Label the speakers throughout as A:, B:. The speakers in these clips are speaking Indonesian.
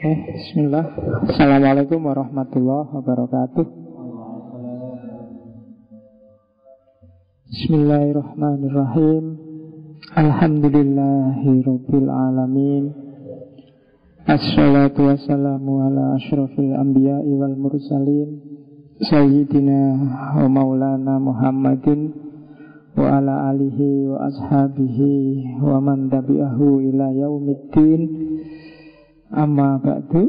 A: Bismillah. Assalamualaikum warahmatullahi wabarakatuh. Bismillahirrahmanirrahim. Alhamdulillahirabbil alamin. Assalatu wassalamu ala asyrafil anbiya'i wal mursalin Sayyidina wa maulana Muhammadin wa ala alihi wa ashabihi wa man tabi'ahu ila yaumiddin. Amma ba'du.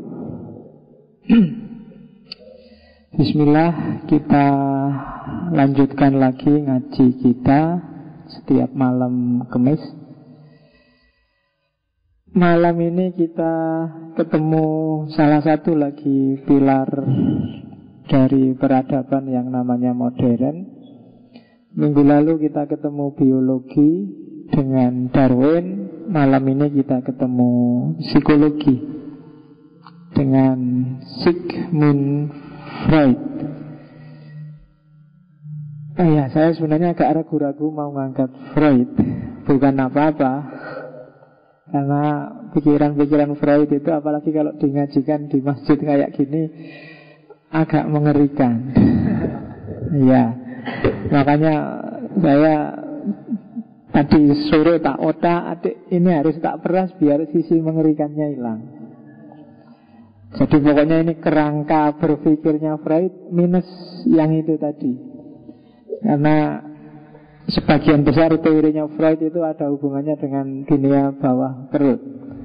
A: Bismillah, kita lanjutkan lagi ngaji kita setiap malam Kamis. Malam ini kita ketemu salah satu lagi pilar dari peradaban yang namanya modern. Minggu lalu kita ketemu biologi dengan Darwin. Malam ini kita ketemu psikologi dengan Sigmund Freud. Saya sebenarnya agak ragu-ragu mau ngangkat Freud. Bukan apa-apa, karena pikiran-pikiran Freud itu apalagi kalau dingajikan di masjid kayak gini agak mengerikan. Ya, makanya saya tadi sore tak otak, adik ini harus tak peras biar sisi mengerikannya hilang. Jadi pokoknya ini kerangka berpikirnya Freud minus yang itu tadi. Karena sebagian besar teorinya Freud itu ada hubungannya dengan dunia bawah perut,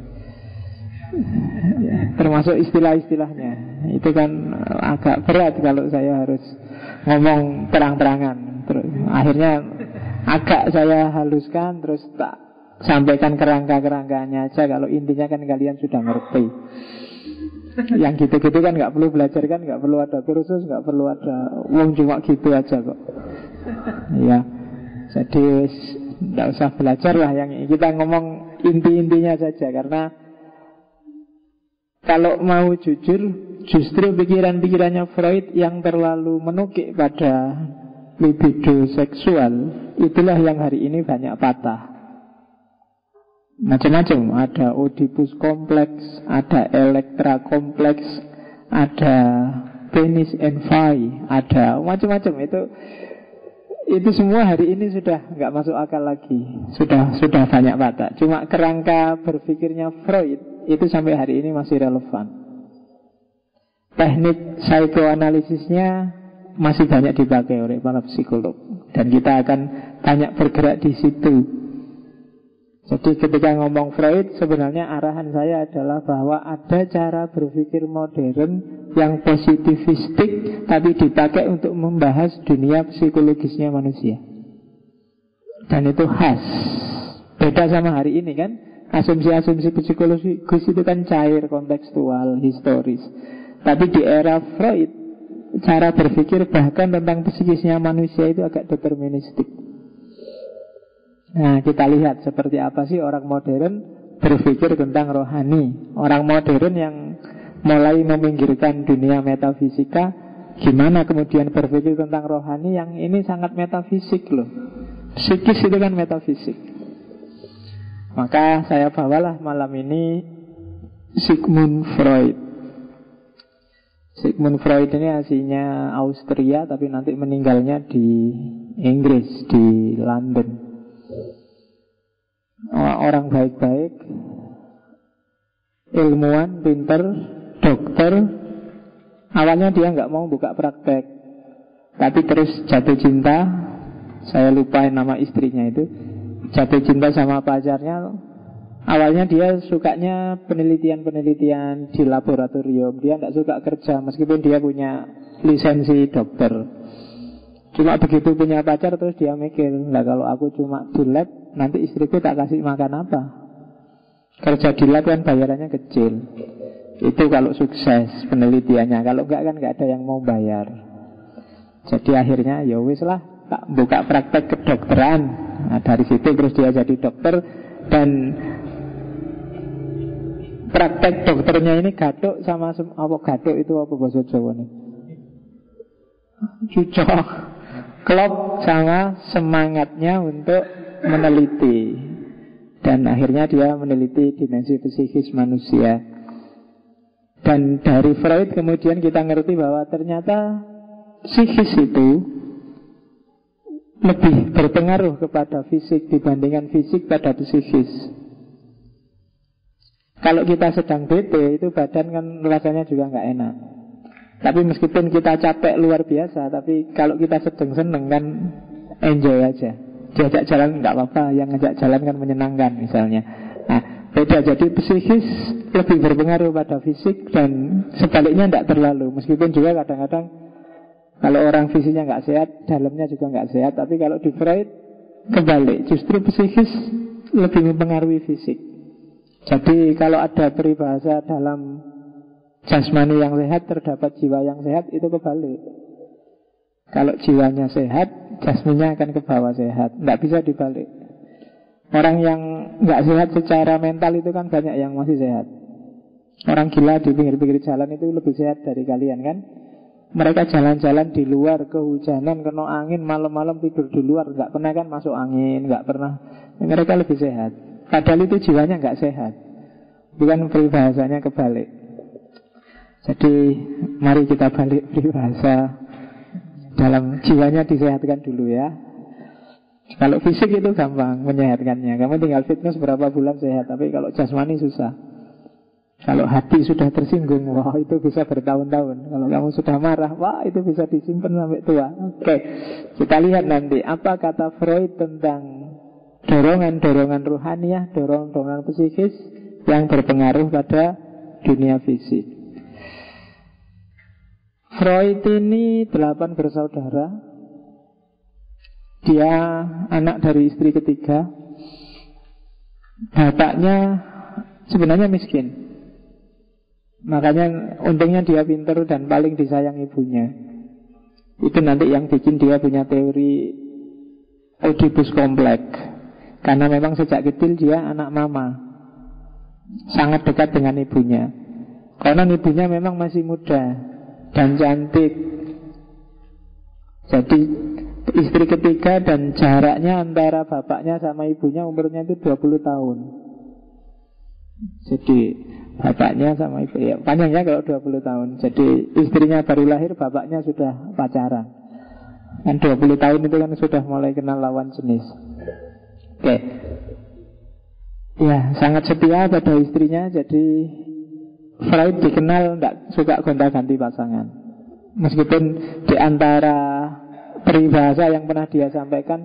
A: termasuk istilah-istilahnya. Itu kan agak berat kalau saya harus ngomong terang-terangan. Terus akhirnya agak saya haluskan, terus tak sampaikan kerangka-kerangkanya aja. Kalau intinya kan kalian sudah ngerti. Yang gitu-gitu kan gak perlu belajar, kan gak perlu ada kursus, gak perlu ada uang, cuma gitu aja kok. Ya, jadi gak usah belajar lah. Yang kita ngomong inti-intinya saja. Karena kalau mau jujur, justru pikiran-pikirannya Freud yang terlalu menukik pada libido seksual, itulah yang hari ini banyak patah. Macam-macam, ada Oedipus kompleks, ada Elektra kompleks, ada penis envy, ada macam-macam. Itu semua hari ini sudah nggak masuk akal lagi, sudah banyak patah. Cuma kerangka berpikirnya Freud itu sampai hari ini masih relevan. Teknik psikoanalisisnya masih banyak dipakai oleh para psikolog, dan kita akan banyak bergerak di situ. Jadi ketika ngomong Freud, sebenarnya arahan saya adalah bahwa ada cara berpikir modern yang positivistik, tapi dipakai untuk membahas dunia psikologisnya manusia. Dan itu khas. Beda sama hari ini kan. Asumsi-asumsi psikologis itu kan cair, kontekstual, historis. Tapi di era Freud, cara berpikir bahkan tentang psikisnya manusia itu agak deterministik. Nah, kita lihat seperti apa sih orang modern berpikir tentang rohani. Orang modern yang mulai meminggirkan dunia metafisika, gimana kemudian berpikir tentang rohani yang ini sangat metafisik loh. Psikis itu kan metafisik. Maka saya bawalah malam ini Sigmund Freud. Sigmund Freud ini aslinya Austria, tapi nanti meninggalnya di Inggris, di London. Orang baik-baik, ilmuwan, pinter, dokter. Awalnya dia nggak mau buka praktek, tapi terus jatuh cinta. Saya lupa nama istrinya itu. Jatuh cinta sama pacarnya. Awalnya dia sukanya penelitian-penelitian di laboratorium. Dia nggak suka kerja meskipun dia punya lisensi dokter. Cuma begitu punya pacar terus dia mikir, lah kalau aku cuma di lab, nanti istriku tak kasih makan apa? Kerja di lab kan bayarannya kecil. Itu kalau sukses penelitiannya. Kalau enggak kan enggak ada yang mau bayar. Jadi akhirnya ya wis lah, tak buka praktek kedokteran. Nah, dari situ terus dia jadi dokter. Dan praktek dokternya ini gaduk sama apa, gaduk itu apa bahasa Jawa nih? Cocok, klop sama semangatnya untuk meneliti. Dan akhirnya dia meneliti dimensi psikis manusia. Dan dari Freud kemudian kita ngerti bahwa ternyata psikis itu lebih berpengaruh kepada fisik dibandingkan fisik pada psikis. Kalau kita sedang bete, itu badan kan rasanya juga nggak enak. Tapi meskipun kita capek luar biasa, tapi kalau kita sedang seneng kan enjoy aja. Diajak jalan nggak apa-apa, yang ngajak jalan kan menyenangkan misalnya. Nah, beda, jadi psikis lebih berpengaruh pada fisik dan sebaliknya tidak terlalu. Meskipun juga kadang-kadang kalau orang fisiknya nggak sehat, dalamnya juga nggak sehat. Tapi kalau di Freud kebalik, justru psikis lebih mempengaruhi fisik. Jadi kalau ada peribahasa dalam jasmani yang sehat terdapat jiwa yang sehat, itu kebalik. Kalau jiwanya sehat, jasmaninya akan ke bawah sehat. Tidak bisa dibalik. Orang yang nggak sehat secara mental itu kan banyak yang masih sehat. Orang gila di pinggir-pinggir jalan itu lebih sehat dari kalian kan. Mereka jalan-jalan di luar, kehujanan, kena angin, malam-malam tidur di luar, nggak pernah kan masuk angin, nggak pernah. Mereka lebih sehat. Padahal itu jiwanya nggak sehat. Bukan peribahasanya kebalik. Jadi mari kita balik peribahasa, dalam jiwanya disehatkan dulu ya. Kalau fisik itu gampang menyehatkannya. Kamu tinggal fitness berapa bulan sehat. Tapi kalau jasmani susah. Kalau hati sudah tersinggung, wah itu bisa bertahun-tahun. Kalau kamu sudah marah, wah itu bisa disimpan sampai tua. Oke, kita lihat nanti apa kata Freud tentang dorongan-dorongan ruhaniah, dorongan-dorongan psikis yang berpengaruh pada dunia fisik. Freud ini 8 bersaudara. Dia anak dari istri ketiga. Bapaknya sebenarnya miskin. Makanya untungnya dia pintar dan paling disayang ibunya. Itu nanti yang bikin dia punya teori Oedipus kompleks. Karena memang sejak kecil dia anak mama, sangat dekat dengan ibunya. Karena ibunya memang masih muda dan cantik. Jadi istri ketiga dan jaraknya antara bapaknya sama ibunya umurnya itu 20 tahun. Jadi bapaknya sama ibu ya, panjangnya kalau 20 tahun. Jadi istrinya baru lahir, bapaknya sudah pacaran. Kan 20 tahun itu kan sudah mulai kenal lawan jenis. Oke. Ya, sangat setia pada istrinya. Jadi Freud dikenal tidak suka gonta-ganti pasangan. Meskipun di antara peribahasa yang pernah dia sampaikan,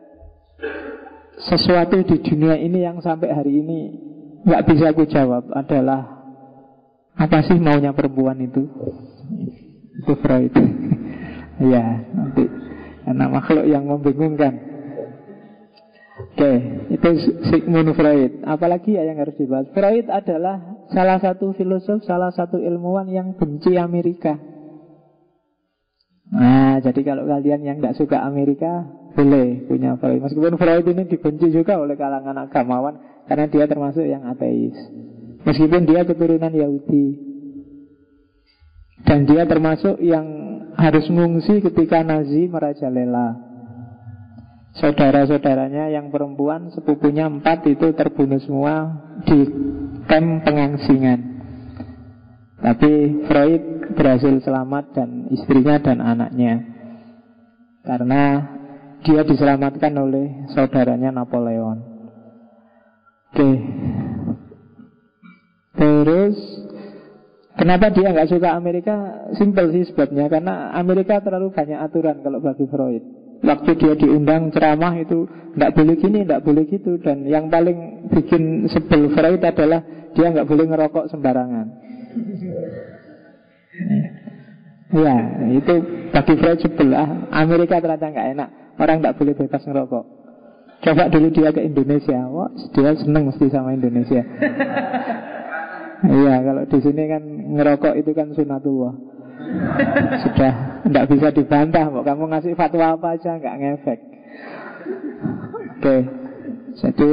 A: sesuatu di dunia ini yang sampai hari ini nggak bisa aku jawab adalah apa sih maunya perempuan itu? Itu Freud. Ya, nanti karena makhluk yang membingungkan. Oke, itu Sigmund Freud. Apalagi ya yang harus dibahas? Freud adalah salah satu filosof, salah satu ilmuwan yang benci Amerika. Nah, jadi kalau kalian yang tidak suka Amerika, boleh punya Freud. Meskipun Freud ini dibenci juga oleh kalangan agamawan, karena dia termasuk yang ateis. Meskipun dia keturunan Yahudi. Dan dia termasuk yang harus mengungsi ketika Nazi merajalela. Saudara-saudaranya yang perempuan, sepupunya 4 itu terbunuh semua di kamp pengangsingan. Tapi Freud berhasil selamat, dan istrinya dan anaknya, karena dia diselamatkan oleh saudaranya Napoleon. Oke. Terus kenapa dia nggak suka Amerika? Simpel sih sebabnya, karena Amerika terlalu banyak aturan kalau bagi Freud. Waktu dia diundang ceramah itu nggak boleh gini, nggak boleh gitu. Dan yang paling bikin sebel Freud adalah dia nggak boleh ngerokok sembarangan. Ya, itu bagi Freud sebel. Amerika ternyata nggak enak, orang nggak boleh bebas ngerokok. Coba dulu dia ke Indonesia, wah dia seneng mesti sama Indonesia. Iya, kalau di sini kan ngerokok itu kan sunatullah. Sudah tidak bisa dibantah. Mau kamu ngasih fatwa apa aja nggak ngefek. Oke. Jadi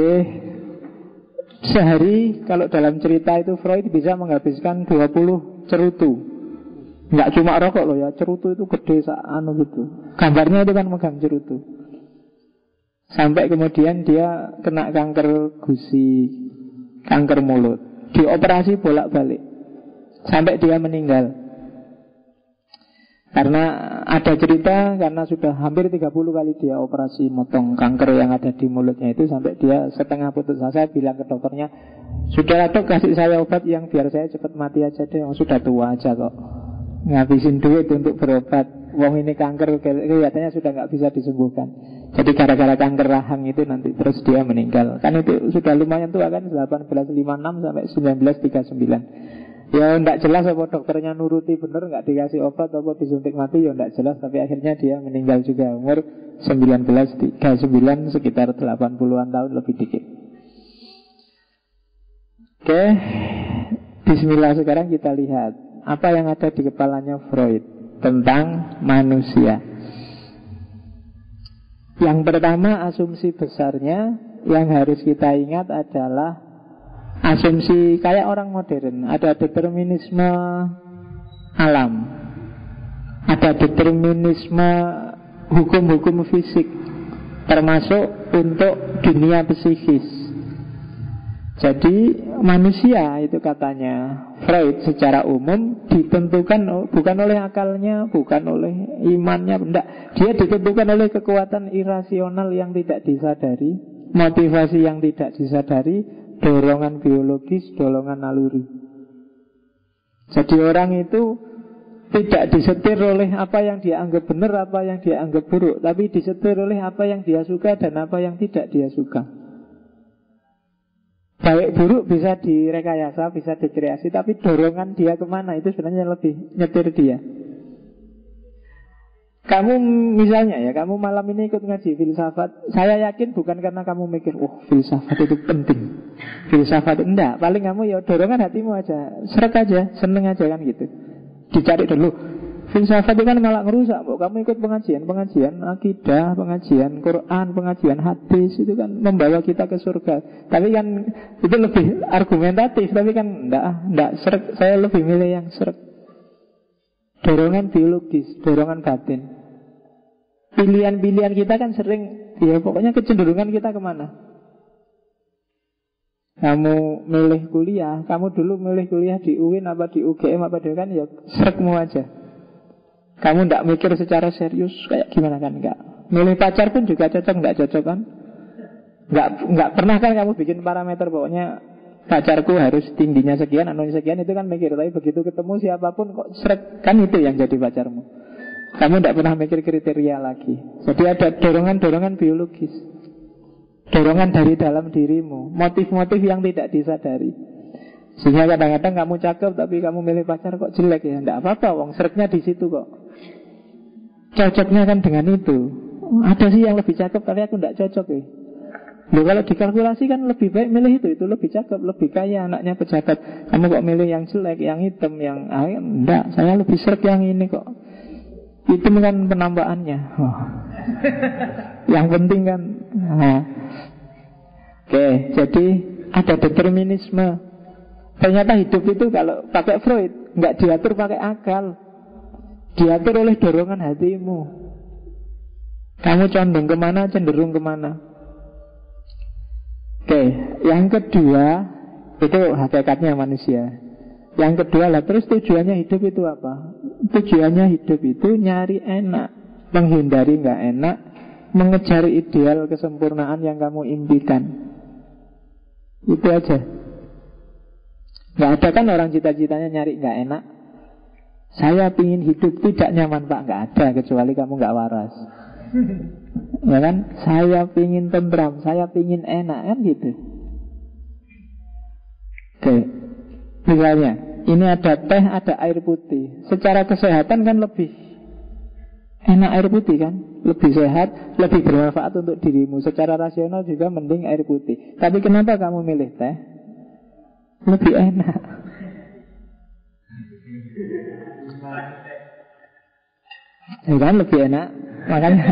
A: sehari kalau dalam cerita itu Freud bisa menghabiskan 20 cerutu. Nggak cuma rokok loh ya, cerutu itu gede anu gitu. Gambarnya itu kan megang cerutu. Sampai kemudian dia kena kanker gusi, kanker mulut. Dioperasi bolak-balik. sampai dia meninggal. Karena ada cerita, karena sudah hampir 30 kali dia operasi motong kanker yang ada di mulutnya itu, sampai dia setengah putus asa bilang ke dokternya, "Sudah dok, kasih saya obat yang biar saya cepat mati aja deh, sudah tua aja kok. Ngabisin duit untuk berobat, wong ini kanker kelihatannya sudah nggak bisa disembuhkan." Jadi gara-gara kanker rahang itu nanti terus dia meninggal. Kan itu sudah lumayan tua kan, 1856 sampai 1939. Ya enggak jelas apa dokternya nuruti bener, enggak dikasih obat apa disuntik mati, ya enggak jelas. Tapi akhirnya dia meninggal juga umur 1939, sekitar 80-an tahun lebih dikit. Oke, bismillah, sekarang kita lihat apa yang ada di kepalanya Freud tentang manusia. Yang pertama, asumsi besarnya yang harus kita ingat adalah asumsi kayak orang modern. Ada determinisme alam, ada determinisme hukum-hukum fisik, termasuk untuk dunia psikis. Jadi manusia itu katanya Freud secara umum ditentukan bukan oleh akalnya, bukan oleh imannya, enggak. Dia ditentukan oleh kekuatan irasional yang tidak disadari, motivasi yang tidak disadari, dorongan biologis, dorongan naluri. Jadi orang itu tidak disetir oleh apa yang dia anggap benar, apa yang dia anggap buruk, tapi disetir oleh apa yang dia suka dan apa yang tidak dia suka. Baik buruk bisa direkayasa, bisa dikreasi, tapi dorongan dia kemana itu sebenarnya lebih nyetir dia. Kamu misalnya ya, kamu malam ini ikut ngaji filsafat, saya yakin bukan karena kamu mikir, oh filsafat itu penting, filsafat enggak, paling kamu ya dorongan hatimu aja, srek aja, seneng aja kan gitu. Dicari dulu, filsafat itu kan malah ngerusak. Kamu ikut pengajian akidah, pengajian Quran, pengajian hadis, itu kan membawa kita ke surga. Tapi kan itu lebih argumentatif, tapi kan enggak srek, saya lebih milih yang srek. Dorongan biologis, dorongan batin. Pilihan-pilihan kita kan sering, ya pokoknya kecenderungan kita kemana? Kamu milih kuliah, kamu dulu milih kuliah di UIN apa di UGM apa di kan, ya srekmu aja. Kamu tidak mikir secara serius kayak gimana kan, enggak. Milih pacar pun juga cocok, enggak cocok kan? Enggak pernah kan kamu bikin parameter pokoknya pacarku harus tingginya sekian, anunya sekian, itu kan mikir. Tapi begitu ketemu siapapun kok srek, kan itu yang jadi pacarmu. Kamu tidak pernah mikir kriteria lagi. Jadi ada dorongan-dorongan biologis, dorongan dari dalam dirimu, motif-motif yang tidak disadari. Sehingga kadang-kadang kamu cakep tapi kamu milih pacar kok jelek ya, tidak apa-apa, wong sreknya di situ kok. Cocoknya kan dengan itu. Ada sih yang lebih cakep tapi aku tidak cocok ya. Loh, kalau dikalkulasi kan lebih baik milih itu lebih cakep, lebih kaya, anaknya pejabat. Kamu kok milih yang jelek, yang hitam, yang enggak, saya lebih srek yang ini kok. Itu kan penambahannya. Oh. Yang penting kan. Oke, jadi ada determinisme. Ternyata hidup itu kalau pakai Freud nggak diatur pakai akal, diatur oleh dorongan hatimu. Kamu condong kemana, cenderung kemana. Oke, yang kedua itu hakikatnya manusia. Yang kedua lah, terus tujuannya hidup itu apa? Tujuannya hidup itu nyari enak, menghindari nggak enak, mengejar ideal kesempurnaan yang kamu impikan. Itu aja. Nggak ada kan orang cita-citanya nyari nggak enak. Saya pingin hidup tidak nyaman pak, nggak ada kecuali kamu nggak waras. Ya kan? Saya pingin tentram, saya pingin enak kan gitu. Oke. Misalnya, ini ada teh, ada air putih. Secara kesehatan kan lebih enak air putih kan, lebih sehat, lebih bermanfaat untuk dirimu. Secara rasional juga mending air putih. Tapi kenapa kamu milih teh? Lebih enak. Ya kan lebih enak. Makanya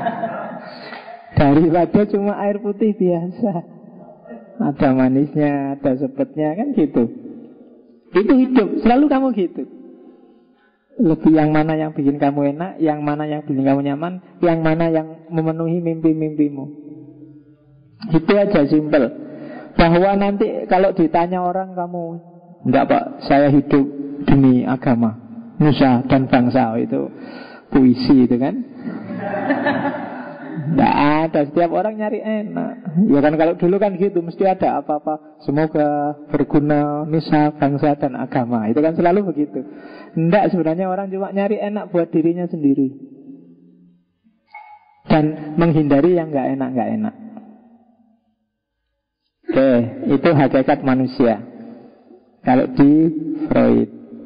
A: daripada cuma air putih biasa, ada manisnya, ada sepetnya kan gitu. Itu hidup, selalu kamu gitu. Lebih yang mana yang bikin kamu enak, yang mana yang bikin kamu nyaman, yang mana yang memenuhi mimpi-mimpimu. Itu aja, simple. Bahwa nanti kalau ditanya orang kamu, enggak pak, saya hidup demi agama, nusa dan bangsa. Itu puisi itu kan. Tidak ada, setiap orang nyari enak. Ya kan kalau dulu kan gitu, mesti ada apa-apa, semoga berguna nusa, bangsa dan agama. Itu kan selalu begitu. Tidak, sebenarnya orang cuma nyari enak buat dirinya sendiri dan menghindari yang nggak enak. Oke, itu hakikat manusia kalau di Freud.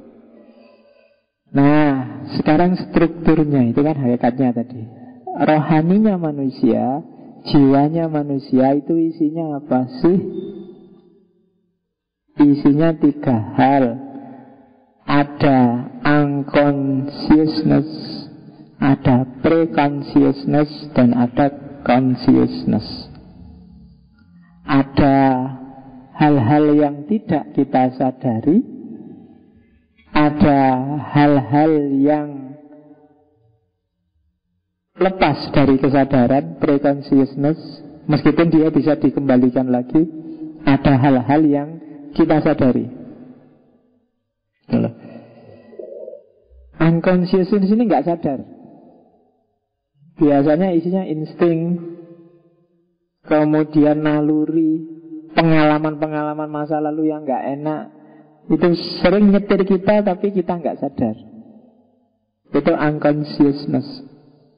A: Nah, sekarang strukturnya itu kan hakikatnya tadi. Rohaninya manusia, jiwanya manusia itu isinya apa sih? Isinya 3 hal. Ada unconsciousness, ada pre-consciousness, dan ada consciousness. Ada hal-hal yang tidak kita sadari, ada hal-hal yang lepas dari kesadaran, pre-consciousness, meskipun dia bisa dikembalikan lagi. Ada hal-hal yang kita sadari. Unconsciousness ini nggak sadar. Biasanya isinya insting, kemudian naluri, pengalaman-pengalaman masa lalu yang nggak enak. Itu sering nyetir kita tapi kita nggak sadar. Itu unconsciousness.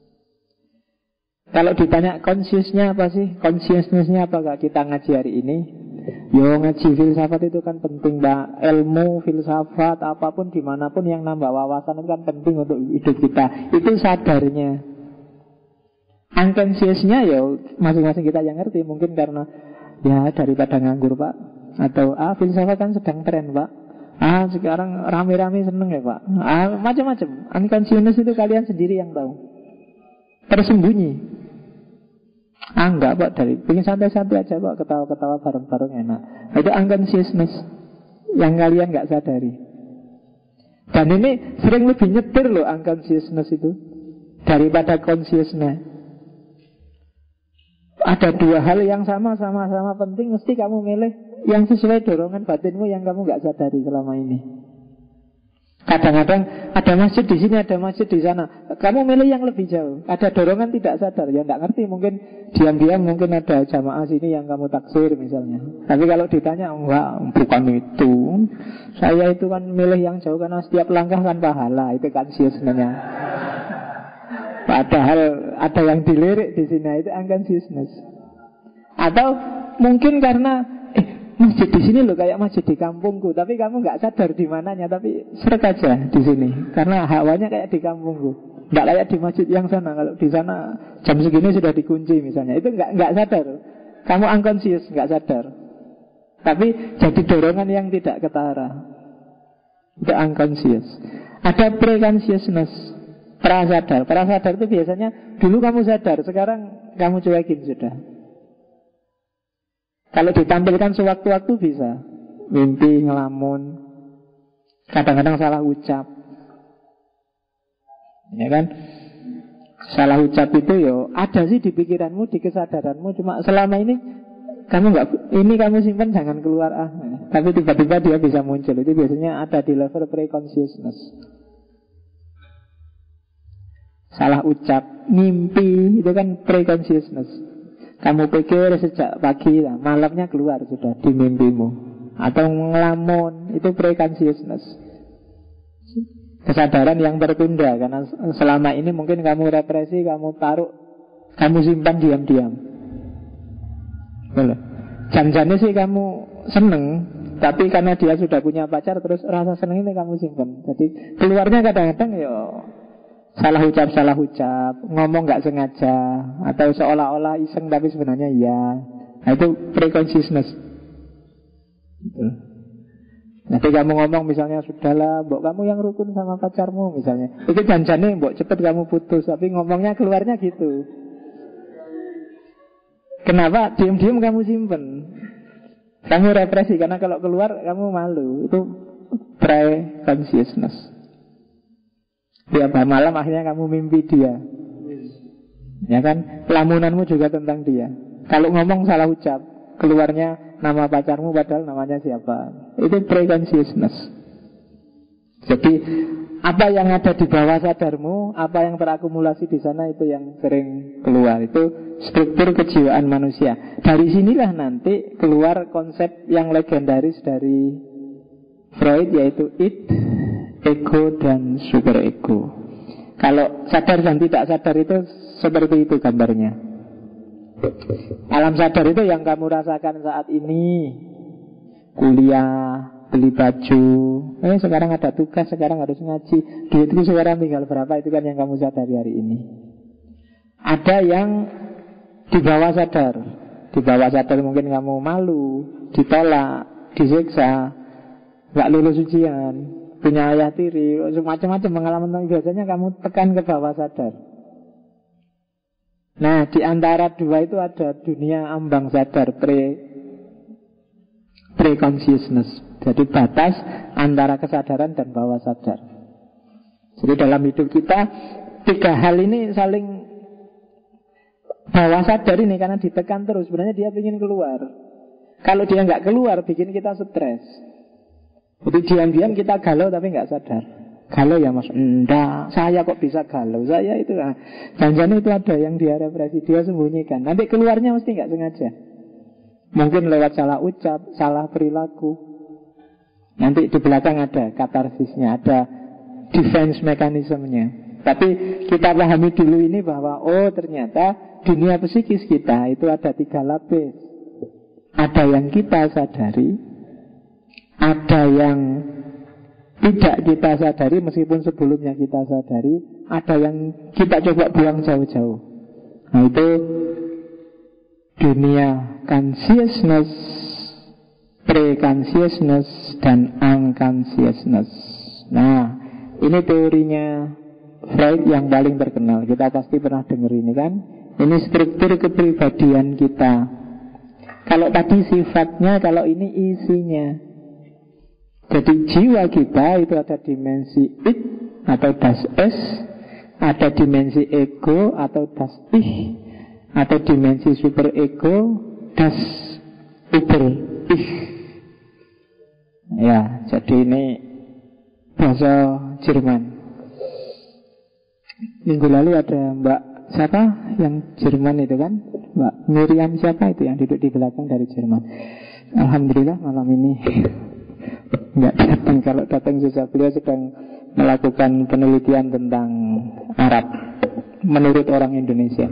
A: Kalau ditanya consciousnya apa sih? Consciousness-nya apa gak kita ngaji hari ini? Yo, ngaji filsafat itu kan penting, Mbak. Ilmu, filsafat, apapun dimanapun yang nambah wawasan itu kan penting untuk hidup kita. Itu sadarnya. Unconsciousnya ya masing-masing kita yang ngerti. Mungkin karena ya daripada nganggur, Pak. Atau filsafat kan sedang tren, Pak. Sekarang rame-rame seneng ya, Pak. Macam-macam. Unconsciousness itu kalian sendiri yang tahu. Tersembunyi. Enggak, Pak, dari pengen santai-santai aja, Pak, ketawa-ketawa bareng-bareng enak. Itu unconsciousness yang kalian nggak sadari. Dan ini sering lebih nyetir loh unconsciousness itu daripada consciousness. Ada 2 hal yang sama-sama penting, mesti kamu milih yang sesuai dorongan batinmu yang kamu nggak sadari selama ini. Kadang-kadang ada masjid di sini, ada masjid di sana. Kamu milih yang lebih jauh. Ada dorongan tidak sadar, ya nggak ngerti. Mungkin diam-diam mungkin ada jamaah sini yang kamu taksir misalnya. Tapi kalau ditanya, enggak, bukan itu. Saya itu kan milih yang jauh karena setiap langkah kan pahala. Itu kan sebenarnya. Padahal ada yang dilirik di sini, itu unconsciousness. Atau mungkin karena masjid di sini loh kayak masjid di kampungku, tapi kamu nggak sadar di mananya, tapi seret aja di sini karena hawanya kayak di kampungku, nggak kayak di masjid yang sana. Kalau di sana jam segini sudah dikunci misalnya, itu nggak sadar. Kamu unconscious, nggak sadar, tapi jadi dorongan yang tidak ketara. Itu unconscious. Ada pre-consciousness, prasadar. Prasadar itu biasanya dulu kamu sadar, sekarang kamu cuekin sudah. Kalau ditampilkan sewaktu-waktu bisa mimpi, ngelamun, kadang-kadang salah ucap. Ya kan? Salah ucap itu yo ada sih di pikiranmu, di kesadaranmu. Cuma selama ini kamu kamu simpan, jangan keluar Tapi tiba-tiba dia bisa muncul. Itu biasanya ada di level pre-consciousness. Salah ucap, mimpi, itu kan pre-consciousness. Kamu pikir sejak pagi, malamnya keluar sudah di mimpimu. Atau ngelamun, itu pre-consciousness. Kesadaran yang tertunda. Karena selama ini mungkin kamu represi, kamu taruh, kamu simpan diam-diam. Jangan-jangan sih kamu seneng, tapi karena dia sudah punya pacar, terus rasa seneng ini kamu simpan. Jadi keluarnya kadang-kadang salah ucap, ngomong nggak sengaja, atau seolah-olah iseng tapi sebenarnya iya. Nah, itu pre-consciousness. Nanti kamu ngomong misalnya, sudahlah, mbok kamu yang rukun sama pacarmu misalnya. Itu janjane mbok cepet kamu putus, tapi ngomongnya keluarnya gitu. Kenapa? Diam-diam kamu simpen. Kamu represi karena kalau keluar kamu malu. Itu pre-consciousness. Tiap malam akhirnya kamu mimpi dia. Ya kan? Lamunanmu juga tentang dia. Kalau ngomong salah ucap, keluarnya nama pacarmu padahal namanya siapa. Itu pre-consciousness. Jadi apa yang ada di bawah sadarmu, apa yang terakumulasi di sana, itu yang sering keluar. Itu struktur kejiwaan manusia. Dari sinilah nanti keluar konsep yang legendaris dari Freud, yaitu id, ego, dan superego. Kalau sadar dan tidak sadar itu seperti itu gambarnya. Alam sadar itu yang kamu rasakan saat ini. Kuliah, beli baju, sekarang ada tugas, sekarang harus ngaji, duitku sekarang tinggal berapa, itu kan yang kamu sadari hari ini. Ada yang di bawah sadar. Di bawah sadar mungkin kamu malu, ditolak, disiksa, gak lulus ujian, punya ayah tiri, macam-macam pengalaman. Biasanya kamu tekan ke bawah sadar. Nah, di antara dua itu ada dunia ambang sadar, pre-consciousness. Jadi batas antara kesadaran dan bawah sadar. Jadi dalam hidup kita tiga hal ini saling bawah sadar ini, karena ditekan terus. Sebenarnya dia ingin keluar. Kalau dia nggak keluar, bikin kita stres. Jadi diam-diam kita galau tapi nggak sadar. Galau ya mas, enggak, saya kok bisa galau. Saya itu, jangan-jangan itu ada yang dia represi, dia sembunyikan. Nanti keluarnya mesti nggak sengaja. Mungkin lewat salah ucap, salah perilaku. Nanti di belakang ada katarsisnya, ada defense mekanismenya. Tapi kita pahami dulu ini bahwa ternyata dunia psikis kita itu ada tiga lapis. Ada yang kita sadari, ada yang tidak kita sadari meskipun sebelumnya kita sadari, ada yang kita coba buang jauh-jauh. Nah itu dunia consciousness, pre-consciousness, dan unconsciousness. Nah, ini teorinya Freud yang paling terkenal. Kita pasti pernah dengar ini kan. Ini struktur kepribadian kita. Kalau tadi sifatnya, kalau ini isinya. Jadi jiwa kita itu ada dimensi id atau das es, ada dimensi ego atau das ich, atau dimensi superego, das uber ich. Ya, jadi ini bahasa Jerman. Minggu lalu ada Mbak siapa yang Jerman itu kan, Mbak Miriam siapa itu yang duduk di belakang dari Jerman. Alhamdulillah malam ini nggak datang. Kalau datang susah, beliau sedang melakukan penelitian tentang Arab menurut orang Indonesia.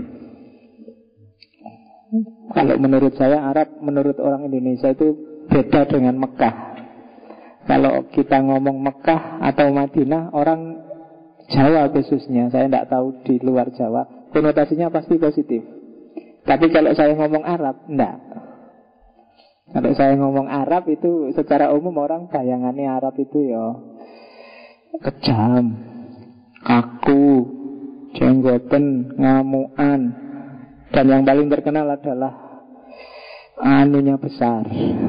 A: Kalau menurut saya Arab menurut orang Indonesia itu beda dengan Mekah. Kalau kita ngomong Mekah atau Madinah, orang Jawa khususnya, saya tidak tahu di luar Jawa, konotasinya pasti positif. Tapi kalau saya ngomong Arab, enggak. Kalau saya ngomong Arab itu secara umum orang bayangannya Arab itu ya kejam, kaku, jenggoten, ngamuan, dan yang paling terkenal adalah anunya besar.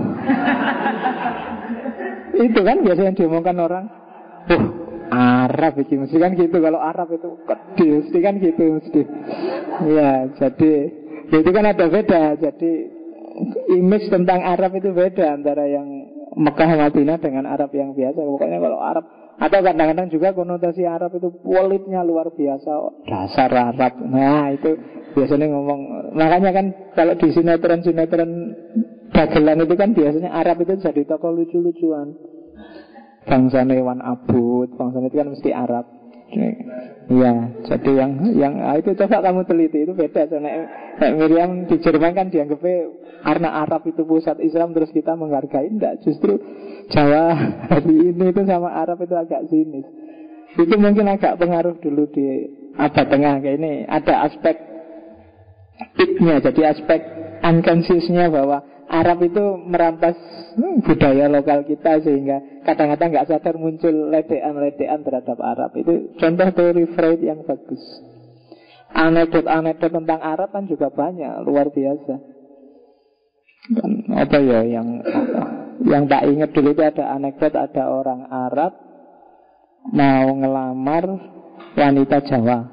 A: Itu kan biasa yang diomongkan orang. Arab itu mesti kan gitu. Kalau Arab itu gede, mesti kan gitu mesti. Ya, jadi itu kan ada beda. Jadi image tentang Arab itu beda antara yang Mekah Madinah dengan Arab yang biasa. Pokoknya kalau Arab, atau kadang-kadang juga konotasi Arab itu politnya luar biasa, dasar Arab. Nah itu biasanya ngomong. Makanya kan kalau di sinetron-sinetron dagelan itu kan biasanya Arab itu jadi tokoh lucu-lucuan. Bangsa Wan Abud, bangsa itu kan mesti Arab. Iya, jadi yang itu coba kamu teliti, itu beda. Soalnya Miriam di Jerman kan dianggapnya karena Arab itu pusat Islam terus kita menghargai. Enggak, justru Jawa hari ini itu sama Arab itu agak sinis. Itu mungkin agak pengaruh dulu di abad tengah kayak ini. Ada aspek id-nya, jadi aspek unconscious-nya bahwa Arab itu merampas budaya lokal kita, sehingga kadang-kadang nggak sadar muncul ledean-ledean terhadap Arab. Itu contoh teori Freud yang bagus. Anekdot-anekdot tentang Arab kan juga banyak, luar biasa. Dan apa ya yang tak ingat dulu itu ada anekdot, ada orang Arab mau ngelamar wanita Jawa.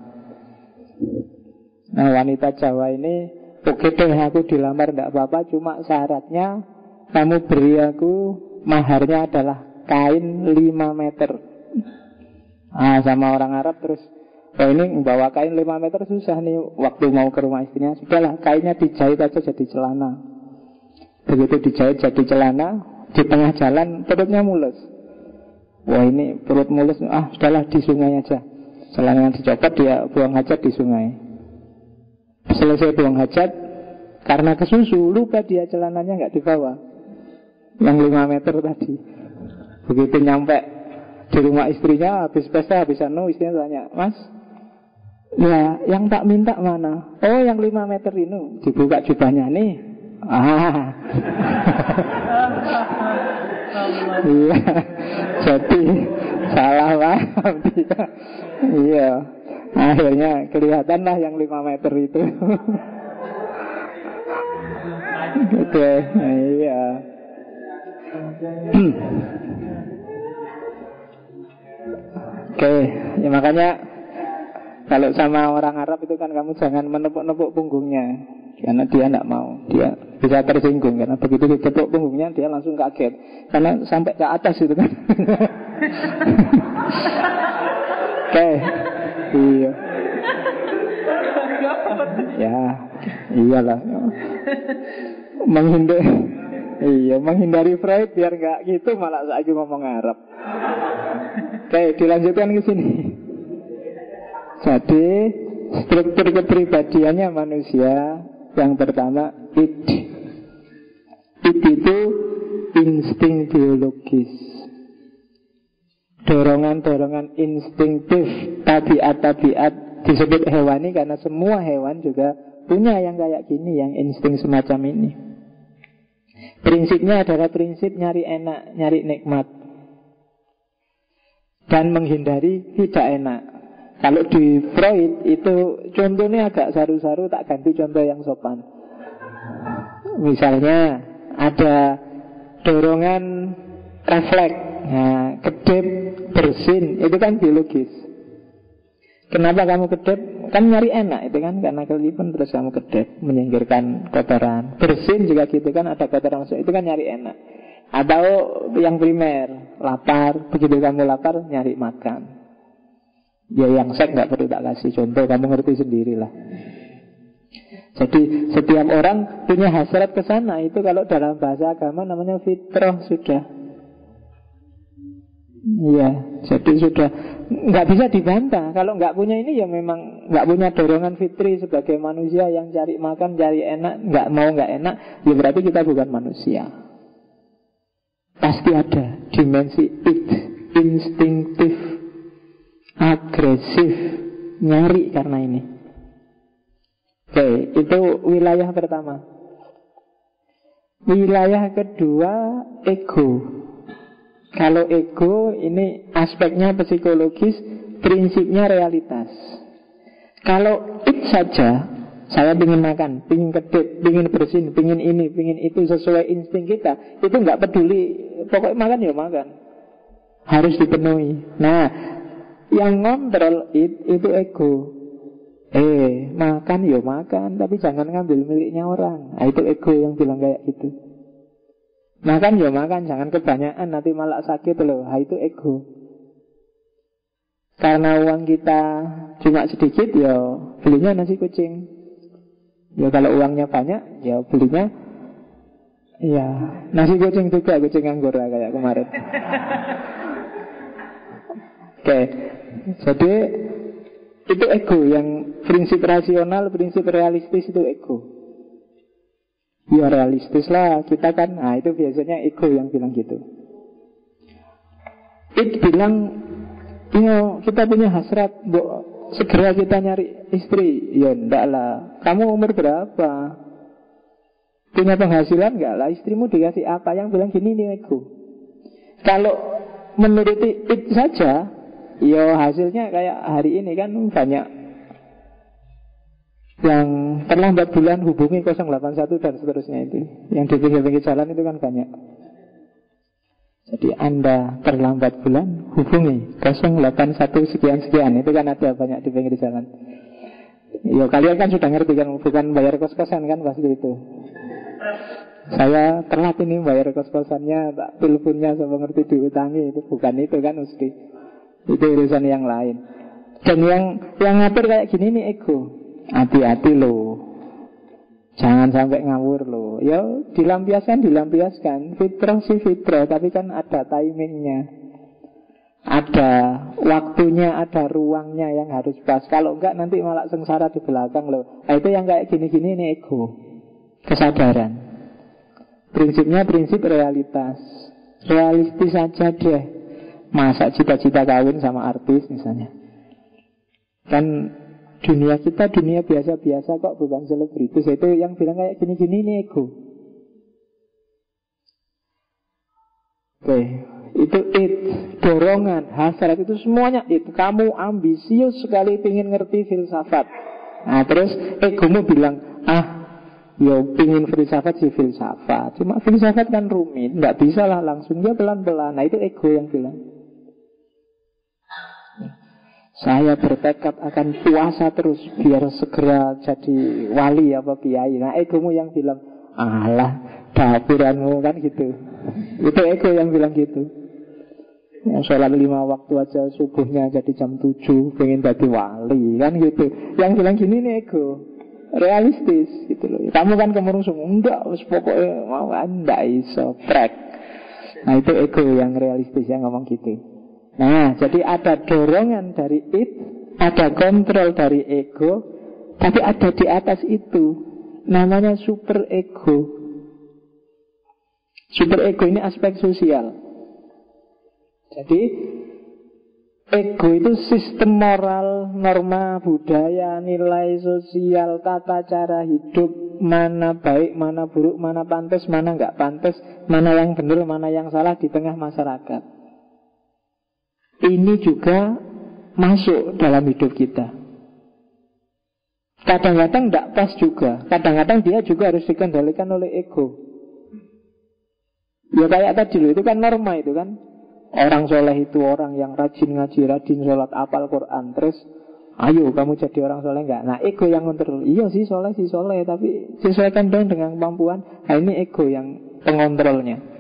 A: Nah wanita Jawa ini, oke deh aku dilamar tidak apa-apa, cuma syaratnya kamu beri aku maharnya adalah kain 5 meter Sama orang Arab terus, oh ini bawa kain 5 meter susah nih. Waktu mau ke rumah istrinya, sudahlah kainnya dijahit aja jadi celana. Begitu dijahit jadi celana, di tengah jalan perutnya mulus. Wah ini perut mulus, sudahlah di sungai aja. Celana yang dicopot dia buang hajat di sungai. Selesai buang hajat, karena kesusu lupa dia celananya nggak dibawa, yang 5 meter tadi. Begitu nyampe di rumah istrinya, habis pesta, habis istrinya tanya, Mas, ya yang tak minta mana? Oh yang 5 meter ini. Dibuka jubahnya nih. Iya, jadi salah paham dia. Iya, akhirnya kelihatanlah yang 5 meter itu. Gitu, iya. Oke, ya makanya kalau sama orang Arab itu kan kamu jangan menepuk-nepuk punggungnya, karena dia tidak mau, dia bisa tersinggung. Karena begitu ditepuk punggungnya dia langsung kaget, karena sampai ke atas itu kan. Oke, iya. Ya, iyalah. Menghindari Freud biar nggak gitu, malah lagi ngomong Arab. Oke, dilanjutkan ke sini. Jadi struktur kepribadiannya manusia yang pertama id. Id itu insting biologis, dorongan-dorongan instinktif, tabiat-tabiat. Disebut hewani karena semua hewan juga punya yang kayak gini, yang insting semacam ini. Prinsipnya adalah prinsip nyari enak, nyari nikmat, dan menghindari tidak enak. Kalau di Freud itu contohnya agak saru-saru, tak ganti contoh yang sopan. Misalnya ada dorongan refleks, kedip, bersin, itu kan biologis. Kenapa kamu kedip? Kan nyari enak itu kan, karena kelipan terus kamu kedip, menyingkirkan kotoran. Bersin juga gitu kan, ada kotoran masuk, itu kan nyari enak. Atau yang primer, lapar, begitu kamu lapar nyari makan. Ya yang seks nggak perlu tak kasih contoh, kamu ngerti sendirilah. Jadi setiap orang punya hasrat ke sana. Itu kalau dalam bahasa agama namanya fitrah sudah. Iya, jadi sudah nggak bisa dibantah. Kalau nggak punya ini ya memang nggak punya dorongan fitri sebagai manusia yang cari makan, cari enak, nggak mau nggak enak, ya berarti kita bukan manusia. Pasti ada dimensi id, instinktif, agresif, nyari karena ini. Oke, itu wilayah pertama. Wilayah kedua, ego. Kalau ego ini aspeknya psikologis, prinsipnya realitas. Kalau it saja, saya ingin makan, ingin kedip, ingin bersin, ingin ini, ingin itu sesuai insting kita, itu nggak peduli, pokoknya makan ya makan, harus dipenuhi. Nah, yang ngontrol itu ego. Makan ya makan, tapi jangan ngambil miliknya orang. Nah, itu ego yang bilang kayak gitu. Makan ya makan, jangan kebanyakan, nanti malah sakit loh. Nah, itu ego. Karena uang kita cuma sedikit, ya belinya nasi kucing. Ya kalau uangnya banyak, ya belinya ya nasi kucing juga, kucing anggur lah kayak kemarin. Oke, jadi itu ego. Yang prinsip rasional, prinsip realistis itu ego. Ya realistis lah kita kan. Nah itu biasanya ego yang bilang gitu. It bilang, ya kita punya hasrat, segera kita nyari istri. Ya enggak lah. Kamu umur berapa? Punya penghasilan enggak lah? Istrimu dikasih apa? Yang bilang gini nih ego. Kalau menuruti it saja, ya hasilnya kayak hari ini kan banyak yang terlambat bulan hubungi 081 dan seterusnya itu. Yang di pinggir-pinggir jalan itu kan banyak. Jadi Anda terlambat bulan hubungi 081 sekian-sekian. Itu kan ada banyak di pinggir jalan. Ya kalian kan sudah ngerti kan, bukan bayar kos-kosan kan pasti itu. Saya telat ini bayar kos-kosannya, tak teleponnya sama ngerti diutangi, itu bukan itu kan mesti. Itu urusan yang lain. Dan yang ngatur kayak gini nih ego. Hati-hati loh, jangan sampai ngawur loh. Ya dilampiaskan. Fitrah sih fitrah, tapi kan ada timingnya, ada waktunya, ada ruangnya yang harus pas. Kalau enggak nanti malah sengsara di belakang loh. Nah, itu yang kayak gini-gini ini ego. Kesadaran. Prinsipnya prinsip realitas. Realistis saja deh. Masa cita-cita kawin sama artis misalnya. Kan dunia kita dunia biasa-biasa kok, bukan selebritis. Itu yang bilang kayak gini-gini ini ego. Oke, itu dorongan, hasrat itu semuanya itu. Kamu ambisius sekali ingin ngerti filsafat. Nah terus egomu bilang, yo pingin filsafat sih filsafat. Cuma filsafat kan rumit, nggak bisa lah langsung, dia pelan-pelan. Nah itu ego yang bilang. Saya bertekad akan puasa terus biar segera jadi wali apa kiai. Nah egomu yang bilang, alah dapuranmu kan gitu. Itu ego yang bilang gitu. Yang sholat 5 waktu aja subuhnya jadi jam 7, pengen jadi wali kan gitu. Yang bilang gini nih ego. Realistis gitu loh. Kamu kan kemerungsung, enggak, pokoknya mau enggak iso trek. Nah itu ego yang realistis yang ngomong gitu. Nah, jadi ada dorongan dari ada kontrol dari ego, tapi ada di atas itu, namanya super ego. Super ego ini aspek sosial. Jadi ego itu sistem moral, norma budaya, nilai sosial, tata cara hidup, mana baik, mana buruk, mana pantas, mana nggak pantas, mana yang benar, mana yang salah di tengah masyarakat. Ini juga masuk dalam hidup kita. Kadang-kadang tidak pas juga. Kadang-kadang dia juga harus dikendalikan oleh ego. Ya kayak tadi loh, itu kan norma itu kan. Orang soleh itu orang yang rajin ngaji, rajin sholat, apal Quran. Terus, ayo kamu jadi orang soleh enggak? Nah ego yang ngontrol. Iya sih soleh, tapi sesuaikan dong dengan kemampuan. Nah ini ego yang pengontrolnya.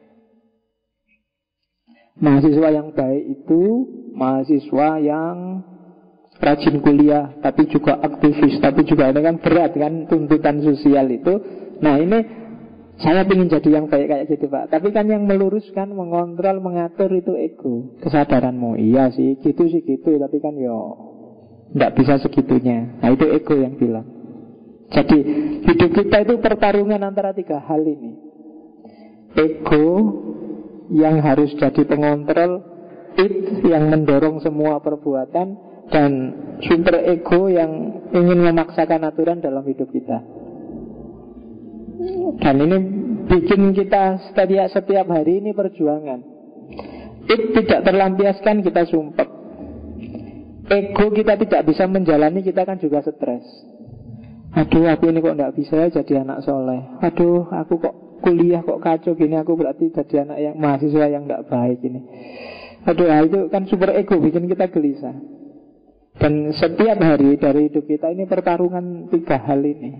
A: Mahasiswa yang baik itu mahasiswa yang rajin kuliah, tapi juga aktivis, tapi juga ini kan berat kan tuntutan sosial itu. Nah ini saya ingin jadi yang baik kayak gitu Pak. Tapi kan yang meluruskan, mengontrol, mengatur itu ego, kesadaranmu. Iya sih gitu, tapi kan yo nggak bisa segitunya. Nah itu ego yang bilang. Jadi hidup kita itu pertarungan antara 3 hal ini. Ego yang harus jadi pengontrol, yang mendorong semua perbuatan, dan super ego yang ingin memaksakan aturan dalam hidup kita. Dan ini bikin kita setiap hari ini perjuangan. Tidak terlampiaskan, kita sumpek. Ego kita tidak bisa menjalani, kita kan juga stres. Aduh aku ini kok tidak bisa jadi anak soleh. Aduh aku kok kuliah kok kacau gini, aku berarti jadi anak yang mahasiswa yang tidak baik ini. Aduh, itu kan super ego bikin kita gelisah. Dan setiap hari dari hidup kita ini pertarungan 3 hal ini.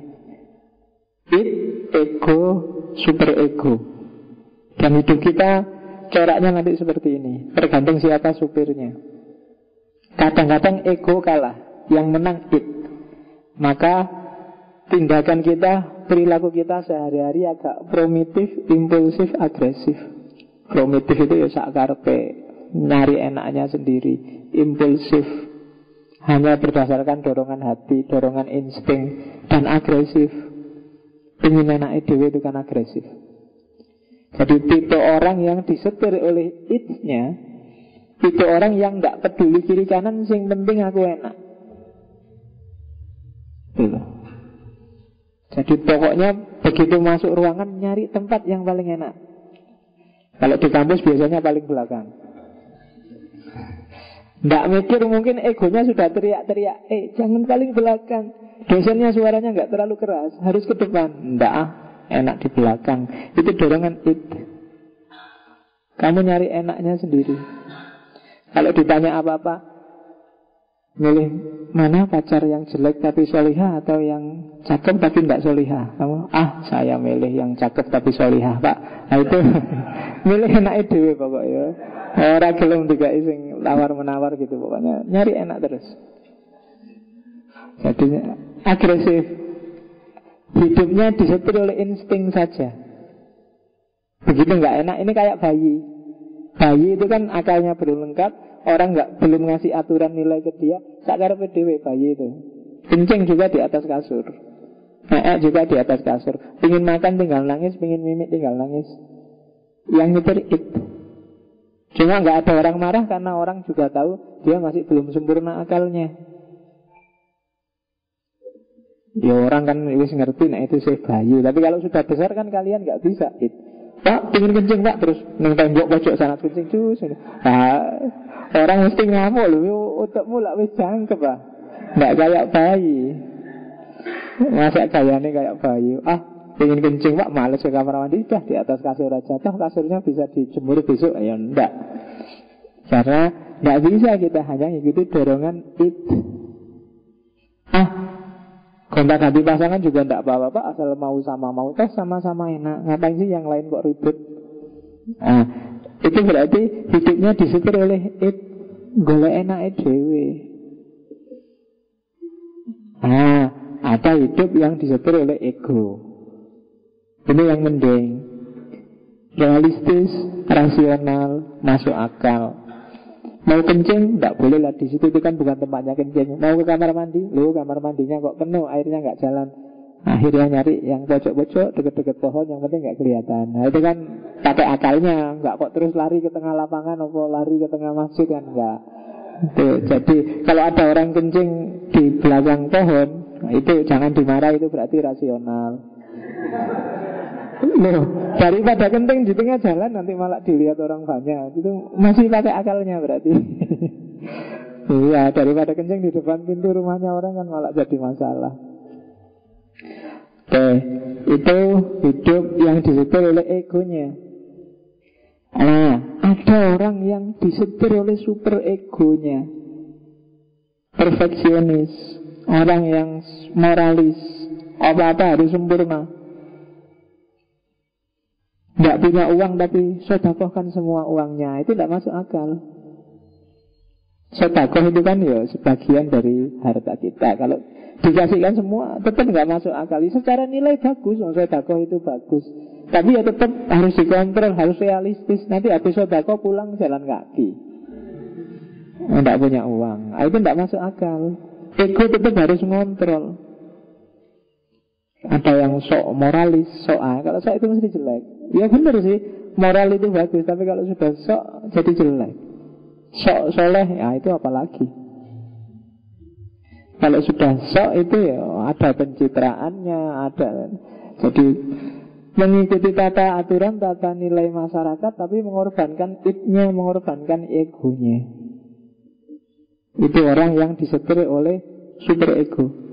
A: Ego, super ego. Dan hidup kita coraknya nanti seperti ini, tergantung siapa supirnya. Kadang-kadang ego kalah, yang menang maka tindakan kita, perilaku kita sehari-hari agak primitif, impulsif, agresif. Primitif itu ya sakarpe, nyari enaknya sendiri. Impulsif, hanya berdasarkan dorongan hati, dorongan insting. Dan agresif, ingin enaknya dewe itu kan agresif. Jadi tipe orang yang disetir oleh id-nya, itu orang yang gak peduli kiri kanan, yang penting aku enak. Gitu. Jadi pokoknya begitu masuk ruangan nyari tempat yang paling enak. Kalau di kampus biasanya paling belakang. Nggak mikir, mungkin egonya sudah teriak-teriak, jangan paling belakang. Dosennya suaranya nggak terlalu keras, harus ke depan. Nggak, enak di belakang. Itu dorongan id. Kamu nyari enaknya sendiri. Kalau ditanya apa-apa, milih mana pacar yang jelek tapi solihah atau yang cakep tapi tidak solihah? Kamu, saya milih yang cakep tapi solihah Pak. Nah itu milih enak dewe pokoknya. Orang gelem dikai sing tawar-menawar gitu. Pokoknya nyari enak terus. Jadi agresif. Hidupnya disetir oleh insting saja. Begitu nggak enak, ini kayak bayi. Bayi itu kan akalnya belum lengkap. Orang belum ngasih aturan nilai ke dia. Sakar PDW bayi itu. Kencing juga di atas kasur. Juga di atas kasur. Pingin makan tinggal nangis, pingin mimik tinggal nangis. Yang nyetir it. Cuma nggak ada orang marah karena orang juga tahu dia masih belum sempurna akalnya. Ya orang kan wis ngerti, nah itu sih bayi. Tapi kalau sudah besar kan kalian nggak bisa it. Pak, pingin kencing pak, terus neng tembok pojok sana kencing cus. Orang mesti ngamuk loh, otakmu lah wis jangkep pak. Nggak kayak bayi. Masa gayanya kayak bayi. Pengen kencing pak, males ke kamar mandi, dah di atas kasur aja. Toh kasurnya bisa dijemur besok. Ya enggak. Karena nggak bisa kita hanya ngikuti dorongan it. Gonta-ganti pasangan juga enggak apa-apa pak, asal mau sama mau tes sama-sama enak. Ngapain sih yang lain kok ribet? Itu berarti hidupnya disetir oleh it. Golek enake dhewe. Ada hidup yang disetir oleh ego. Ini yang mending. Realistis, rasional, masuk akal. Mau kencing, tidak boleh lah di situ, itu kan bukan tempatnya kencing. Mau ke kamar mandi, kamar mandinya kok penuh, airnya nggak jalan. Akhirnya nyari yang pojok-pojok, deket-deket pohon, yang penting nggak kelihatan. Nah itu kan pakai akalnya, nggak kok terus lari ke tengah lapangan, atau lari ke tengah masjid kan nggak. Jadi kalau ada orang kencing di belakang pohon, itu jangan dimarah, itu berarti rasional. Loh, daripada kenting di tengah jalan nanti malah dilihat orang banyak. Itu masih pakai akalnya berarti. Iya, daripada kencing di depan pintu rumahnya orang kan malah jadi masalah. Oke, itu hidup yang disetir oleh egonya. Ada orang yang disetir oleh super egonya. Perfeksionis, orang yang moralis, apa-apa harus sempurna. Tidak punya uang tapi sedekahkan semua uangnya. Itu tidak masuk akal. Sedekah itu kan ya sebagian dari harta kita. Kalau dikasihkan semua tetap tidak masuk akal. Secara nilai bagus, sedekah itu bagus. Tapi ya tetap harus dikontrol, harus realistis. Nanti habis sedekah pulang jalan kaki. Tidak punya uang. Itu tidak masuk akal. Ego tetap harus mengontrol. Ada yang sok moralis, sok kalau sok itu mesti jelek. Ya benar sih, moral itu bagus, tapi kalau sudah sok jadi jelek. Sok soleh, ya itu apalagi. Kalau sudah sok itu ya ada pencitraannya, ada. Jadi mengikuti tata aturan, tata nilai masyarakat, tapi mengorbankan itnya, mengorbankan egonya. Itu orang yang disetir oleh super ego.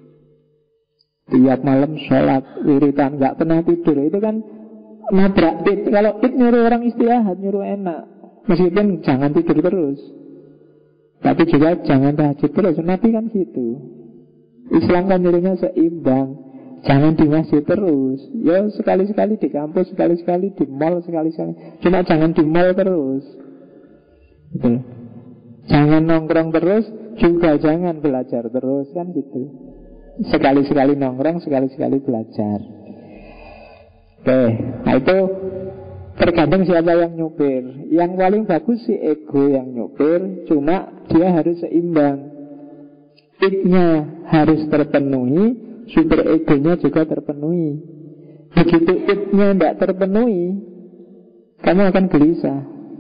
A: Tiap malam sholat, wiritan, gak pernah tidur. Itu kan nabrak it. Kalau it nyuruh orang istirahat, nyuruh enak. Meskipun jangan tidur terus, tapi juga jangan tahajud terus. Nabi kan gitu. Islam kan nyuruhnya seimbang. Jangan di masjid terus. Ya sekali-sekali di kampus, sekali-sekali di mall, sekali-sekali. Cuma jangan di mall terus. Betul. Jangan nongkrong terus, juga jangan belajar terus. Kan gitu. Sekali-sekali nongkrong, sekali-sekali belajar. Oke, nah itu tergantung siapa yang nyupir. Yang paling bagus si ego yang nyupir, cuma dia harus seimbang. It-nya harus terpenuhi, super egonya juga terpenuhi. Begitu it-nya tidak terpenuhi, kamu akan gelisah,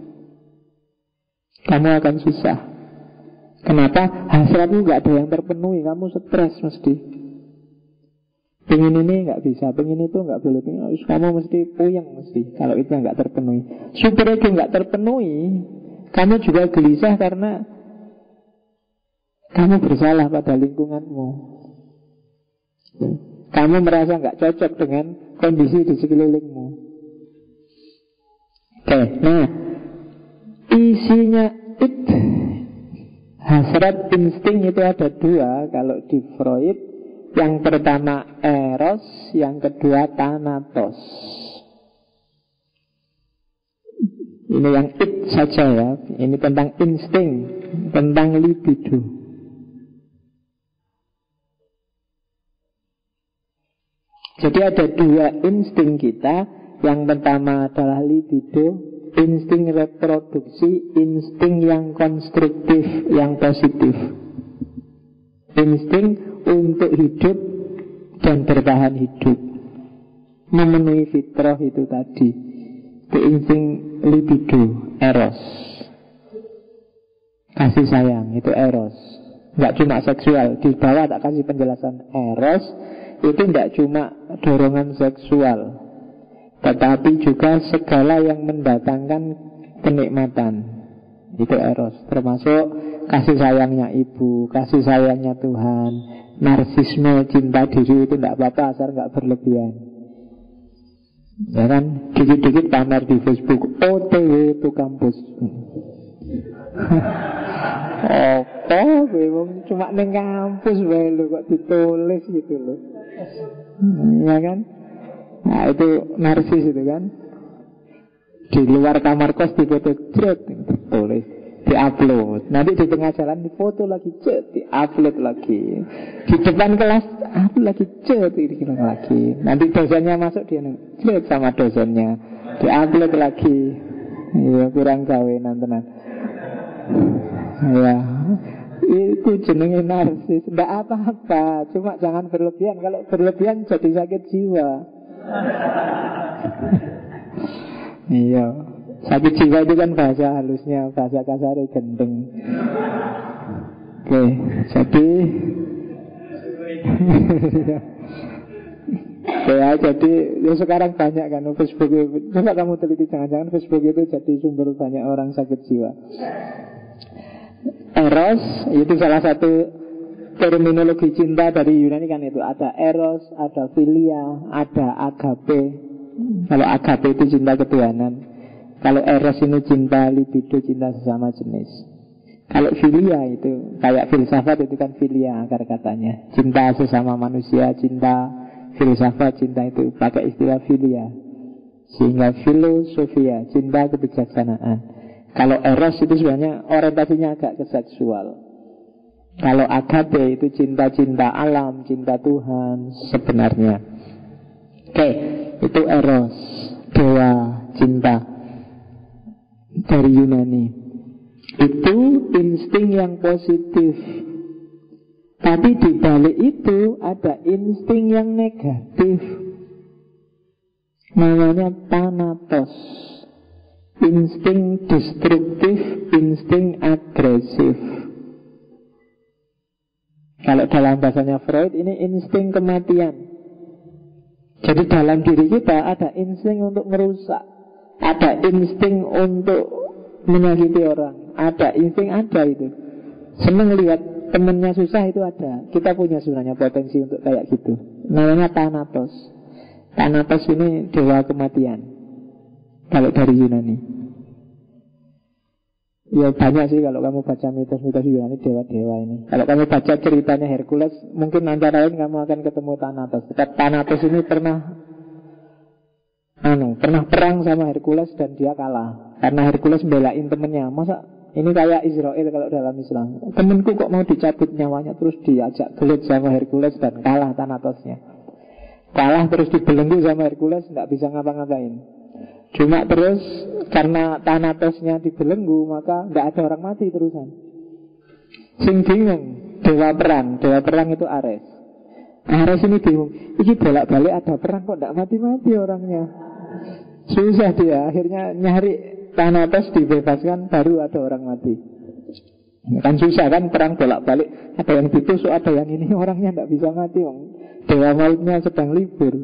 A: kamu akan susah. Kenapa? Hasratmu gak ada yang terpenuhi, kamu stres mesti. Pengen ini gak bisa, pengen itu gak boleh, kamu mesti puyeng mesti kalau itu gak terpenuhi. Super ego gak terpenuhi, kamu juga gelisah karena kamu bersalah pada lingkunganmu. Kamu merasa gak cocok dengan kondisi di sekelilingmu. Oke, nah isinya it, hasrat insting itu ada dua. Kalau di Freud, yang pertama eros, yang kedua thanatos. Ini yang it saja ya. Ini tentang insting, tentang libido. Jadi ada dua insting kita. Yang pertama adalah libido, insting reproduksi, insting yang konstruktif, yang positif. Insting untuk hidup dan bertahan hidup, memenuhi fitrah itu tadi. Itu insting libido, eros. Kasih sayang, itu eros. Nggak cuma seksual. Di bawah tak kasih penjelasan. Eros itu nggak cuma dorongan seksual, tetapi juga segala yang mendatangkan kenikmatan. Itu eros. Termasuk kasih sayangnya ibu, kasih sayangnya Tuhan. Narsisme, cinta diri itu tidak apa-apa asal nggak berlebihan. Ya kan, dikit-dikit pamer di Facebook, OTW to kampus. Apa memang cuma neng kampus wae lho kok ditulis gitu loh. Ya kan? Nah itu narsis itu kan. Di luar kamar kos difoto jet tertulis, diupload. Nanti di tengah jalan difoto lagi jet, diupload lagi. Di depan kelas upload lagi jet, dikirim lagi. Nanti dosennya masuk dia jet sama dosennya, diupload lagi. Iya kurang gawenan tenan. Ya, itu jenenge narsis. Tidak apa-apa, cuma jangan berlebihan. Kalau berlebihan jadi sakit jiwa. Iya, sakit jiwa itu kan bahasa halusnya, bahasa kasarnya gendeng. Oke, jadi ya, jadi ya sekarang banyak kan Facebook itu. Coba kamu teliti, jangan-jangan Facebook itu jadi sumber banyak orang sakit jiwa. Eros itu salah satu terminologi cinta dari Yunani kan itu. Ada eros, ada filia, ada agape. Kalau agape itu cinta ketuhanan. Kalau eros ini cinta libido, cinta sesama jenis. Kalau filia itu kayak filsafat itu kan filia akar katanya. Cinta sesama manusia, cinta filsafat, cinta itu pakai istilah filia. Sehingga filosofia, cinta kebijaksanaan. Kalau eros itu sebenarnya orientasinya agak ke seksual. Kalau agape itu cinta-cinta alam, cinta Tuhan sebenarnya. Oke, itu eros, dewa cinta dari Yunani. Itu insting yang positif. Tapi di balik itu ada insting yang negatif. Namanya thanatos. Insting destruktif, insting agresif. Kalau dalam bahasanya Freud ini insting kematian. Jadi dalam diri kita ada insting untuk merusak, ada insting untuk menyakiti orang, ada insting, ada itu. Senang lihat temennya susah itu ada. Kita punya sebenarnya potensi untuk kayak gitu. Namanya Thanatos. Thanatos ini dewa kematian kalau dari Yunani. Ya banyak sih kalau kamu baca mitos-mitos Yunani, dewa-dewa ini. Kalau kamu baca ceritanya Hercules, mungkin antara lain kamu akan ketemu Thanatos. Thanatos ini pernah perang sama Hercules dan dia kalah. Karena Hercules belain temennya. Masa ini kayak Israel kalau dalam Islam. Temenku kok mau dicabut nyawanya, terus diajak gelut sama Hercules dan kalah Thanatosnya. Kalah terus dibelenggu sama Hercules, tidak bisa ngapa-ngapain. Cuma terus karena Thanatosnya dibelenggu, maka tidak ada orang mati terusan. Sing bingung dewa perang itu Ares. Ares ini bingung, ini bolak-balik ada perang kok tidak mati-mati orangnya. Susah dia, akhirnya nyari Thanatos dibebaskan, baru ada orang mati. Kan susah kan perang bolak-balik, ada yang ditusuk, ada yang ini, orangnya tidak bisa mati. Dewa mautnya sedang libur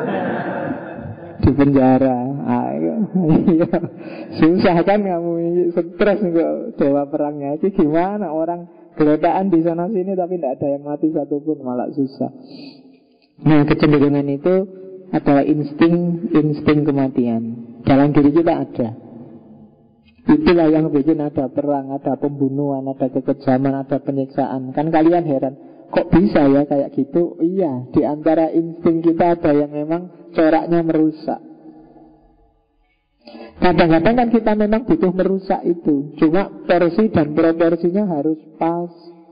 A: di penjara. Iya, susah kan kamu, stres kok dewa perangnya. Itu gimana orang geletaan di sana sini tapi tidak ada yang mati satupun, malah susah. Nah kecenderungan itu adalah insting kematian dalam diri kita ada. Itulah yang bikin ada perang, ada pembunuhan, ada kekejaman, ada penyiksaan. Kan kalian heran, kok bisa ya kayak gitu? Iya, di antara insting kita ada yang memang coraknya merusak. Kadang-kadang kan kita memang butuh merusak itu, cuma porsi dan proporsinya harus pas.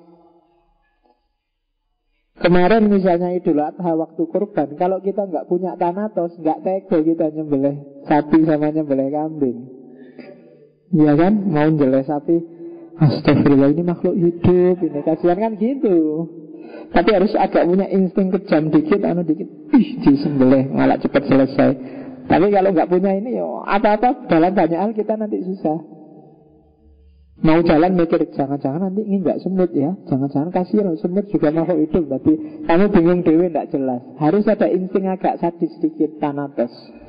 A: Kemarin misalnya Idul Adha waktu kurban, kalau kita nggak punya Thanatos, nggak tega kita nyembelih sapi sama nyembelih kambing. Iya kan, mau nyembelih sapi, astagfirullah ini makhluk hidup, ini kasihan kan gitu. Tapi harus agak punya insting kejam dikit, dikit, disembelih malah cepat selesai. Tapi kalau nggak punya ini, apa-apa dalam banyak hal kita nanti susah. Mau jalan mikir, jangan-jangan nanti ini nggak semut ya, jangan-jangan kasihan semut juga makhluk hidup, tapi kamu bingung dewe nggak jelas. Harus ada insting agak sadis sedikit, Thanatos.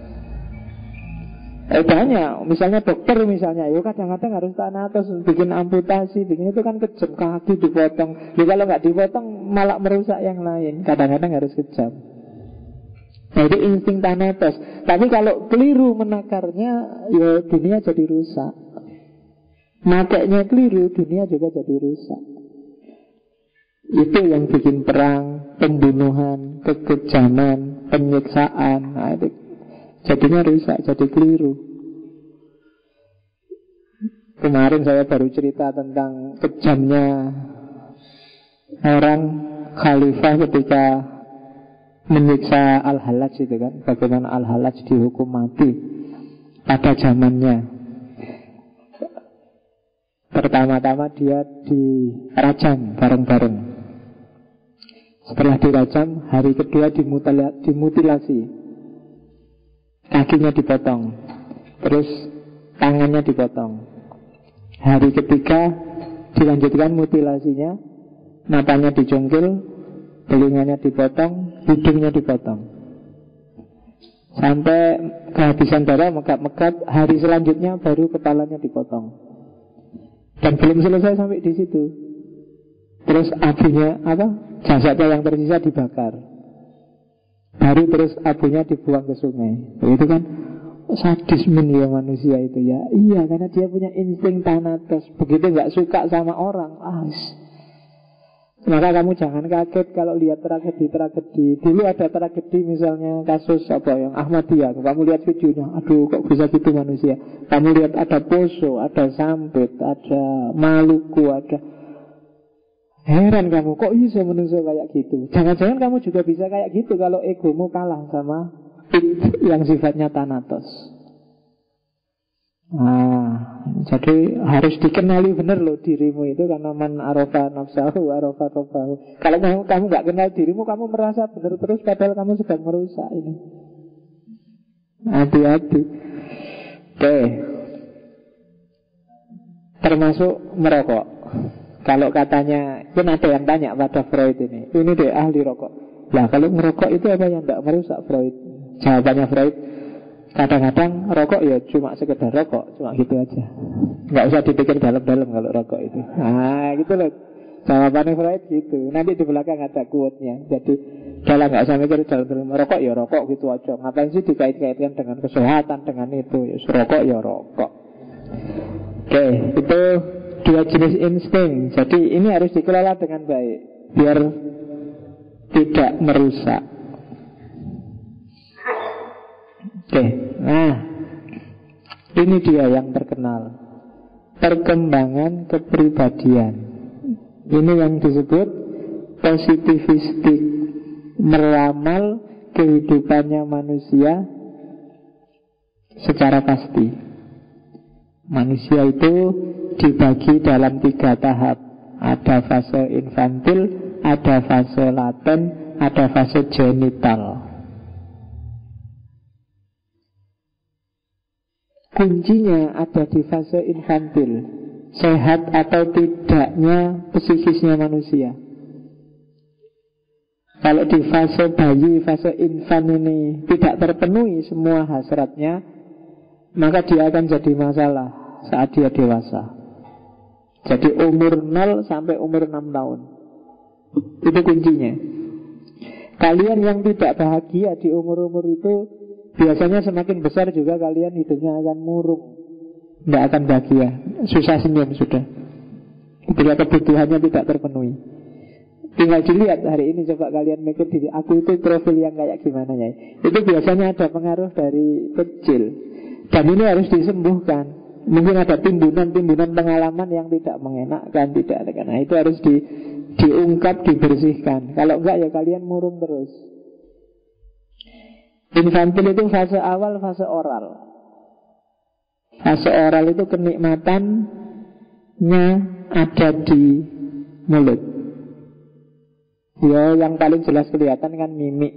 A: Banyak, misalnya dokter misalnya, kadang-kadang harus Thanatos, bikin amputasi, bikin itu kan kejam, kaki dipotong. Kalau nggak dipotong malah merusak yang lain. Kadang-kadang harus kejam. Jadi insting Thanatos. Tapi kalau keliru menakarnya, ya dunia jadi rusak. Makanya keliru, dunia juga jadi rusak. Itu yang bikin perang, pembunuhan, kekejaman, penyiksaan. Nah, itu jadinya rusak, jadi keliru. Kemarin saya baru cerita tentang kejamnya orang khalifah ketika menyiksa Al-Hallaj itu kan. Bagaimana Al-Hallaj dihukum mati pada zamannya. Pertama-tama dia dirajam bareng-bareng. Setelah dirajam, hari kedua dimutilasi. Kakinya dipotong, terus tangannya dipotong. Hari ketiga dilanjutkan mutilasinya, matanya dicongkel, telinganya dipotong, hidungnya dipotong. Sampai kehabisan darah, megap-megap. Hari selanjutnya baru kepalanya dipotong. Dan belum selesai sampai di situ. Terus abunya jasadnya yang tersisa dibakar. Baru terus abunya dibuang ke sungai. Itu kan sadisme ya manusia itu ya. Iya, karena dia punya insting Thanatos. Begitu gak suka sama orang, maka kamu jangan kaget kalau lihat tragedi-tragedi. Dulu ada tragedi misalnya kasus yang Ahmadiyah. Kamu lihat videonya, aduh kok bisa gitu manusia. Kamu lihat ada Poso, ada Sampit, ada Maluku, ada. Heran kamu, kok bisa manusia kayak gitu. Jangan-jangan kamu juga bisa kayak gitu kalau egomu kalah sama yang sifatnya Thanatos. Jadi harus dikenali benar loh dirimu itu, karena man arafa nafsahu arafa rabbahu. Kalau kamu gak kenal dirimu, kamu merasa benar terus padahal kamu sedang merusak ini. Hati-hati. Oke. Termasuk merokok. Kalau katanya, kan ada yang tanya pada Freud ini deh ahli rokok. Nah kalau merokok itu apa yang tidak merusak Freud? Jawabannya Freud, kadang-kadang rokok ya cuma sekedar rokok, cuma gitu aja. Nggak usah dipikir dalam-dalam kalau rokok itu. Gitu loh. Jawabannya Freud gitu. Nanti di belakang ada quote-nya. Jadi dalam nggak usah mikir dalam-dalam, rokok ya rokok gitu aja. Ngapain sih dikait-kaitkan dengan kesehatan, dengan itu? Ya rokok ya rokok. Oke, itu dua jenis insting. Jadi ini harus dikelola dengan baik biar tidak merusak. Oke, nah ini dia yang terkenal, perkembangan kepribadian. Ini yang disebut positivistik, meramal kehidupannya manusia secara pasti. Manusia itu dibagi dalam 3 tahap. Ada fase infantil, ada fase laten, ada fase genital. Kuncinya ada di fase infantil. Sehat atau tidaknya psikisnya manusia. Kalau di fase bayi, fase infan ini tidak terpenuhi semua hasratnya, maka dia akan jadi masalah saat dia dewasa. Jadi umur 0 sampai umur 6 tahun. Itu kuncinya. Kalian yang tidak bahagia di umur-umur itu, biasanya semakin besar juga kalian hidupnya akan murung, tidak akan bahagia, susah senyum sudah. Ketika kebutuhannya tidak terpenuhi. Tinggal dilihat hari ini, coba kalian mikir diri, aku itu profil yang kayak gimana ya. Itu biasanya ada pengaruh dari kecil. Dan ini harus disembuhkan. Mungkin ada timbunan-timbunan pengalaman yang tidak mengenakkan, tidak ada. Nah itu harus diungkap, dibersihkan. Kalau enggak ya kalian murung terus. Infantil itu fase awal, fase oral. Fase oral itu kenikmatannya ada di mulut. Ya yang paling jelas kelihatan kan mimik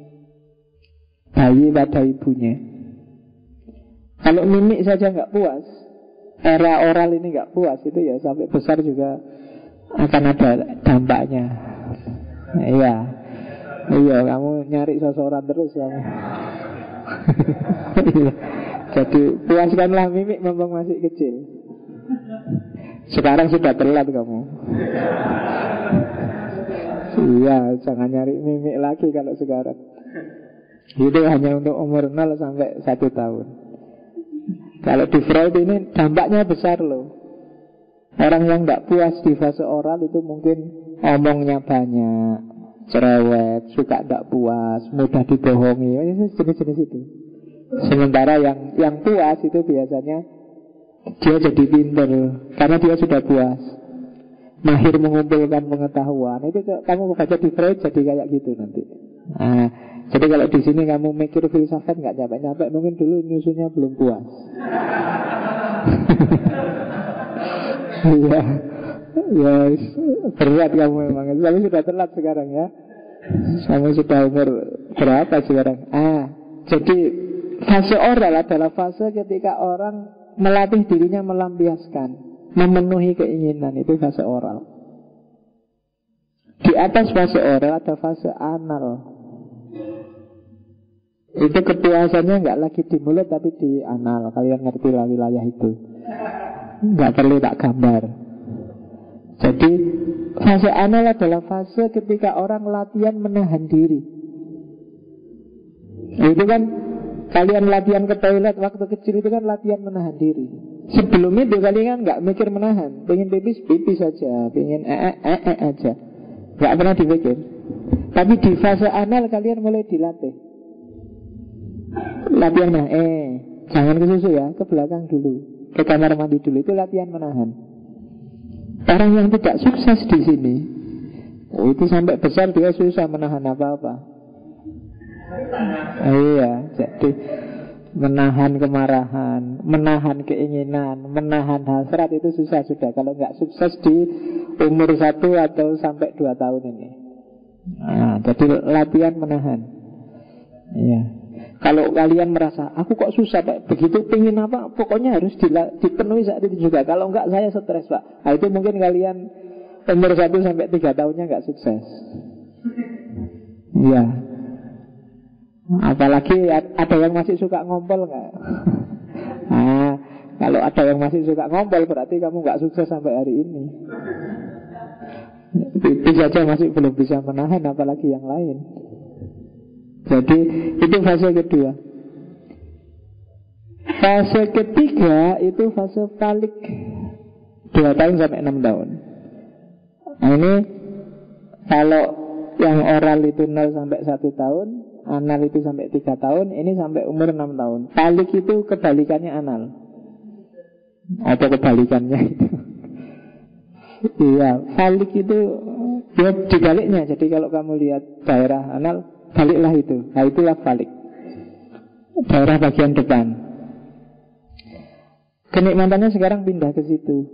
A: bayi pada ibunya. Kalau mimik saja nggak puas, era oral ini nggak puas, itu ya sampai besar juga akan ada dampaknya. Iya, kamu nyari sosoran terus ya. Jadi puaskanlah mimik mumpung masih kecil. Sekarang sudah telat kamu. Iya, jangan nyari mimik lagi kalau sekarang. Itu hanya untuk umur 0 sampai 1 tahun. Kalau di Freud ini dampaknya besar loh. Orang yang tidak puas di fase oral itu mungkin omongnya banyak, cerewet, suka tidak puas, mudah dibohongi, jenis-jenis itu. Sementara yang puas itu biasanya dia jadi pintar karena dia sudah puas, mahir mengumpulkan pengetahuan. Itu kamu baca di Freud jadi kayak gitu nanti. Nah, jadi kalau di sini kamu mikir filsafat nggak nyampe-nyampe, mungkin dulu nyusunya belum puas. Iya, yes, berat kamu memang. Tapi sudah telat sekarang ya. Kamu sudah umur berapa sekarang? Jadi fase oral adalah fase ketika orang melatih dirinya melampiaskan, memenuhi keinginan. Itu fase oral. Di atas fase oral ada fase anal. Itu kepuasannya nggak lagi di mulut tapi di anal. Kalian ngerti lah wilayah itu. Nggak perlu tak gambar. Jadi fase anal adalah fase ketika orang latihan menahan diri. Itu kan kalian latihan ke toilet waktu kecil itu kan latihan menahan diri. Sebelum itu kalian kan nggak mikir menahan. Pengen pipis, pipis saja. Pengen aja. Nggak pernah dipikir. Tapi di fase anal kalian mulai dilatih. Latihannya jangan ke susu ya, ke belakang dulu, ke kamar mandi dulu. Itu latihan menahan. Orang yang tidak sukses di sini, itu sampai besar dia susah menahan apa-apa. Iya, jadi menahan kemarahan, menahan keinginan, menahan hasrat itu susah sudah. Kalau nggak sukses di umur 1 atau sampai 2 tahun ini. Nah, jadi latihan menahan. Iya. Kalau kalian merasa aku kok susah Pak, begitu pingin apa, pokoknya harus dipenuhi saat itu juga. Kalau enggak saya stres Pak. Nah itu mungkin kalian umur 1 sampai 3 tahunnya enggak sukses. Iya. Apalagi ada yang masih suka ngompol enggak? Nah, kalau ada yang masih suka ngompol berarti kamu enggak sukses sampai hari ini. Itu saja masih belum bisa menahan, apalagi yang lain. Jadi itu fase kedua. Fase ketiga itu fase falik, 2 tahun sampai 6 tahun. Nah ini kalau yang oral itu 0 sampai 1 tahun, anal itu sampai 3 tahun, ini sampai umur 6 tahun. Falik itu kebalikannya anal. Atau kebalikannya itu. Iya, falik itu ya dibaliknya. Jadi kalau kamu lihat daerah anal, baliklah itu. Nah itulah falik, daerah bagian depan. Kenikmatannya sekarang pindah ke situ.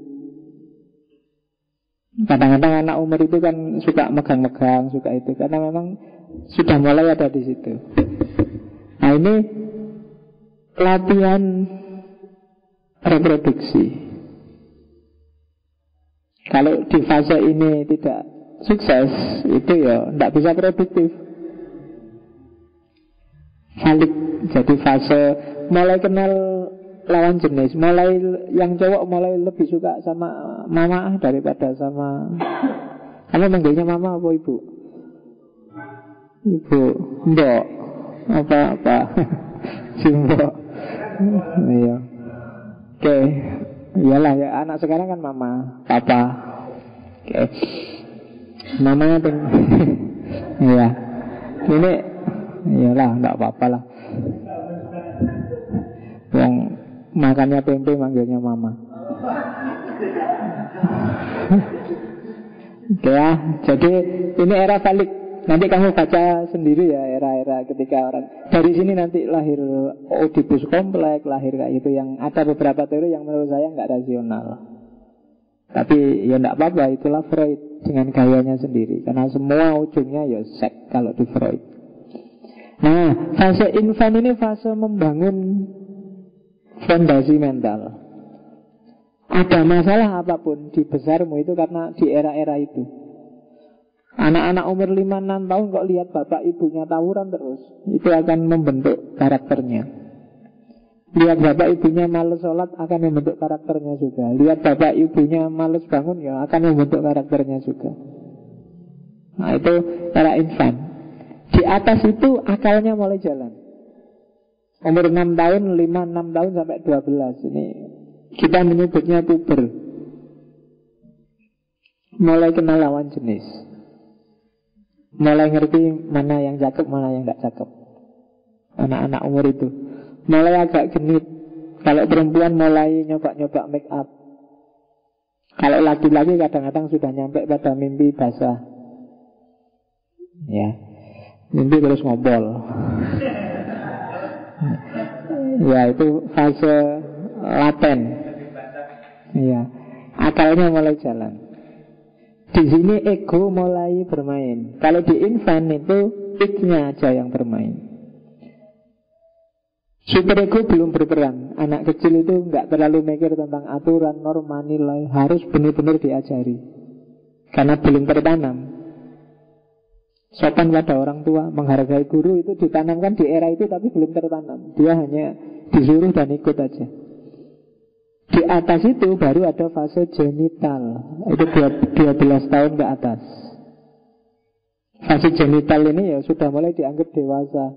A: Kadang-kadang anak umur itu kan suka megang-megang, suka itu, karena memang sudah mulai ada di situ. Nah ini latihan reproduksi. Kalau di fase ini tidak sukses, itu ya tidak bisa produktif. Falik, jadi fase mulai kenal lawan jenis, mulai yang cowok mulai lebih suka sama mama daripada sama. Kamu manggilnya mama apa ibu? Ibu, mbok, apa? Si mbok. Iya. Oke, iyalah ya, anak sekarang kan mama, papa. Oke. Namanya tuh. Iya. Ini iyalah, enggak apa-apa lah. Yang makannya tempe manggilnya mama. Oke ya, jadi ini era balik. Nanti kamu baca sendiri ya era-era ketika orang dari sini nanti lahir Oedipus kompleks, lahir kayak gitu, yang ada beberapa teori yang menurut saya nggak rasional. Tapi ya nggak apa-apa, itulah Freud dengan gayanya sendiri. Karena semua ujungnya ya seks kalau di Freud. Nah, fase infan ini fase membangun fondasi mental. Ada masalah apapun di besarmu itu karena di era-era itu. Anak-anak umur 5-6 tahun kok lihat bapak ibunya tawuran terus, itu akan membentuk karakternya. Lihat bapak ibunya males sholat akan membentuk karakternya juga. Lihat bapak ibunya males bangun ya akan membentuk karakternya juga. Nah itu era infan. Di atas itu akalnya mulai jalan. Umur 6 tahun, 5-6 tahun sampai 12. Ini kita menyebutnya puber. Mulai kenal lawan jenis. Mulai ngerti mana yang cakep, mana yang gak cakep. Anak-anak umur itu mulai agak genit. Kalau perempuan mulai nyoba-nyoba make up. Kalau laki-laki kadang-kadang sudah nyampe pada mimpi basah. Ya, mimpi terus ngobrol. Ya itu fase laten. Ya, akalnya mulai jalan. Di sini ego mulai bermain. Kalau di infan itu id-nya aja yang bermain. Super ego belum berperan. Anak kecil itu nggak terlalu mikir tentang aturan, norma, nilai. Harus benar-benar diajari. Karena belum tertanam. Sopan pada orang tua, menghargai guru itu ditanamkan di era itu tapi belum tertanam. Dia hanya disuruh dan ikut aja. Di atas itu baru ada fase genital. Itu 12 tahun ke atas. Fase genital ini ya sudah mulai dianggap dewasa.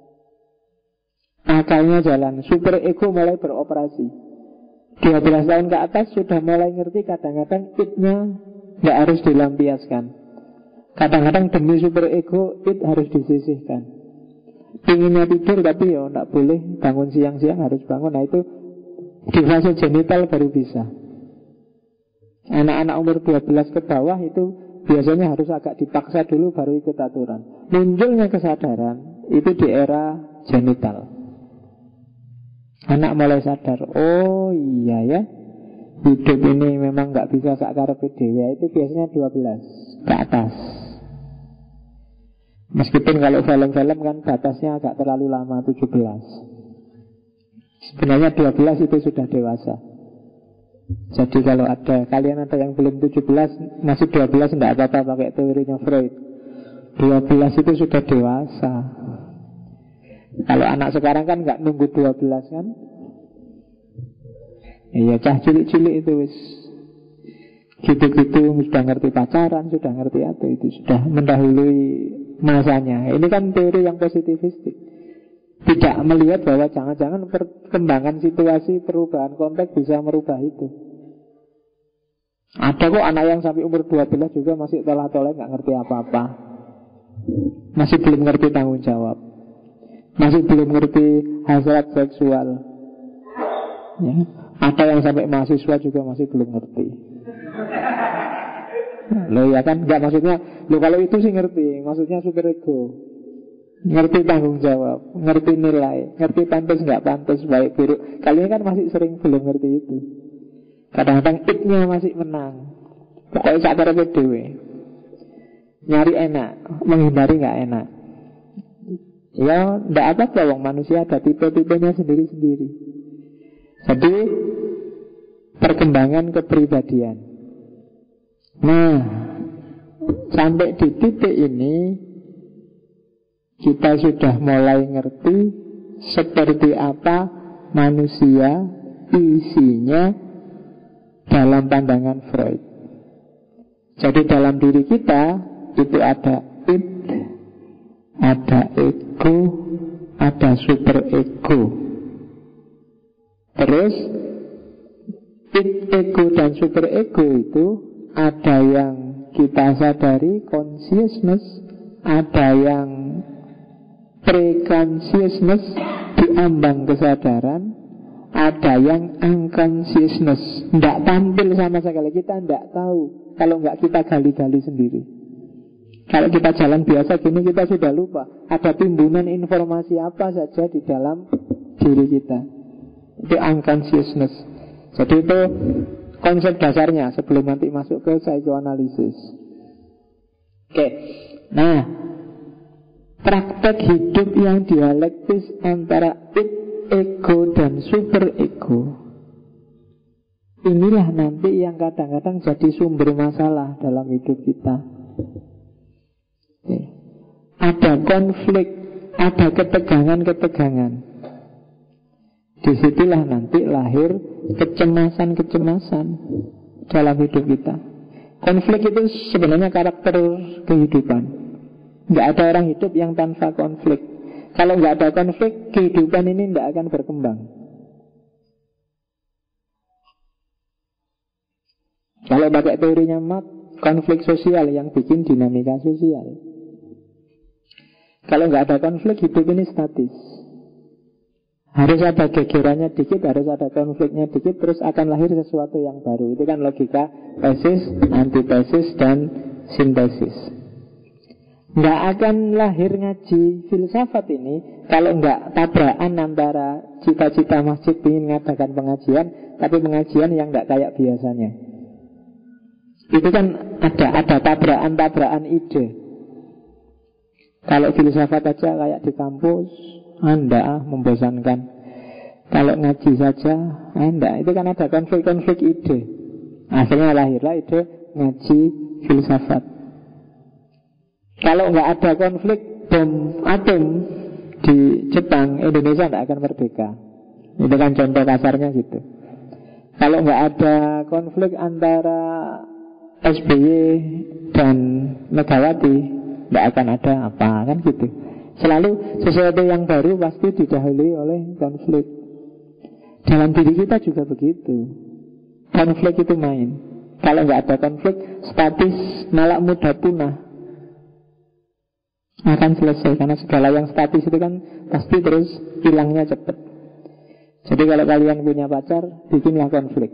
A: Akalnya jalan. Super ego mulai beroperasi. 12 tahun ke atas sudah mulai ngerti kadang-kadang id-nya gak harus dilampiaskan. Kadang-kadang demi super ego id harus disisihkan. Pinginnya tidur tapi ya gak boleh bangun siang-siang, harus bangun. Nah itu di fase genital baru bisa. Anak-anak umur 12 ke bawah itu biasanya harus agak dipaksa dulu baru ikut aturan. Munculnya kesadaran itu di era genital. Anak mulai sadar, oh iya ya, hidup ini memang gak bisa sakarepe dhewe. Itu biasanya 12 ke atas. Meskipun kalau film-film kan batasnya agak terlalu lama, 17. Sebenarnya 12 itu sudah dewasa. Jadi kalau kalian ada yang belum 17, masih 12 tidak apa-apa pakai teorinya Freud. 12 itu sudah dewasa. Kalau anak sekarang kan nggak nunggu 12 kan. Iya, cah cilik-cilik itu wis gitu-gitu sudah ngerti pacaran, sudah ngerti itu sudah mendahului masanya. Ini kan teori yang positivistik. Tidak melihat bahwa jangan-jangan perkembangan situasi, perubahan konteks bisa merubah itu. Ada kok anak yang sampai umur 12 juga masih tolah-tolah gak ngerti apa-apa. Masih belum ngerti tanggung jawab. Masih belum ngerti hasrat seksual ya. Ada yang sampai mahasiswa juga masih belum ngerti. Loh ya kan, gak maksudnya loh kalau itu sih ngerti, maksudnya super ego. Ngerti tanggung jawab, ngerti nilai, ngerti pantas nggak pantas, baik buruk. Kalian kan masih sering belum ngerti itu. Kadang-kadang id-nya masih menang. Pokoknya sadar dhewe. Nyari enak, menghindari nggak enak. Ya, nggak apa-apa, wong manusia ada tipe-tipenya sendiri-sendiri. Jadi perkembangan kepribadian. Nah, sampai di titik ini kita sudah mulai ngerti seperti apa manusia isinya dalam pandangan Freud. Jadi dalam diri kita itu ada id, ada ego, ada super ego. Terus id, ego dan super ego itu ada yang kita sadari, consciousness, ada yang pre-consciousness, diambang kesadaran, Ada yang unconsciousness, tidak tampil sama sekali. Kita tidak tahu kalau nggak kita gali-gali sendiri. Kalau kita jalan biasa gini, kita sudah lupa ada timbunan informasi apa saja di dalam diri kita. Itu unconsciousness. Jadi itu konsep dasarnya sebelum nanti masuk ke psychoanalysis. Oke. Nah, praktek hidup yang dialektis antara ego dan super ego, inilah nanti yang kadang-kadang jadi sumber masalah dalam hidup kita. Ada konflik, ada ketegangan-ketegangan. Disitulah nanti lahir kecemasan-kecemasan dalam hidup kita. Konflik itu sebenarnya karakter kehidupan. Nggak ada orang hidup yang tanpa konflik. Kalau nggak ada konflik, kehidupan ini tidak akan berkembang. Kalau pakai teorinya Marx, konflik sosial yang bikin dinamika sosial. Kalau nggak ada konflik, hidup ini statis. Harus ada gegerannya dikit, harus ada konfliknya dikit, terus akan lahir sesuatu yang baru. Itu kan logika tesis, antitesis, dan sintesis. Nggak akan lahir ngaji filsafat ini kalau nggak tabrakan antara cita-cita masjid ingin mengadakan pengajian, tapi pengajian yang nggak kayak biasanya. Itu kan ada tabrakan ide. Kalau filsafat aja kayak di kampus, Anda membosankan. Kalau ngaji saja, Anda itu kan ada konflik-konflik ide. Akhirnya lahirlah ide ngaji filsafat. Kalau nggak ada konflik bom atom di Jepang, Indonesia nggak akan merdeka. Itu kan contoh kasarnya gitu. Kalau nggak ada konflik antara SBY dan Megawati, nggak akan ada apa, kan gitu. Selalu sesuatu yang baru pasti didahului oleh konflik. Dalam diri kita juga begitu. Konflik itu main. Kalau nggak ada konflik, statis, malah mudah punah, akan selesai. Karena segala yang statis itu kan pasti terus hilangnya cepat. Jadi kalau kalian punya pacar, bikinlah konflik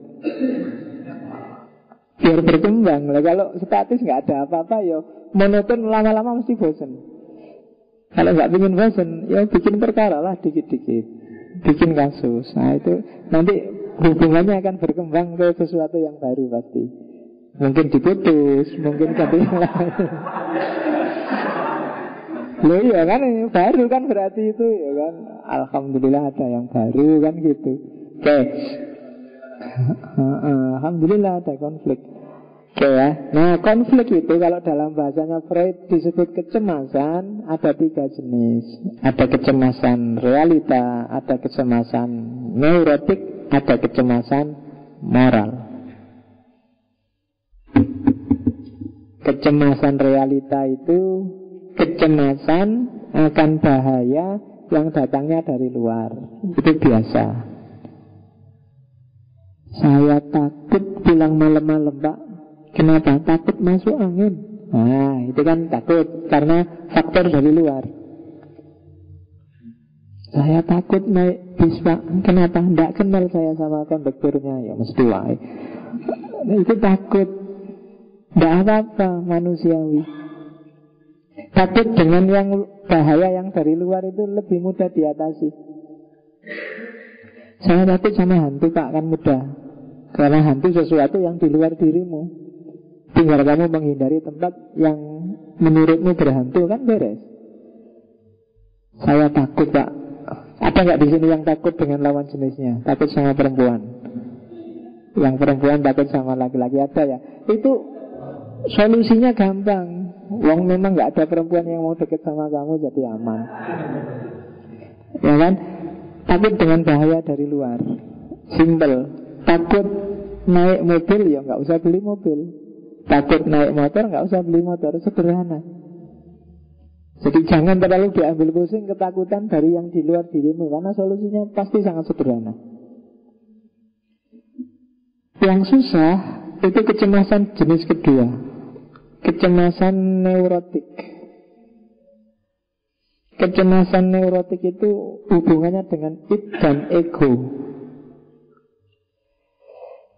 A: biar berkembang. Lah kalau statis nggak ada apa-apa, ya monoton, lama-lama mesti bosan. Kalau nggak bikin bosan, ya bikin perkara lah dikit-dikit, bikin kasus. Nah itu nanti hubungannya akan berkembang ke sesuatu yang baru pasti. Mungkin diputus, mungkin ganti yang lain. Loh iya kan, baru kan berarti itu ya kan. Alhamdulillah ada yang baru kan gitu. Oke. Alhamdulillah ada konflik. Oke ya. Nah konflik itu kalau dalam bahasanya Freud disebut kecemasan. Ada 3 jenis. Ada kecemasan realita, ada kecemasan neurotik, ada kecemasan moral. Kecemasan realita itu kecemasan akan bahaya yang datangnya dari luar. Itu biasa. Saya takut pulang malam-malam, Pak. Kenapa? Takut masuk angin. Nah, itu kan takut karena faktor dari luar. Saya takut naik bis, Pak. Kenapa? Tidak kenal saya sama kondukturnya. Ya mesti wae. Nah, itu takut. Tidak apa-apa, manusiawi. Takut dengan yang bahaya yang dari luar itu lebih mudah diatasi. Saya takut sama hantu, Pak, kan mudah. Karena hantu sesuatu yang di luar dirimu. Tinggal kamu menghindari tempat yang menurutmu berhantu, kan beres. Saya takut, Pak. Ada nggak di sini yang takut dengan lawan jenisnya? Takut sama perempuan. Yang perempuan takut sama laki-laki, ada ya? Itu solusinya gampang. Wong memang nggak ada perempuan yang mau deket sama kamu, jadi aman. Ya kan? Takut dengan bahaya dari luar. Simple. Takut naik mobil, ya nggak usah beli mobil. Takut naik motor, nggak usah beli motor. Sederhana. Jadi jangan terlalu diambil pusing ketakutan dari yang di luar dirimu, karena solusinya pasti sangat sederhana. Yang susah itu kecemasan jenis kedua, kecemasan neurotik. Kecemasan neurotik itu hubungannya dengan id dan ego.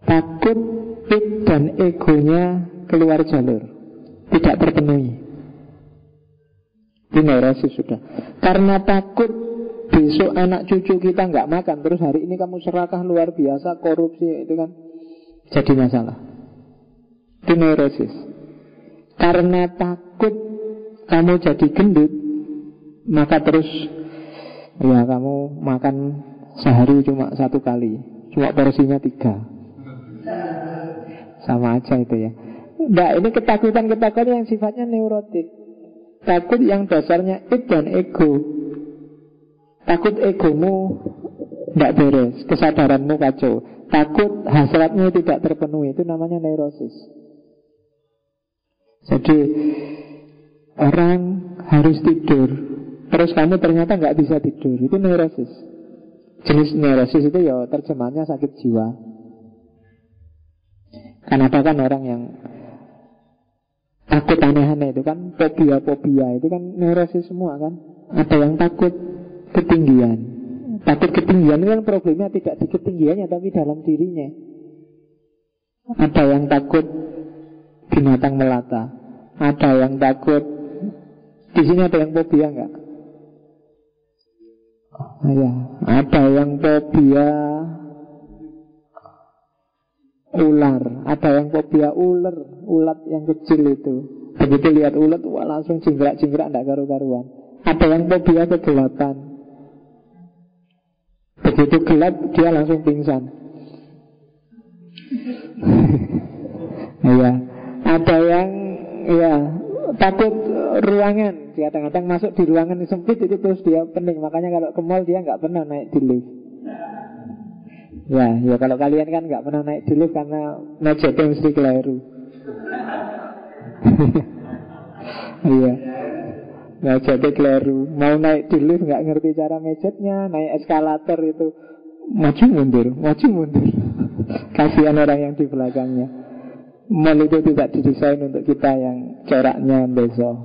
A: takut id dan egonya keluar jalur, tidak terpenuhi. Itu neurosis sudah. Karena takut besok anak cucu kita nggak makan, terus hari ini kamu serakah luar biasa, korupsi, itu kan jadi masalah. Itu neurosis. Karena takut kamu jadi gendut, maka terus ya kamu makan sehari cuma 1 kali, cuma porsinya 3. Sama aja itu ya. Nah, ini ketakutan-ketakutan yang sifatnya neurotik. Takut yang dasarnya id dan ego. Takut egomu tidak beres, kesadaranmu kacau. Takut hasratmu tidak terpenuhi, itu namanya neurosis. Jadi orang harus tidur, terus kamu ternyata nggak bisa tidur, itu neurosis. Jenis neurosis itu ya terjemahnya sakit jiwa. Kan ada kan orang yang takut aneh-aneh, itu kan fobia-fobia, itu kan neurosis semua kan. Ada yang takut ketinggian. Takut ketinggian itu kan problemnya tidak di ketinggiannya, tapi dalam dirinya. Ada yang takut binatang melata, ada yang takut. Di sini ada yang fobia enggak? Ya, ada yang fobia ular, ada yang fobia ular, ulat yang kecil itu. Begitu lihat ulat, wah langsung jingkrak-jingkrak, enggak karu-karuan. Ada yang fobia kegelapan. Begitu gelap, dia langsung pingsan. Ya, ada yang ya takut ruangan. Dia kadang-kadang masuk di ruangan yang sempit itu terus dia pening. Makanya kalau ke mall dia nggak pernah naik di lift. Ya kalau kalian kan nggak pernah naik di lift karena mejetnya mesti keliru. Iya, mejetnya keliru. Mau naik di lift nggak ngerti cara mejetnya, naik eskalator itu maju mundur. Kasihan orang yang di belakangnya. Mall itu tidak didesain untuk kita yang coraknya besok.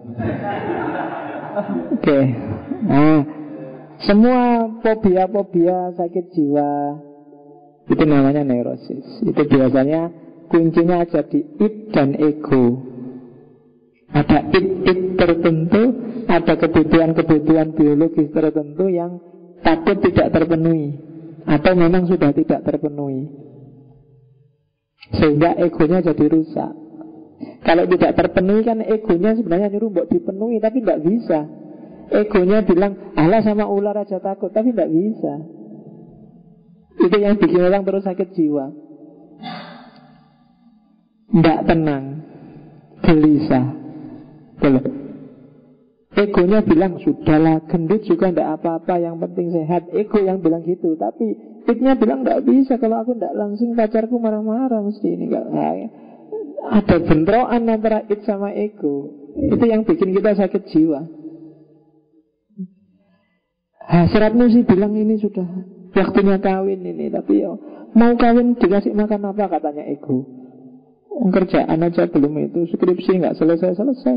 A: Oke. Nah, semua fobia-fobia sakit jiwa itu namanya neurosis. Itu biasanya kuncinya ada di id dan ego. Ada id tertentu, ada kebutuhan-kebutuhan biologis tertentu yang takut tidak terpenuhi atau memang sudah tidak terpenuhi, sehingga egonya jadi rusak. Kalau tidak terpenuhi kan egonya sebenarnya nyuruh mbok dipenuhi, tapi tidak bisa. Egonya bilang, alah sama ular aja takut, tapi tidak bisa. Itu yang bikin orang terus sakit jiwa. Tidak tenang, gelisah. Boleh. Egonya bilang, sudahlah gendut juga tidak apa-apa, yang penting sehat. Ego yang bilang gitu, tapi idnya bilang tidak bisa. Kalau aku tidak langsung pacarku marah-marah mesti ini gak. Nah, ada bentrokan antara id sama ego. Itu yang bikin kita sakit jiwa. Hasratmu sih bilang ini sudah waktunya kawin ini, tapi yo mau kawin dikasih makan apa katanya ego. Kerjaan aja belum itu, skripsi nggak selesai.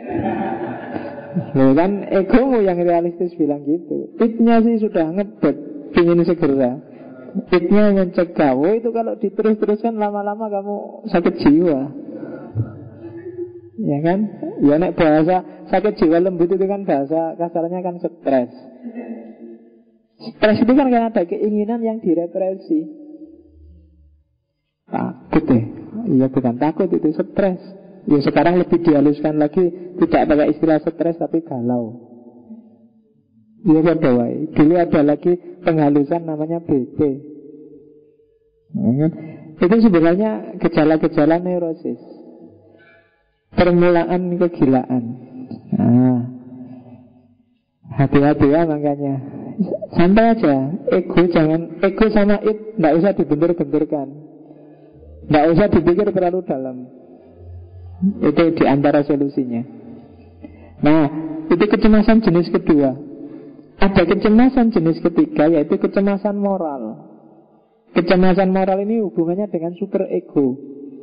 A: Loh kan egomu yang realistis bilang gitu. Idnya sih sudah ngedek, ingin segera. Idnya mencegah. Oh itu kalau diterus-teruskan lama-lama kamu sakit jiwa. Ya kan? Ya nek bahasa sakit jiwa lembut itu kan bahasa kasarnya kan stres. Stres itu kan karena ada keinginan yang direpresi. Takut deh. Iya bukan takut, itu stres. Ya sekarang lebih dihaluskan lagi, tidak pakai istilah stres tapi galau. Iya berdawai. Dulu ada lagi penghalusan namanya BP. Itu sebenarnya gejala-gejala neurosis, permulaan kegilaan. Nah, hati-hati ya makanya. Santai aja. Ego sama id nggak usah dibentur-benturkan, nggak usah dipikir terlalu dalam. Itu diantara solusinya. Nah, itu kecemasan jenis kedua. Ada kecemasan jenis ketiga, yaitu kecemasan moral. Kecemasan moral ini hubungannya dengan super ego.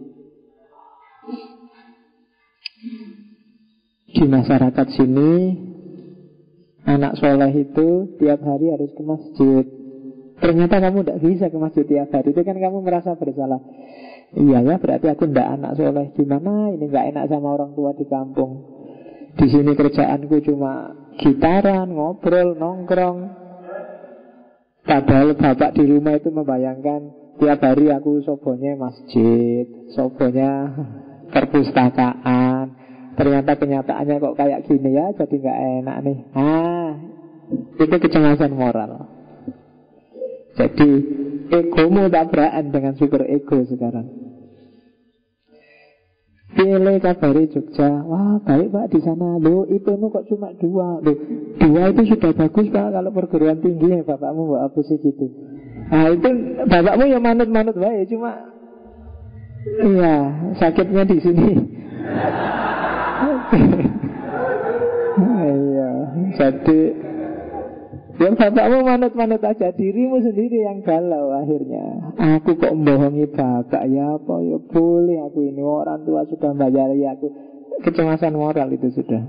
A: Di masyarakat sini, anak soleh itu tiap hari harus ke masjid. ternyata kamu tidak bisa ke masjid tiap hari, itu kan kamu merasa bersalah. Iya ya, berarti aku tidak anak soleh. Gimana ini nggak enak sama orang tua di kampung. Di sini kerjaanku cuma gitaran, ngobrol, nongkrong. Padahal bapak di rumah itu membayangkan tiap hari aku sobonya masjid, sobonya perpustakaan. Ternyata kenyataannya kok kayak gini ya, jadi nggak enak nih. Itu kecemasan moral. Jadi egomu tabrakan dengan super ego sekarang. Pilih kabari Jogja. Wah baik pak di sana. Loh IP-mu kok cuma 2. Loh 2 itu sudah bagus pak. Kalau perguruan tinggi ya bapakmu buat apa sih gitu. Nah itu bapakmu ya manut-manut baik. Cuma iya sakitnya di sini. Iya. Jadi ya bapakmu manut-manut aja. Dirimu sendiri yang galau akhirnya. Aku kok membohongi bapak ya apa ya boleh aku ini. Orang tua sudah membayari aku. Kecemasan moral itu sudah.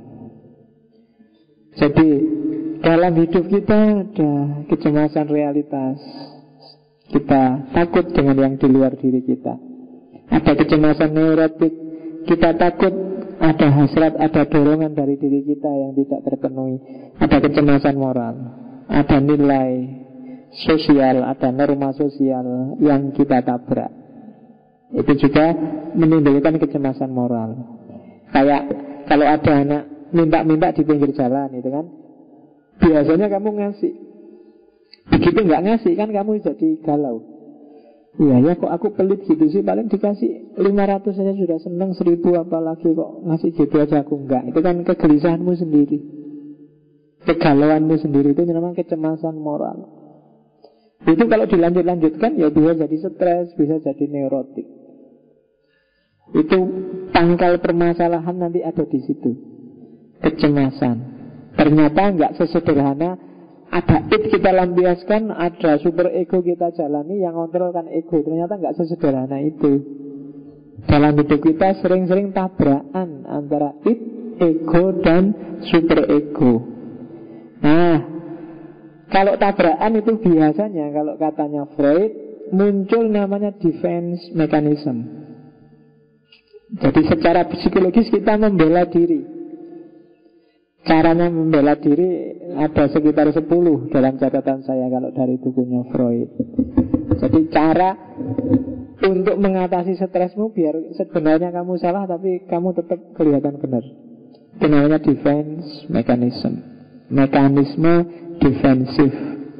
A: Jadi dalam hidup kita ada kecemasan realitas. Kita takut dengan yang di luar diri kita. Ada kecemasan neurotik. Kita takut ada hasrat, ada dorongan dari diri kita yang tidak terpenuhi. Ada kecemasan moral. Ada nilai sosial, ada norma sosial yang kita tabrak. Itu juga menimbulkan kecemasan moral. Kayak kalau ada anak minta-minta di pinggir jalan itu kan, biasanya kamu ngasih. Begitu nggak ngasih kan kamu jadi galau. Iya ya kok aku pelit gitu sih. Paling dikasih 500 saja sudah seneng, 1000 apalagi kok ngasih gitu aja aku enggak. Itu kan kegelisahanmu sendiri, kegalauanmu sendiri. Itu memang kecemasan moral. Itu kalau dilanjut-lanjutkan ya bisa jadi stres, bisa jadi neurotik. Itu pangkal permasalahan nanti ada di situ. Kecemasan. Ternyata nggak sesederhana ada id kita lampiaskan, ada super ego kita jalani yang kontrolkan ego. Ternyata nggak sesederhana itu. Dalam hidup kita sering-sering tabrakan antara id, ego, dan super ego. Nah, kalau tabrakan itu biasanya, kalau katanya Freud, muncul namanya defense mechanism. Jadi secara psikologis kita membela diri. Caranya membela diri ada sekitar 10 dalam catatan saya kalau dari bukunya Freud. Jadi cara untuk mengatasi stresmu biar sebenarnya kamu salah tapi kamu tetap kelihatan benar. Itu namanya defense mechanism. Mekanisme defensif.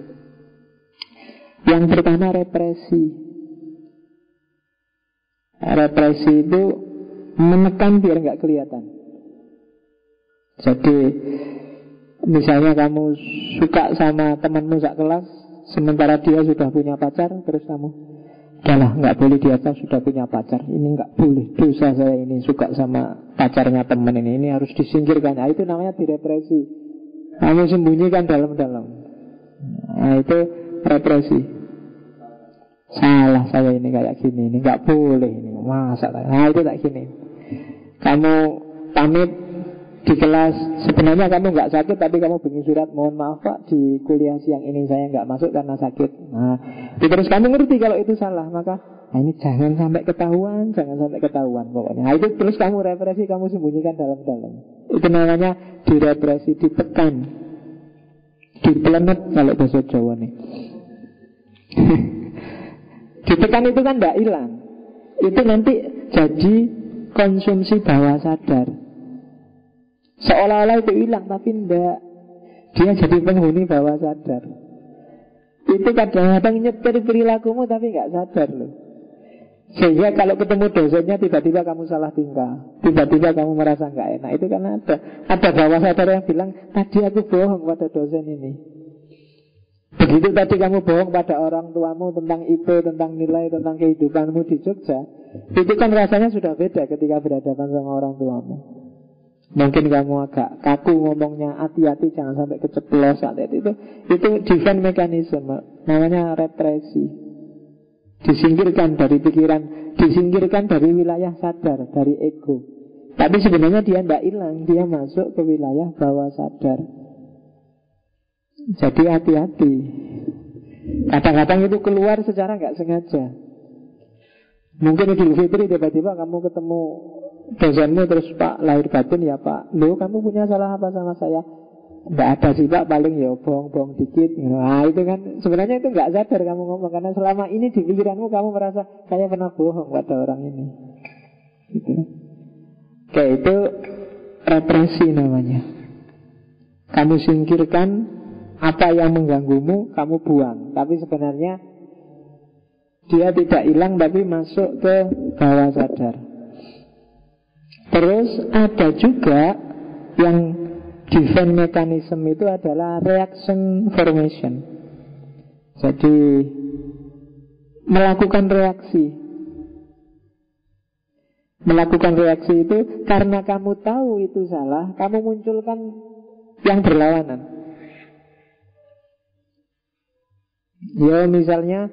A: Yang pertama represi. Represi itu menekan biar nggak kelihatan. Jadi misalnya kamu suka sama temanmu sak kelas, sementara dia sudah punya pacar, terus kamu udahlah nggak boleh dia sudah punya pacar, ini nggak boleh, dosa saya ini suka sama pacarnya teman ini harus disingkirkan. Nah, itu namanya direpresi. Kamu sembunyikan dalam-dalam. Nah, itu represi. Salah saya ini kayak gini, ini nggak boleh ini, masa. Nah itu tak gini. Kamu pamit di kelas, sebenarnya kamu nggak sakit tapi kamu bikin surat, mohon maaf pak di kuliah siang ini saya nggak masuk karena sakit. Nah, terus kamu ngerti kalau itu salah, maka nah ini jangan sampai ketahuan, jangan sampai ketahuan pokoknya. Nah, itu terus kamu represi, kamu sembunyikan dalam-dalam. Itu namanya direpresi, ditekan, dipelenet kalau bahasa Jawa nih. Ditekan itu kan tidak hilang, itu nanti jadi konsumsi bawah sadar. Seolah-olah itu hilang tapi tidak. Dia jadi penghuni bawah sadar. Itu kadang-kadang nyetir perilakumu tapi nggak sadar loh. Sehingga kalau ketemu dosennya tiba-tiba kamu salah tingkah, tiba-tiba kamu merasa nggak enak. Itu karena ada bawah sadar yang bilang tadi aku bohong pada dosen ini. Begitu tadi kamu bohong pada orang tuamu tentang IP, tentang nilai, tentang kehidupanmu di Jogja, itu kan rasanya sudah beda ketika berhadapan sama orang tuamu. Mungkin kamu agak kaku ngomongnya, hati-hati jangan sampai keceplosan. Itu defense mechanism, namanya represi. Disingkirkan dari pikiran, disingkirkan dari wilayah sadar, dari ego. Tapi sebenarnya dia tidak hilang, dia masuk ke wilayah bawah sadar. Jadi hati-hati. Kadang-kadang itu keluar secara nggak sengaja. Mungkin Idul Fitri tiba-tiba kamu ketemu dosenmu, terus Pak, lahir batin ya Pak, loh kamu punya salah apa sama saya? Nggak ada sih Pak, paling ya bohong-bohong dikit. Nah itu kan sebenarnya itu nggak sadar kamu ngomong, karena selama ini di pikiranmu kamu merasa saya pernah bohong pada orang ini gitu. Oke, itu represi namanya. Kamu singkirkan apa yang mengganggumu, kamu buang. Tapi sebenarnya dia tidak hilang, tapi masuk ke bawah sadar. Terus ada juga yang defense mechanism itu adalah reaction formation. Jadi melakukan reaksi. Melakukan reaksi itu karena kamu tahu itu salah, kamu munculkan yang berlawanan. Ya misalnya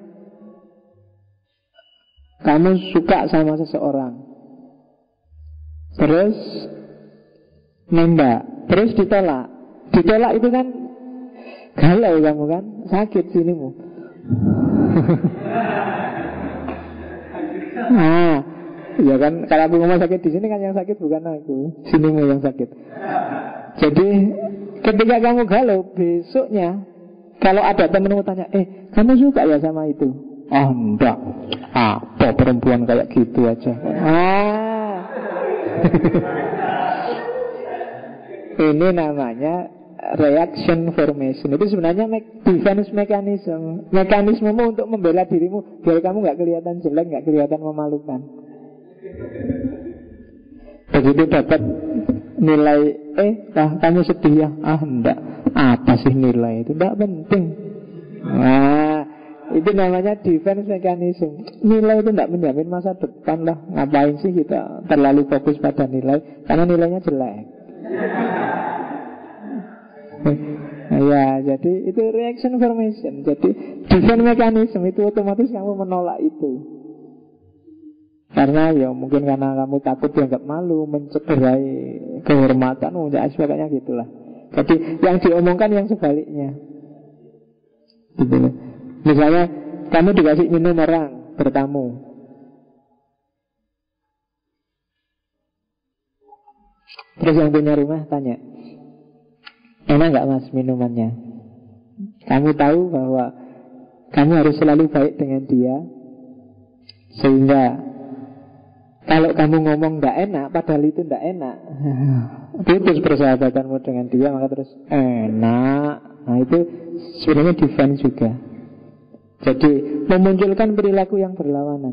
A: kamu suka sama seseorang, terus nembak, terus ditolak. Ditolak itu kan galau kamu kan, sakit sinimu. Nah, ya kan, kalau aku ngomong sakit di sini kan yang sakit bukan aku, sinimu yang sakit. Jadi ketika kamu galau, besoknya kalau ada temenmu tanya, kamu suka ya sama itu? Oh enggak, apa perempuan kayak gitu aja. Ini namanya reaction formation. Itu sebenarnya defense mechanism. Mekanismemu untuk membela dirimu biar kamu gak kelihatan jelek, gak kelihatan memalukan. Begitu dapat nilai kamu sedih ya? Enggak. Apa sih nilai itu? Enggak penting. Nah, itu namanya defense mechanism. Nilai itu enggak menjamin masa depan lah. Ngapain sih kita terlalu fokus pada nilai? Karena nilainya jelek. Ya, jadi itu reaction formation. Jadi defense mechanism itu otomatis kamu menolak itu. Karena ya mungkin karena kamu takut dianggap malu, mencederai kehormatan, dan sebagainya gitulah. Jadi yang diomongkan yang sebaliknya. Gitu. Misalnya kamu dikasih minum orang bertamu, terus yang punya rumah tanya, enak gak mas minumannya? Kamu tahu bahwa kamu harus selalu baik dengan dia, sehingga kalau kamu ngomong gak enak, padahal itu gak enak, putus persahabatanmu dengan dia, maka terus enak. Nah itu sebenarnya defense juga. Jadi memunculkan perilaku yang berlawanan.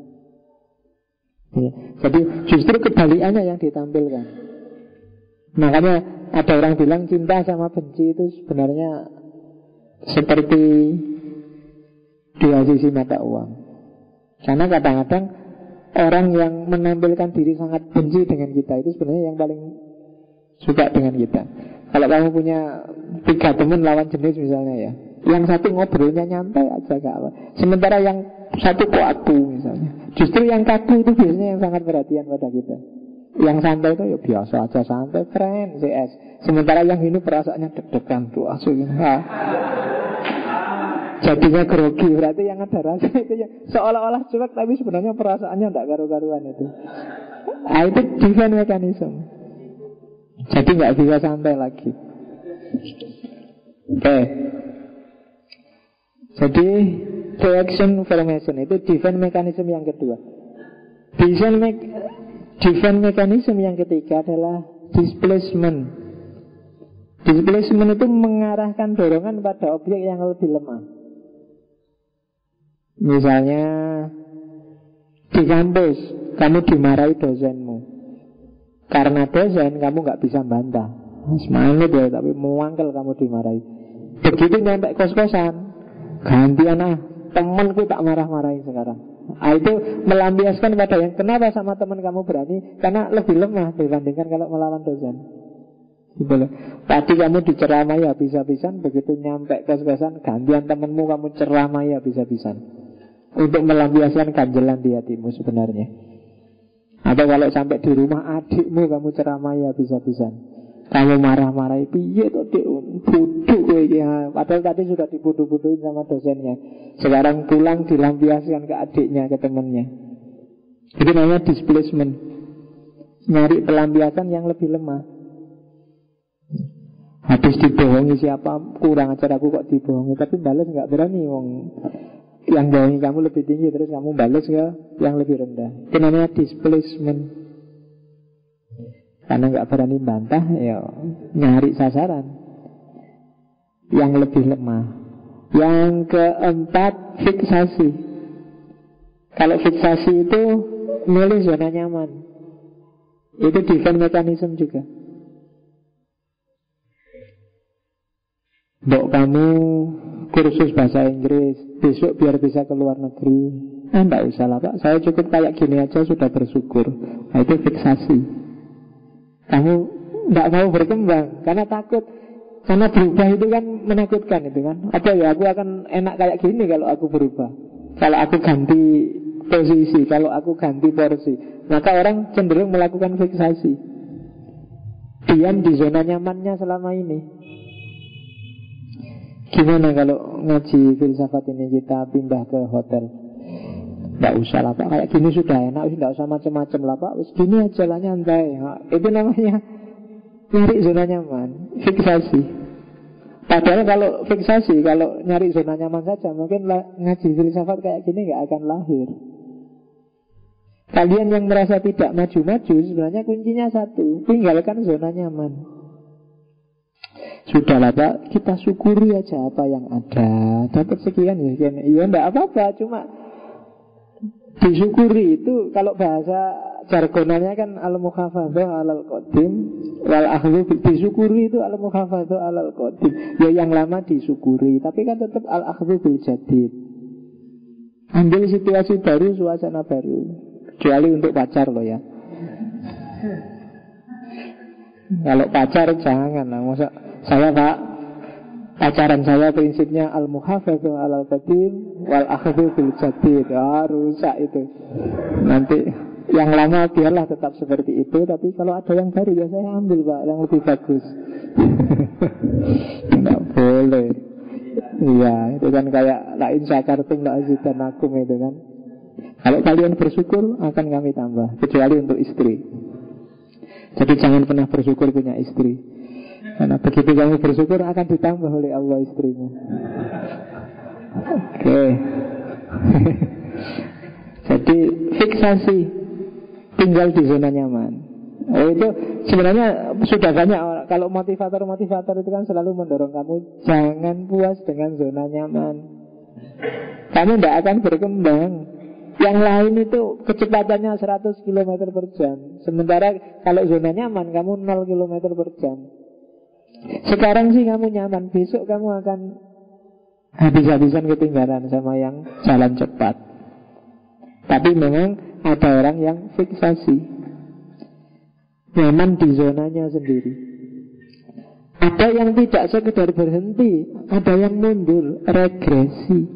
A: Ya. Jadi justru kebalikannya yang ditampilkan. Makanya ada orang bilang cinta sama benci itu sebenarnya seperti dua sisi mata uang. Karena kadang-kadang orang yang menampilkan diri sangat benci dengan kita itu sebenarnya yang paling suka dengan kita. Kalau kamu punya 3 teman lawan jenis misalnya ya, yang satu ngobrolnya nyantai aja gak apa, sementara yang satu kaku misalnya. Justru yang kaku itu biasanya yang sangat perhatian pada kita. Yang santai itu ya biasa aja, santai, friend, CS. Sementara yang ini perasaannya deg-degan tuh asli. Jadinya grogi, berarti yang ada rasa itu ya seolah-olah cuek, tapi sebenarnya perasaannya tidak karu-karuan itu. Nah, itu defense mechanism. Jadi nggak bisa santai lagi. Oke. Jadi reaction formation itu defense mechanism yang kedua. Defense mechanism yang ketiga adalah displacement. Displacement itu mengarahkan dorongan pada objek yang lebih lemah. Misalnya di kampus kamu dimarahi dosenmu. Karena dosen kamu gak bisa bantah, semangat ya, tapi muangkel kamu dimarahi. Begitu nyampe kos-kosan, gantian temanku tak marah-marahin sekarang. Itu melampiaskan pada yang kenapa sama teman kamu berani, karena lebih lemah dibandingkan kalau melawan dosen. Gitu loh. Tadi kamu diceramai habis-habisan, begitu nyampe kos-kosan gantian temanmu kamu ceramai habis-habisan, untuk melampiaskan ganjelan di hatimu sebenarnya. Atau kalau sampai di rumah adikmu kamu ceramai habis-habisan, Kamu marah-marahi piye to Dik, bodoh kowe iki. Padahal tadi sudah dibodoh-bodohin sama dosennya. Sekarang pulang dilampiaskan ke adiknya, ke temannya. Itu namanya displacement. Nyari pelampiasan yang lebih lemah. Habis dibohongi siapa, kurang ajar aku kok dibohongi, tapi balas nggak berani wong. Yang bohongi kamu lebih tinggi, terus kamu balas ke yang lebih rendah. Itu namanya displacement. Karena nggak berani bantah, ya nyari sasaran yang lebih lemah. Yang keempat, fiksasi. Kalau fiksasi itu milih zona nyaman. Itu defense mechanism juga. Mbok kamu kursus bahasa Inggris, besok biar bisa ke luar negeri. Enggak usah lah Pak, saya cukup kayak gini aja sudah bersyukur. Nah, itu fiksasi. Kamu tidak mau berkembang karena takut. Karena berubah itu kan menakutkan itu kan. Apa ya, aku akan enak kayak gini kalau aku berubah. Kalau aku ganti posisi, kalau aku ganti porsi, maka orang cenderung melakukan fiksasi. Diam di zona nyamannya selama ini. Gimana kalau ngaji filsafat ini kita pindah ke hotel? Nggak usah lah Pak, kayak gini sudah enak, nggak usah macam-macam lah Pak, gini aja lah nyantai. Itu namanya nyari zona nyaman, fiksasi. Padahal kalau fiksasi, kalau nyari zona nyaman saja, mungkin ngaji filsafat kayak gini nggak akan lahir. Kalian yang merasa tidak maju-maju, sebenarnya kuncinya satu, tinggalkan zona nyaman. Sudahlah Pak, kita syukuri aja apa yang ada. Dapat sekian ya sekian. Iya enggak apa-apa, cuma disyukuri itu kalau bahasa jargonannya kan al-mukhafadhu alal qadim wal akhdhu, disyukuri itu al-mukhafadhu alal qadim. Ya yang lama disyukuri, tapi kan tetap al-akhdhu bil jadid. Ambil situasi baru, suasana baru. Kecuali untuk pacar loh ya. Kalau pacar jangan lah. Masa saya Pak, pacaran saya prinsipnya al-muhafadhu alal qadim wal akhdhu bil jadid. Rusak itu. Nanti yang lama biarlah tetap seperti itu, tapi kalau ada yang baru ya saya ambil Pak, yang lebih bagus. Tidak boleh. Iya, itu kan kayak lain syakartum la azidanakum itu kan. Kalau kalian bersyukur akan kami tambah, kecuali untuk istri. Jadi jangan pernah bersyukur punya istri, karena begitu kamu bersyukur akan ditambah oleh Allah istrimu. Oke. Jadi fiksasi, tinggal di zona nyaman. Oh itu sebenarnya sudah banyak orang. Kalau motivator itu kan selalu mendorong kamu jangan puas dengan zona nyaman. Kamu tidak akan berkembang. Yang lain itu kecepatannya 100 km per jam. Sementara kalau zona nyaman kamu 0 km per jam. Sekarang sih kamu nyaman, besok kamu akan habis-habisan ketinggalan sama yang jalan cepat. Tapi memang ada orang yang fiksasi, nyaman di zonanya sendiri. Ada yang tidak sekedar berhenti, ada yang mundur, regresi.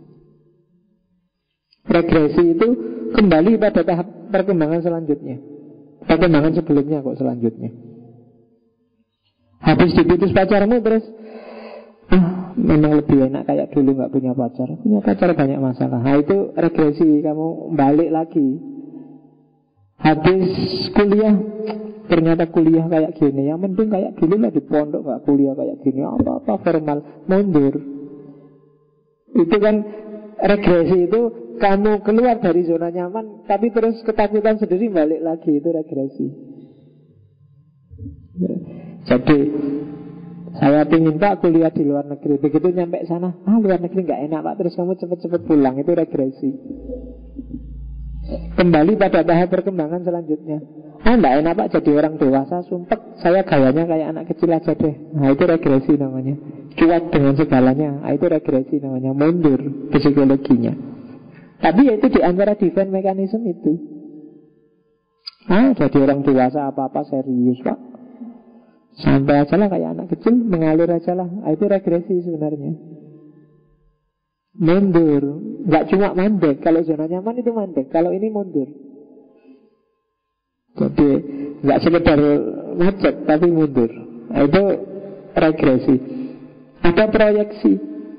A: Regresi itu kembali pada tahap perkembangan selanjutnya. Perkembangan sebelumnya kok selanjutnya. Habis diputus pacarmu terus memang lebih enak kayak dulu gak punya pacar. Punya pacar banyak masalah. Nah itu regresi, kamu balik lagi. Habis kuliah, ternyata kuliah kayak gini. Yang mending kayak dulu lah di pondok, gak kuliah kayak gini. Apa-apa formal, mundur. Itu kan regresi itu kamu keluar dari zona nyaman, tapi terus ketakutan sendiri balik lagi. Itu regresi. Jadi saya ingin Pak kuliah di luar negeri. Begitu nyampe sana, luar negeri gak enak Pak, terus kamu cepet-cepet pulang. Itu regresi. Kembali pada tahap perkembangan selanjutnya. Gak enak Pak jadi orang dewasa, sumpek saya gayanya kayak anak kecil aja deh. Nah itu regresi namanya. Cuek dengan segalanya. Nah itu regresi namanya. Mundur psikologinya. Tapi ya itu di antara defense mechanism itu. Jadi orang dewasa apa-apa serius Pak, santai aja lah kayak anak kecil, mengalir aja lah. Itu regresi sebenarnya. Mundur. Gak cuma mandek. Kalau zona nyaman itu mandek, kalau ini mundur. Jadi gak sekedar macet, tapi mundur. Itu regresi. Ada proyeksi.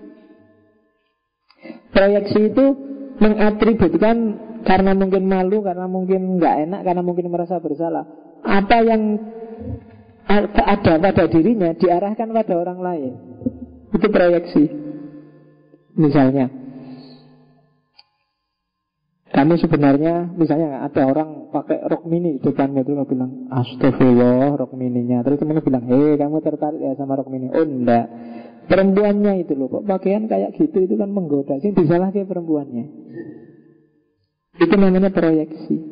A: Proyeksi itu mengatributkan karena mungkin malu, karena mungkin nggak enak, karena mungkin merasa bersalah. Apa yang ada pada dirinya diarahkan pada orang lain. Itu proyeksi. Misalnya, kamu sebenarnya, misalnya ada orang pakai rok mini di depanmu, terus kamu bilang, astagfirullah rok mininya. Terus temennya bilang, hei kamu tertarik ya sama rok mini? Oh enggak, perempuannya itu loh, kok pakaian kayak gitu, itu kan menggoda. Sing disalah kayak perempuannya. Itu namanya proyeksi.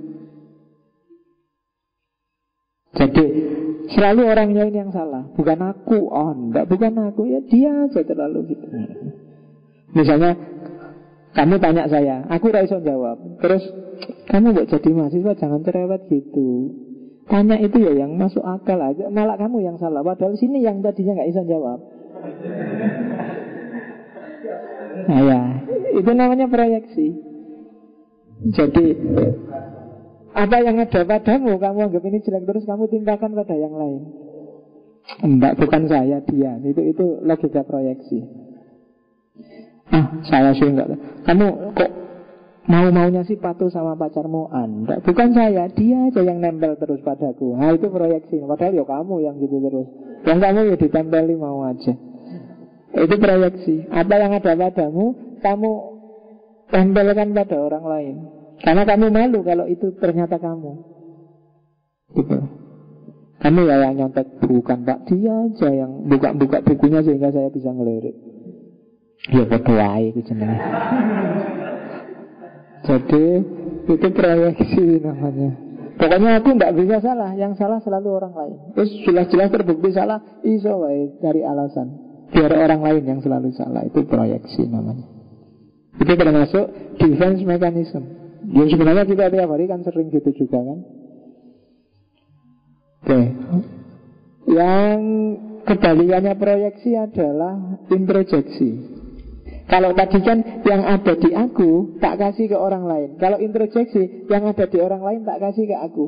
A: Jadi selalu orang lain yang salah, bukan aku. Oh enggak, bukan aku, ya dia aja terlalu gitu. Misalnya kamu tanya saya, aku raiso jawab. Terus kamu buat jadi mahasiswa jangan cerewet gitu. Tanya itu ya yang masuk akal aja. Malah kamu yang salah, padahal sini yang tadinya gak bisa jawab. Nah ya, itu namanya proyeksi. Jadi apa yang ada padamu, kamu anggap ini jelek, terus kamu timpakan pada yang lain. Enggak, bukan saya, dia. Itu logika proyeksi. Saya sih enggak. Kamu kok mau-maunya sih patuh sama pacarmu? Enggak, bukan saya, dia aja yang nempel terus padaku. Nah itu proyeksi. Padahal ya kamu yang gitu terus. Yang kamu ya ditempeli mau aja. Itu proyeksi. Apa yang ada padamu, kamu tempelkan pada orang lain. Karena kamu malu kalau itu ternyata kamu. Gitu. Kamu ya yang nyontek, bukan Pak, dia aja yang buka-buka bukunya sehingga saya bisa ngelirik. Ya berdoa itu jenenge. Jadi itu proyeksi namanya. Pokoknya aku tidak bisa salah, yang salah selalu orang lain. Terus jelas-jelas terbukti salah, iso wae cari alasan biar orang lain yang selalu salah. Itu proyeksi namanya. Itu termasuk defense mechanism. Yang sebenarnya kita tiap hari kan sering gitu juga kan. Oke. Yang kebalikannya proyeksi adalah introjeksi. Kalau tadi kan yang ada di aku tak kasih ke orang lain. Kalau introjeksi, yang ada di orang lain tak kasih ke aku.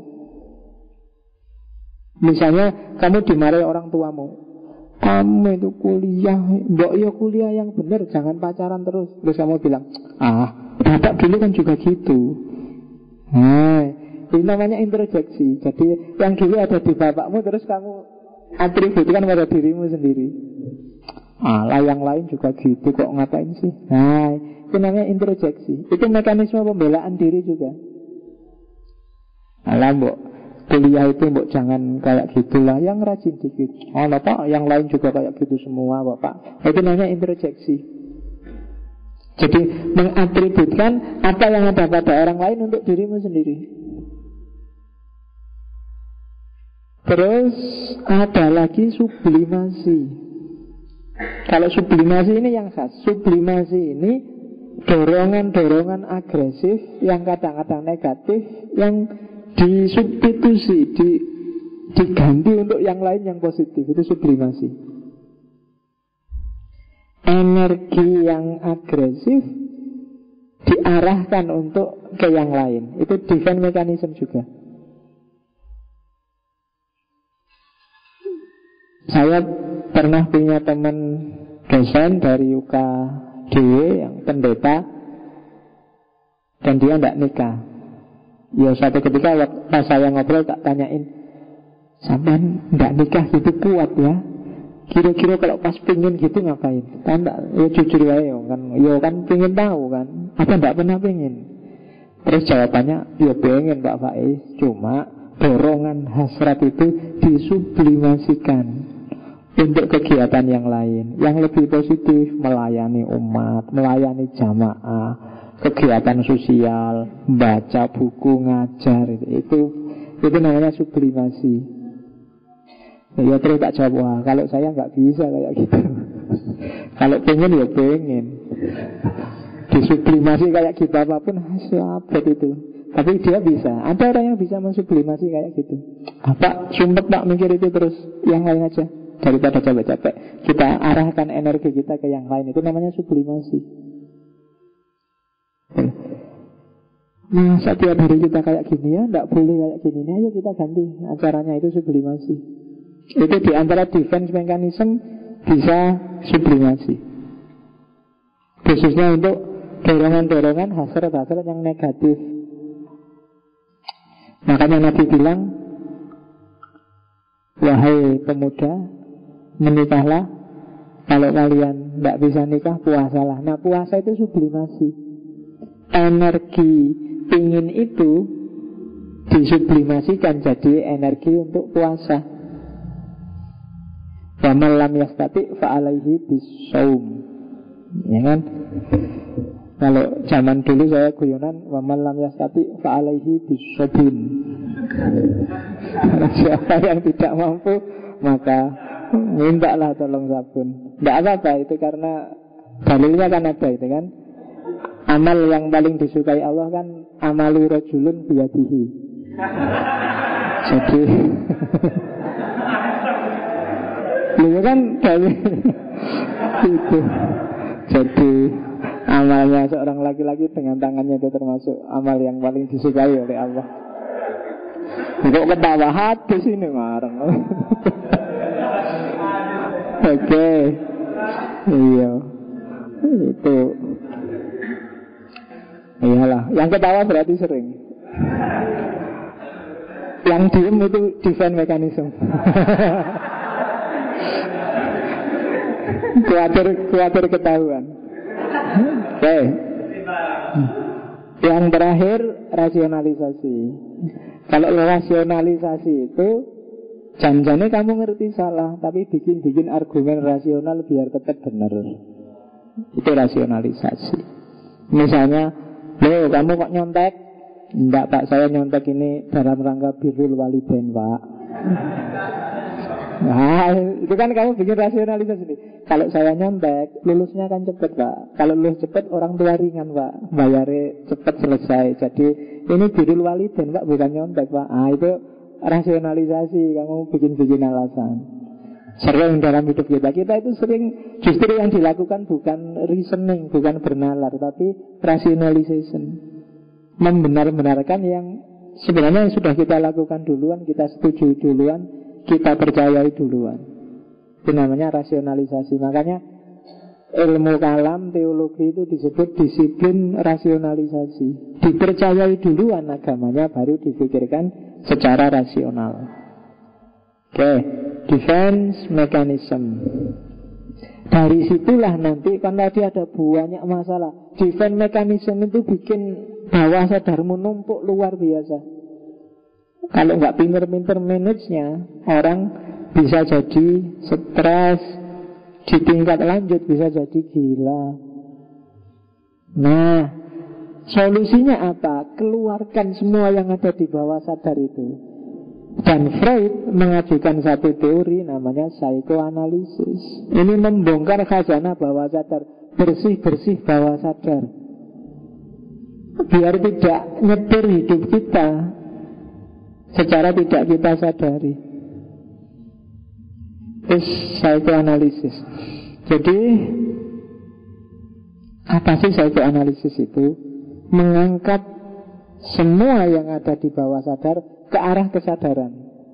A: Misalnya kamu dimarahi orang tuamu, kamu itu kuliah, mbok yo kuliah yang benar, jangan pacaran terus. Terus kamu bilang, bapak dulu kan juga gitu. Nah, ini namanya introjeksi. Jadi yang dulu ada di bapakmu terus kamu atributkan pada dirimu sendiri. Lah yang lain juga gitu, kok ngapain sih? Nah, itu namanya introjeksi. Itu mekanisme pembelaan diri juga. Alah mbok kuliah itu mbok jangan kayak gitulah, yang rajin dikit. Pak, yang lain juga kayak gitu semua Bapak. Itu namanya introjeksi. Jadi mengatributkan apa yang ada pada orang lain untuk dirimu sendiri. Terus ada lagi sublimasi. Kalau sublimasi ini yang khas. Sublimasi ini dorongan-dorongan agresif yang kadang-kadang negatif, yang disubstitusi, diganti untuk yang lain yang positif. Itu sublimasi. Energi yang agresif diarahkan untuk ke yang lain. Itu defense mechanism juga. Saya pernah punya teman dosen dari UKDW yang pendeta, dan dia tidak nikah. Ya suatu ketika pas saya ngobrol tak tanyain, sampean tidak nikah gitu kuat ya? Kira-kira kalau pas pingin gitu ngapain? Kan ya jujur aja kan, ya kan pingin tahu kan? Apa tidak pernah pingin? Terus jawabannya, ya pengen Pak Faiz, cuma dorongan hasrat itu disublimasikan untuk kegiatan yang lain, yang lebih positif, melayani umat, melayani jamaah, kegiatan sosial, baca buku, ngajar, itu namanya sublimasi. Ya terus tak jawab, kalau saya nggak bisa kayak gitu. Kalau pengen ya pengen, disublimasi kayak gitu apapun sahabat itu. Tapi dia bisa. Ada orang yang bisa mensublimasi kayak gitu. Apa sumpet Pak mikir itu terus, yang lain aja. Daripada capek-capek, kita arahkan energi kita ke yang lain. Itu namanya sublimasi. Masa tiap hari kita kayak gini ya, tidak boleh kayak gini. Ayo kita ganti acaranya, itu sublimasi. Itu di antara defense mechanism bisa sublimasi, khususnya untuk dorongan-dorongan hasrat-hasrat yang negatif. Makanya Nabi bilang, wahai pemuda, menikahlah. Kalau kalian tidak bisa nikah, puasalah. Nah, puasa itu sublimasi. Energi ingin itu disublimasikan jadi energi untuk puasa. Wa man lam yastati fa alaihi bisawm. Ya kan? Kalau zaman dulu saya guyonan, wa man lam yastati fa alaihi bisabin. Siapa yang tidak mampu, maka mintalah tolong sabun. Tidak apa-apa itu, karena dalilnya kan ada itu kan. Amal yang paling disukai Allah kan amalu rajulun biyadihi. Jadi lu kan dalil itu. Jadi amalnya seorang laki-laki dengan tangannya itu termasuk amal yang paling disukai oleh Allah. Kok ketawa hadis ini marang. Oke. Iya. Itu. Iyalah, yang ketawa berarti sering. Yang diem itu defense mechanism. Kuatir ketahuan. Oke. Yang terakhir, rasionalisasi. Kalau rasionalisasi itu jangan-jangan kamu ngerti salah, tapi bikin argumen rasional biar tetap benar. Itu rasionalisasi. Misalnya, loh kamu kok nyontek? Enggak Pak, saya nyontek ini dalam rangka birrul walidain Pak. Nah, itu kan kamu bikin rasionalisasi nih. Kalau saya nyontek, lulusnya kan cepet Pak. Kalau lulus cepet, orang tua ringan Pak, bayarnya cepet selesai. Jadi ini birrul walidain Pak, bukan nyontek Pak. Ah, itu rasionalisasi, kamu bikin alasan. Sering dalam hidup kita itu sering justru yang dilakukan bukan reasoning, bukan bernalar, tapi rationalization. Membenar-benarkan yang sebenarnya yang sudah kita lakukan duluan, kita setujui duluan, kita percayai duluan. Itu namanya rasionalisasi. Makanya ilmu kalam, teologi itu disebut disiplin rasionalisasi. Dipercayai duluan agamanya, baru difikirkan secara rasional. Oke, defense mechanism. Dari situlah nanti kan tadi ada banyak masalah. Defense mechanism itu bikin bawah sadarmu numpuk luar biasa. Kalau nggak pinter-pinter manage-nya, orang bisa jadi stres, di tingkat lanjut bisa jadi gila. Nah, solusinya apa? Keluarkan semua yang ada di bawah sadar itu. Dan Freud mengajukan satu teori namanya psikoanalisis. Ini membongkar khazanah bawah sadar, bersih-bersih bawah sadar, biar tidak nyetir hidup kita secara tidak kita sadari. Terus psikoanalisis. Jadi apa sih psikoanalisis itu? Mengangkat semua yang ada di bawah sadar ke arah kesadaran,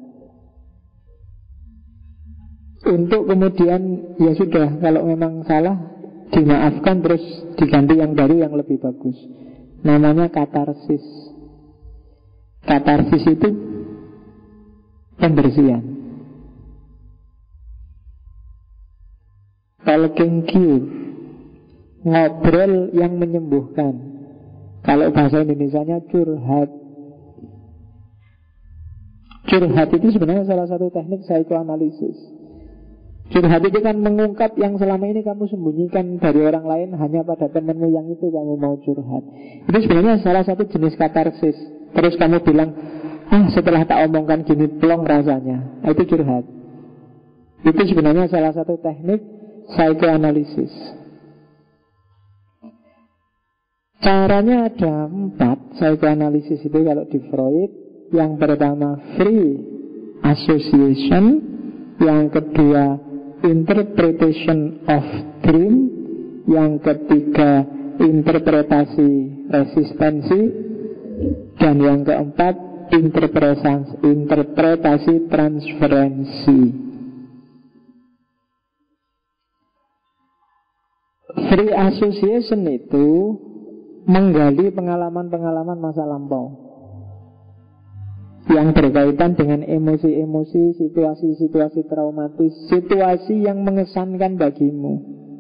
A: untuk kemudian ya sudah, kalau memang salah dimaafkan, terus diganti yang baru yang lebih bagus. Namanya katarsis. Katarsis itu pembersihan. Talking cure, ngobrol yang menyembuhkan. Kalau bahasa Indonesianya curhat. Curhat itu sebenarnya salah satu teknik psikoanalisis. Curhat itu kan mengungkap yang selama ini kamu sembunyikan dari orang lain, hanya pada temanmu yang itu kamu mau curhat. Itu sebenarnya salah satu jenis katarsis. Terus kamu bilang, setelah tak omongkan gini plong rasanya. Itu curhat. Itu sebenarnya salah satu teknik psikoanalisis. Caranya ada 4 psikoanalisis itu kalau di Freud. Yang pertama free association, yang kedua interpretation of dream, yang ketiga interpretasi resistensi, dan yang keempat interpretasi transferensi. Free association itu menggali pengalaman-pengalaman masa lampau yang berkaitan dengan emosi-emosi, situasi-situasi traumatis, situasi yang mengesankan bagimu,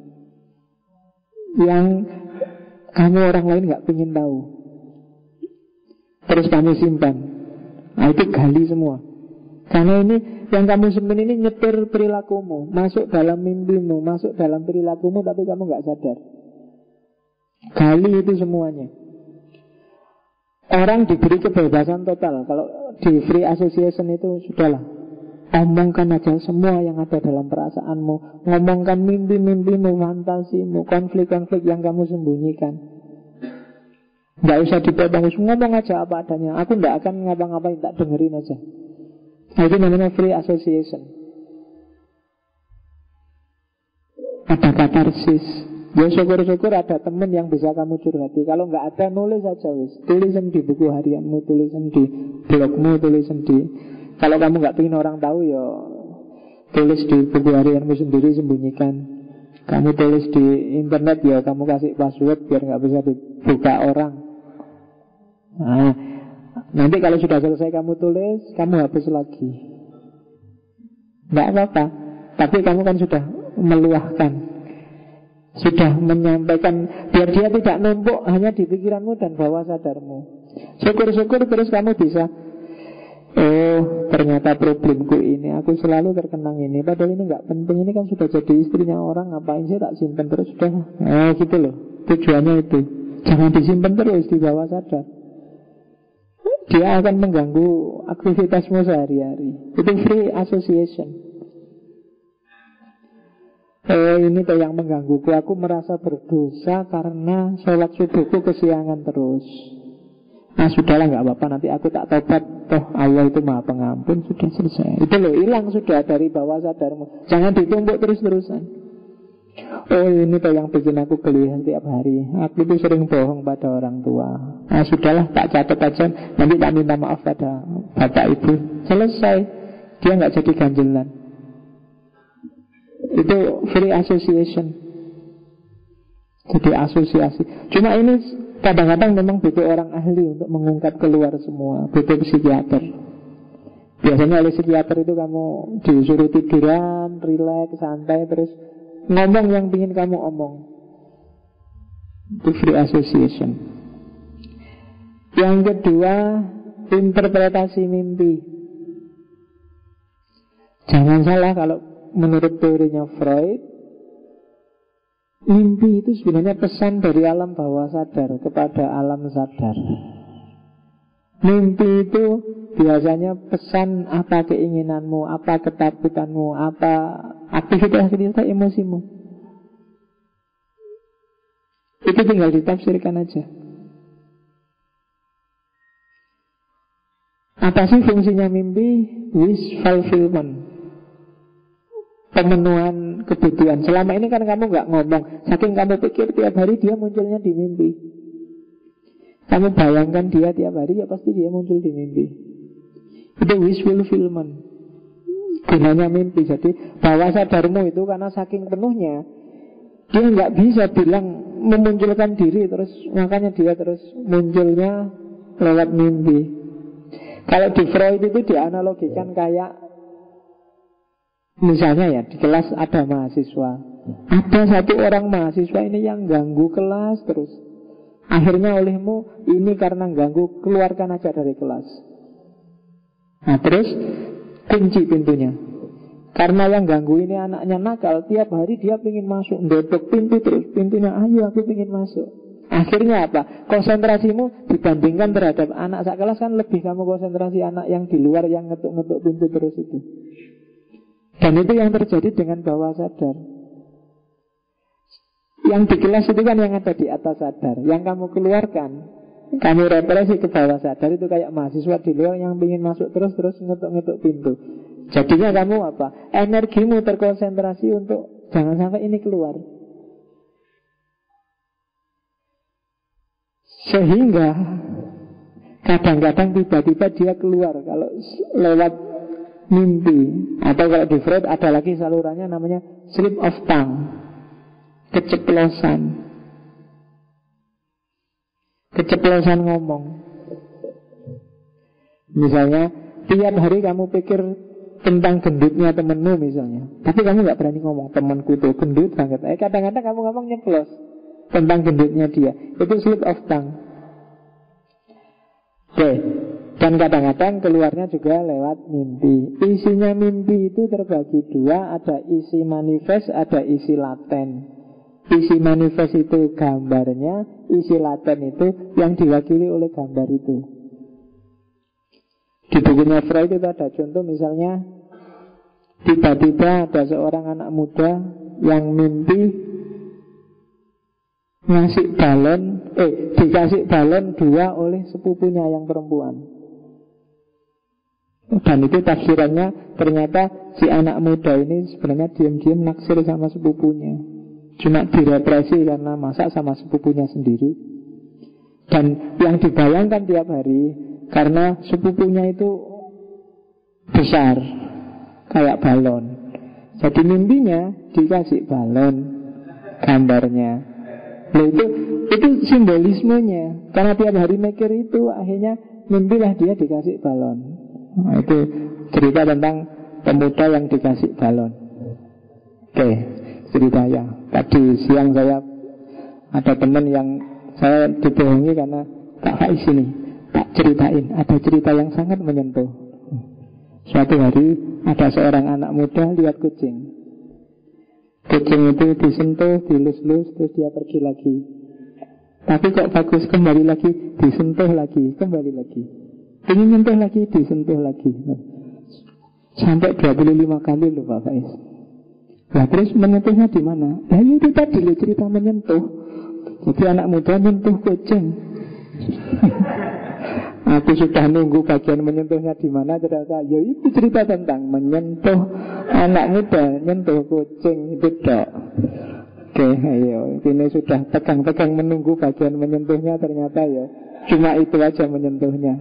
A: yang kamu orang lain gak pengen tahu, terus kamu simpan. Nah itu gali semua. Karena ini yang kamu simpan ini nyetir perilakumu, masuk dalam mimpimu, masuk dalam perilakumu, tapi kamu gak sadar. Gali itu semuanya. Orang diberi kebebasan total. Kalau di free association itu sudahlah, omongkan aja semua yang ada dalam perasaanmu, ngomongkan mimpi-mimpimu, fantasimu, konflik-konflik yang kamu sembunyikan. Gak usah dipotong, ngomong aja apa adanya. Aku gak akan ngapa-ngapain, tak dengerin aja. Nah, itu namanya free association. Ada katarsis. Ya syukur-syukur ada teman yang bisa kamu curhati. Kalau nggak ada, nulis aja wis. Tulisan di buku harianmu, tulisan di blogmu, tulisan di... Kalau kamu nggak pengen orang tahu, ya tulis di buku harianmu sendiri, sembunyikan. Kamu tulis di internet, ya kamu kasih password biar nggak bisa dibuka orang. Nah, nanti kalau sudah selesai kamu tulis, kamu hapus lagi. Nggak apa-apa. Tapi kamu kan sudah meluahkan, sudah menyampaikan, biar dia tidak numpuk hanya di pikiranmu dan bawah sadarmu. Syukur-syukur terus kamu bisa, oh ternyata problemku ini, aku selalu terkenang ini, padahal ini gak penting, ini kan sudah jadi istrinya orang, ngapain sih tak simpen terus, sudah. Gitu loh, tujuannya itu. Jangan disimpan terus di bawah sadar. Dia akan mengganggu aktivitasmu sehari-hari. Itu free association. Ini tuh yang menggangguku. Aku merasa berdosa karena sholat subuhku kesiangan terus. Nah sudahlah, gak apa-apa, nanti aku tak tobat. Toh Allah itu maha pengampun. Sudah selesai. Itu loh, hilang sudah dari bawah sadarmu. Jangan ditumpuk terus-terusan. Oh ini tuh yang bikin aku geli setiap hari. Aku itu sering bohong pada orang tua. Nah sudahlah, tak catat aja. Nanti tak minta maaf pada bapak ibu. Selesai. Dia gak jadi ganjelan. Itu free association. Jadi asosiasi. Cuma ini kadang-kadang memang butuh orang ahli untuk mengungkap keluar semua. Butuh psikiater. Biasanya oleh psikiater itu kamu disuruh tiduran, rileks, santai, terus ngomong yang ingin kamu omong. Itu free association. Yang kedua, interpretasi mimpi. Jangan salah kalau menurut teorinya Freud, mimpi itu sebenarnya pesan dari alam bawah sadar kepada alam sadar. Mimpi itu biasanya pesan apa keinginanmu, apa ketakutanmu, apa aktivitas emosimu. Itu tinggal ditafsirkan aja. Apa sih fungsinya mimpi? Wish fulfillment, pemenuhan kebutuhan. Selama ini kan kamu gak ngomong, saking kamu pikir tiap hari dia munculnya di mimpi. Kamu bayangkan dia tiap hari, ya pasti dia muncul di mimpi. Itu wish fulfillment, gunanya mimpi. Jadi bawah sadarmu itu karena saking penuhnya, dia gak bisa bilang memunculkan diri, terus makanya dia terus munculnya lewat mimpi. Kalau di Freud itu dianalogikan kayak, misalnya ya, di kelas ada mahasiswa. Ada satu orang mahasiswa ini yang ganggu kelas terus. Akhirnya olehmu, ini karena ganggu, keluarkan aja dari kelas. Nah terus kunci pintunya. Karena yang ganggu ini anaknya nakal, tiap hari dia pengen masuk, ndodok pintu terus, pintunya, ayo aku pengen masuk. Akhirnya apa? Konsentrasimu dibandingkan terhadap anak sak kelas kan lebih kamu konsentrasi anak yang di luar yang ngetuk-ngetuk pintu terus itu. Dan itu yang terjadi dengan bawah sadar. Yang di kelas itu kan yang ada di atas sadar. Yang kamu keluarkan, kamu represi ke bawah sadar, itu kayak mahasiswa di luar yang ingin masuk terus ngetuk-ngetuk pintu. Jadinya kamu apa? Energimu terkonsentrasi untuk jangan sampai ini keluar. Sehingga Kadang-kadang tiba-tiba dia keluar kalau lewat mimpi. Atau kalau di Freud ada lagi salurannya namanya slip of tongue, keceplosan. Keceplosan ngomong. Misalnya tiap hari kamu pikir tentang gendutnya temenmu misalnya, tapi kamu gak berani ngomong, temanku tuh gendut banget. Kadang-kadang kamu ngomong nyeplos tentang gendutnya dia. Itu slip of tongue. Oke. Dan kadang-kadang keluarnya juga lewat mimpi. Isinya mimpi itu terbagi dua. Ada isi manifest, ada isi laten. Isi manifest itu gambarnya, isi laten itu yang diwakili oleh gambar itu. Di bukunya Freud itu ada contoh, misalnya tiba-tiba ada seorang anak muda yang mimpi dikasih balon 2 oleh sepupunya yang perempuan. Dan itu tafsirannya ternyata si anak muda ini sebenarnya diam-diam naksir sama sepupunya, cuma direpresi karena masak sama sepupunya sendiri. Dan yang dibayangkan tiap hari, karena sepupunya itu besar kayak balon, jadi mimpinya dikasih balon gambarnya. Nah, itu simbolismenya. Karena tiap hari mikir itu, akhirnya mimpilah dia dikasih balon. Nah, itu cerita tentang pemuda yang dikasih balon. Oke, ceritanya. Tadi siang saya ada teman yang saya dibohongi karena Pak Faiz ini, tak ceritain, ada cerita yang sangat menyentuh. Suatu hari ada seorang anak muda lihat kucing. Kucing itu disentuh, dilus-lus, terus dia pergi lagi. Tapi kok bagus, kembali lagi, disentuh lagi, kembali lagi. Ingin menyentuh lagi, disentuh lagi. Sampai 25 kali loh Pak Faiz. Nah terus menyentuhnya di mana? Nah itu tadi loh cerita menyentuh. Jadi anak muda menyentuh kucing. Aku sudah nunggu bagian menyentuhnya di mana, ternyata ya itu cerita tentang menyentuh anak muda, menyentuh kucing itu dok. Oke, ayo ini sudah tegang-tegang menunggu bagian menyentuhnya, ternyata ya cuma itu aja menyentuhnya.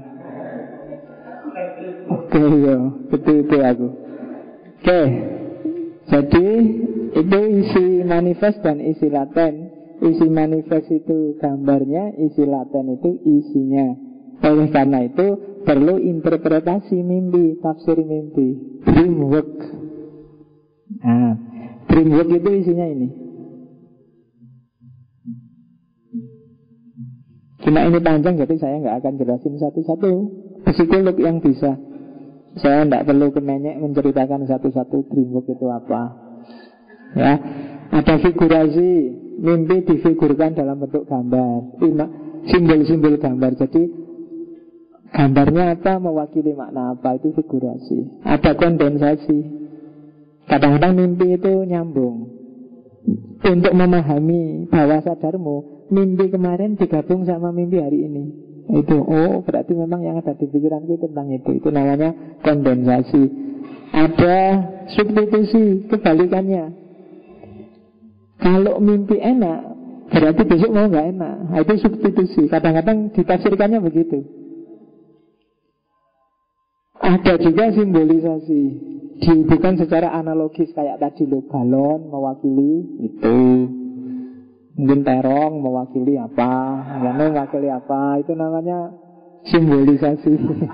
A: Oke, ya betul itu aku. Oke, jadi itu isi manifest dan isi laten. Isi manifest itu gambarnya, isi laten itu isinya. Oleh karena itu perlu interpretasi mimpi, tafsir mimpi, dream work. Nah, dream work itu isinya ini. Cuma ini panjang, jadi saya nggak akan jelasin satu-satu. Psikolog yang bisa. Saya tidak perlu kemenyek menceritakan satu-satu dream work itu apa. Ya, ada figurasi, mimpi difigurkan dalam bentuk gambar, simbol-simbol gambar. Jadi gambarnya apa, mewakili makna apa, itu figurasi. Ada kondensasi. Kadang-kadang mimpi itu nyambung. Untuk memahami bawah sadarmu, mimpi kemarin digabung sama mimpi hari ini. Itu, oh berarti memang yang ada di pikiranku tentang itu. Itu namanya kondensasi. Ada substitusi, kebalikannya. Kalau mimpi enak, berarti besok mau gak enak. Nah, itu substitusi. Kadang-kadang ditafsirkannya begitu. Ada juga simbolisasi, dihubungkan secara analogis. Kayak tadi lo, balon mewakili itu, mungkin terong mewakili apa, yang mewakili apa, itu namanya simbolisasi.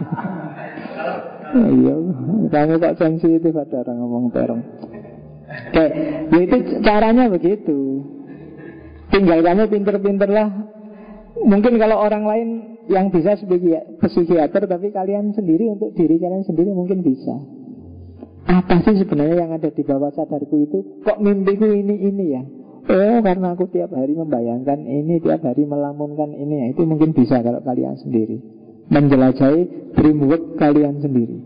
A: Iya, kamu kok sensitif ada orang ngomong terong. Oke, ya itu caranya begitu. Tinggal kamu pinter-pinterlah. Mungkin kalau orang lain yang bisa psikiater, tapi kalian sendiri untuk diri kalian sendiri mungkin bisa. Apa sih sebenarnya yang ada di bawah sadarku itu? Kok mimpiku ini ya? Oh, karena aku tiap hari membayangkan ini, tiap hari melamunkan ini ya. Itu mungkin bisa kalau kalian sendiri menjelajahi dream work kalian sendiri.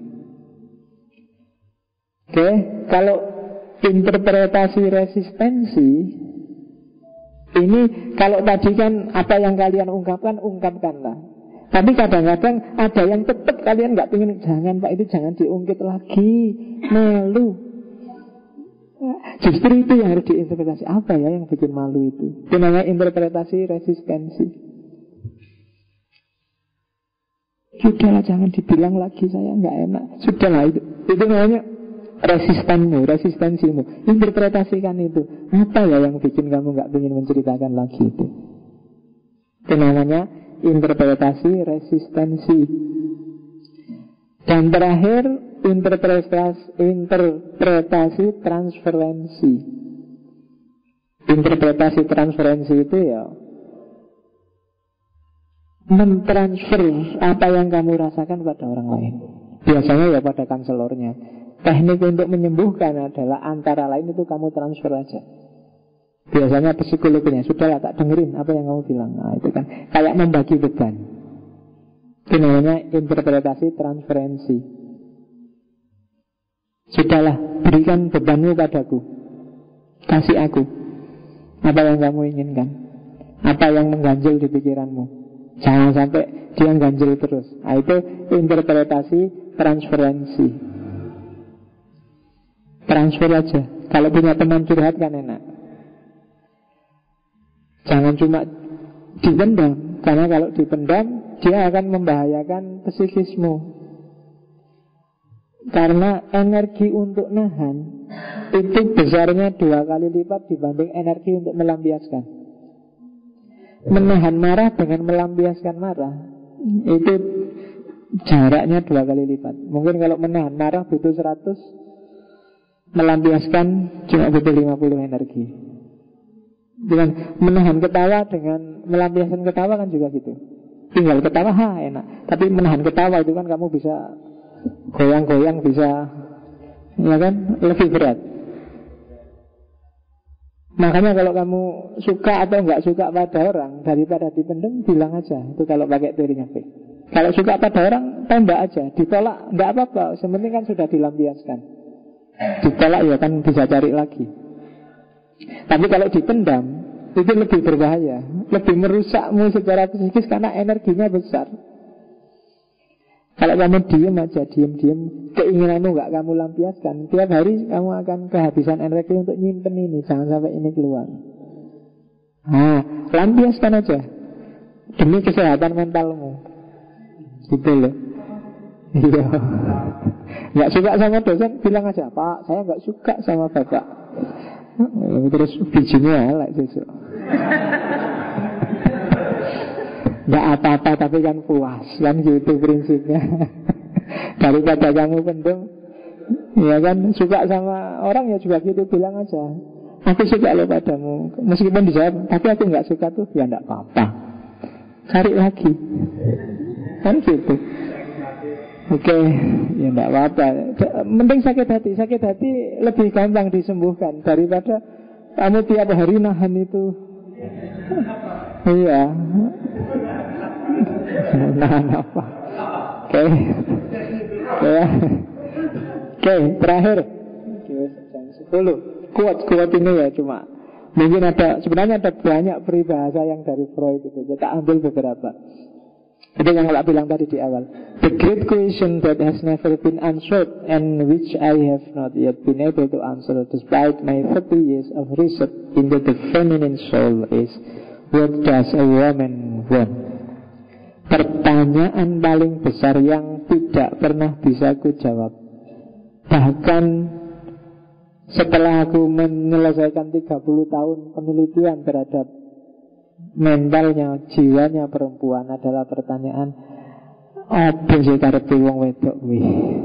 A: Oke, kalau interpretasi resistensi ini, kalau tadi kan apa yang kalian ungkapkan, ungkapkanlah. Tapi kadang-kadang ada yang tetap kalian nggak pengen, jangan Pak, itu jangan diungkit lagi, malu. Justru itu yang harus diinterpretasi. Apa ya yang bikin malu itu? Itu namanya interpretasi resistensi. Sudahlah, jangan dibilang lagi, saya nggak enak. Sudahlah, itu namanya resistensimu. Interpretasikan itu. Apa ya yang bikin kamu nggak ingin menceritakan lagi itu? Itu namanya interpretasi resistensi. Dan terakhir, interpretasi transferensi. Interpretasi transferensi itu ya mentransfer apa yang kamu rasakan pada orang lain. Biasanya ya pada kanselornya. Teknik untuk menyembuhkan adalah antara lain itu kamu transfer aja. Biasanya psikologinya, sudahlah tak dengerin apa yang kamu bilang. Nah itu kan kayak membagi beban. Itu namanya interpretasi transferensi. Sudahlah, berikan bebanmu padaku. Kasih aku apa yang kamu inginkan, apa yang mengganjil di pikiranmu. Jangan sampai dia ganjil terus. Nah itu interpretasi transferensi. Transfer aja. Kalau punya teman curhat kan enak. Jangan cuma dipendam, karena kalau dipendam dia akan membahayakan psikismu. Karena energi untuk nahan itu besarnya 2 kali lipat dibanding energi untuk melampiaskan. Menahan marah dengan melampiaskan marah itu jaraknya 2 kali lipat. Mungkin kalau menahan marah butuh 100, melampiaskan cuma butuh 50 energi. Dengan menahan ketawa dengan melampiaskan ketawa kan juga gitu. Tinggal ketawa enak. Tapi menahan ketawa itu kan kamu bisa goyang-goyang, bisa, ya kan, lebih berat. Makanya kalau kamu suka atau enggak suka pada orang, daripada dipendam, bilang aja. Itu kalau pakai teorinya Fick. Kalau suka pada orang, tembak aja. Ditolak, enggak apa-apa. Sebenarnya kan sudah dilampiaskan. Ditolak ya kan bisa cari lagi. Tapi kalau dipendam, itu lebih berbahaya, lebih merusakmu secara psikis karena energinya besar. Kalau kamu diem aja, diem, keinginanmu gak kamu lampiaskan, tiap hari kamu akan kehabisan energi untuk nyimpen ini. Jangan sampai ini keluar. Nah, lampiaskan aja demi kesehatan mentalmu. Gitu loh. Iya. Gak suka sama dosen, bilang aja, Pak, saya gak suka sama bapak. Terus bijinya elek sesuk. Gak apa-apa tapi kan puas. Kan gitu prinsipnya. Daripada kamu pendem, ya kan, suka sama orang ya juga gitu, bilang aja, aku suka lo padamu. Meskipun dijawab, tapi aku gak suka tuh, ya gak apa-apa, cari lagi. Kan gitu. Oke, ya enggak apa-apa. Mending sakit hati lebih gampang disembuhkan daripada kamu tiap hari nahan itu. Iya. Nahan apa? Oke, terakhir. Jam 10. Kuat ini ya cuma. Mungkin sebenarnya ada banyak peribahasa yang dari Freud itu. Kita ambil beberapa. Itu yang saya bilang tadi di awal. The great question that has never been answered and which I have not yet been able to answer despite my 30 years of research into the feminine soul is, what does a woman want? Pertanyaan paling besar yang tidak pernah bisa ku jawab. Bahkan setelah aku menyelesaikan 30 tahun penelitian terhadap mentalnya, jiwanya perempuan, adalah pertanyaan, apa sih karepe wong wedok kuwi?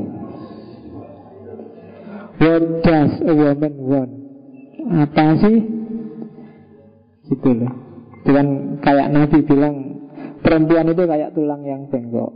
A: What does a woman want? Apa sih? Gitu loh. Itu kan kayak Nabi bilang, perempuan itu kayak tulang yang bengkok.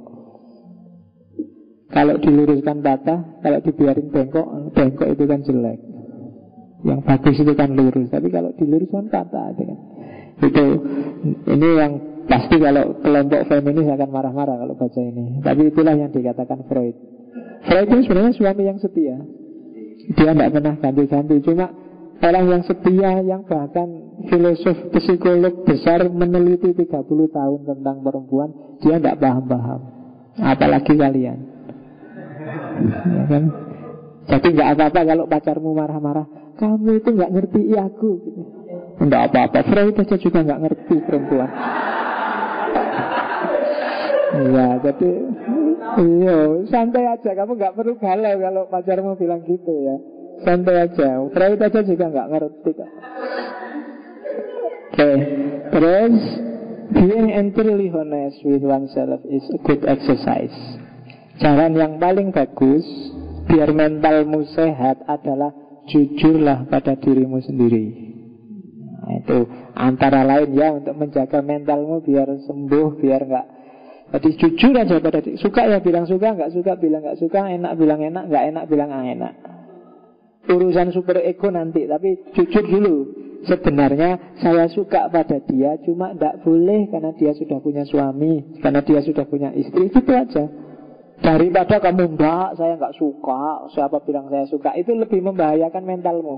A: Kalau diluruskan patah, kalau dibiarin bengkok itu kan jelek. Yang bagus itu kan lurus, tapi kalau diluruskan patah itu kan. Ini yang pasti kalau kelompok feminis akan marah-marah kalau baca ini. Tapi itulah yang dikatakan Freud. Freud itu sebenarnya suami yang setia. Dia tidak pernah ganti-ganti. Cuma orang yang setia, yang bahkan filosof, psikolog besar meneliti 30 tahun tentang perempuan, dia tidak paham-paham. Apalagi kalian, ya kan? Jadi nggak apa-apa kalau pacarmu marah-marah, kamu itu nggak ngerti aku gitu. Enggak apa-apa, Freud aja juga nggak ngerti perempuan. Iya, jadi iya, santai aja. Kamu nggak perlu galau kalau pacarmu bilang gitu ya. Santai aja. Freud aja juga nggak ngerti kok. Oke, terus being entirely honest with oneself is a good exercise. Jalan yang paling bagus biar mentalmu sehat adalah jujurlah pada dirimu sendiri. Nah, itu antara lain ya untuk menjaga mentalmu biar sembuh, biar nggak. Jadi jujur aja pada diri. Suka ya bilang suka, nggak suka bilang nggak suka, enak bilang enak, nggak enak bilang enak. Urusan super ego nanti, tapi jujur dulu. Sebenarnya saya suka pada dia, cuma tidak boleh karena dia sudah punya suami, karena dia sudah punya istri, gitu aja. Daripada kamu enggak, saya nggak suka, siapa bilang saya suka, itu lebih membahayakan mentalmu.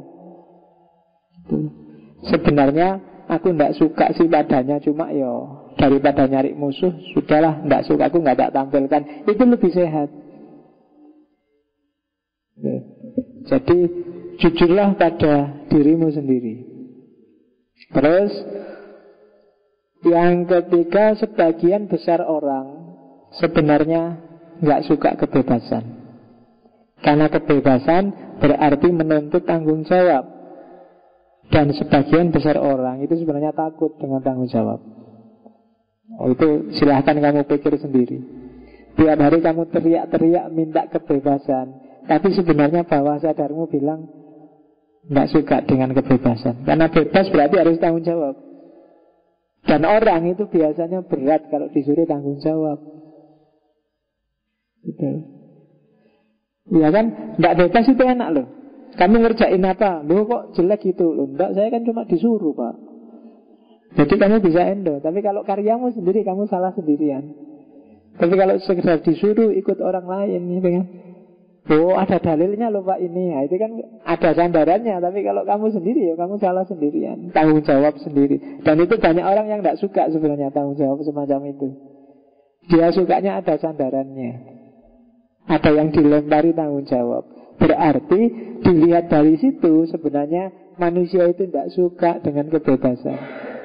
A: Sebenarnya aku tidak suka sih padanya, cuma yo daripada nyari musuh, sudahlah, tidak suka aku nggak tak tampilkan, itu lebih sehat. Jadi jujurlah pada dirimu sendiri. Terus yang ketiga, sebagian besar orang sebenarnya nggak suka kebebasan. Karena kebebasan berarti menuntut tanggung jawab. Dan sebagian besar orang itu sebenarnya takut dengan tanggung jawab. Itu silahkan kamu pikir sendiri. Tiap hari kamu teriak-teriak minta kebebasan, tapi sebenarnya bawah sadarmu bilang nggak suka dengan kebebasan. Karena bebas berarti harus tanggung jawab. Dan orang itu biasanya berat kalau disuruh tanggung jawab. Gitu. Ya kan, nggak bebas itu enak loh. Kamu ngerjain apa? Loh kok jelek gitu loh. Enggak, saya kan cuma disuruh pak. Jadi kamu bisa endo. Tapi kalau karyamu sendiri, kamu salah sendirian. Tapi kalau sekedar disuruh ikut orang lain gitu kan, oh ada dalilnya loh pak ini, nah, itu kan ada sandarannya. Tapi kalau kamu sendiri ya kamu salah sendirian, tanggung jawab sendiri. Dan itu banyak orang yang tidak suka sebenarnya tanggung jawab semacam itu. Dia sukanya ada sandarannya, ada yang dilempari tanggung jawab. Berarti dilihat dari situ sebenarnya manusia itu tidak suka dengan kebebasan.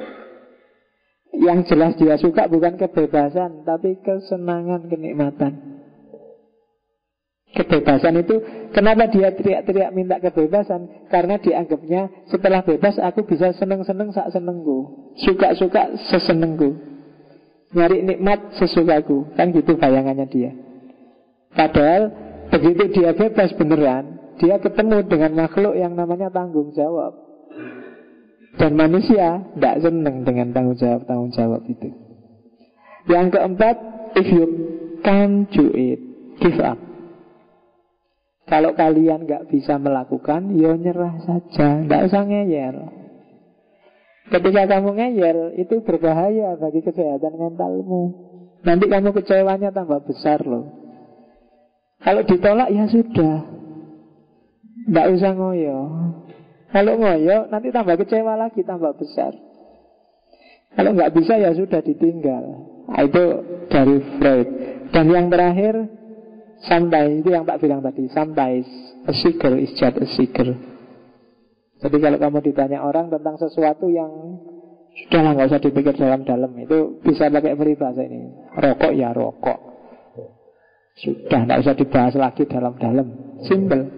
A: Yang jelas dia suka bukan kebebasan, tapi kesenangan, kenikmatan. Kebebasan itu, kenapa dia teriak-teriak minta kebebasan? Karena dianggapnya setelah bebas aku bisa seneng-seneng sak senengku, suka-suka sesenengku, nyari nikmat sesukaku. Kan gitu bayangannya dia. Padahal begitu dia bebas beneran, dia ketemu dengan makhluk yang namanya tanggung jawab. Dan manusia tidak seneng dengan tanggung jawab itu. Yang keempat, if you can't do it, give up. Kalau kalian gak bisa melakukan, ya nyerah saja, gak usah ngeyel. Ketika kamu ngeyel, itu berbahaya bagi kesehatan mentalmu. Nanti kamu kecewanya tambah besar loh. Kalau ditolak, ya sudah, gak usah ngoyo. Kalau ngoyo, nanti tambah kecewa lagi, tambah besar. Kalau gak bisa, ya sudah ditinggal. Nah, itu dari Freud. Dan yang terakhir, sometimes, itu yang tak bilang tadi, sometimes a seeker is just a seeker. Jadi kalau kamu ditanya orang tentang sesuatu yang sudahlah gak usah dipikir dalam-dalam, itu bisa pakai peribahasa ini. Rokok ya rokok, sudah gak usah dibahas lagi dalam-dalam. Simple.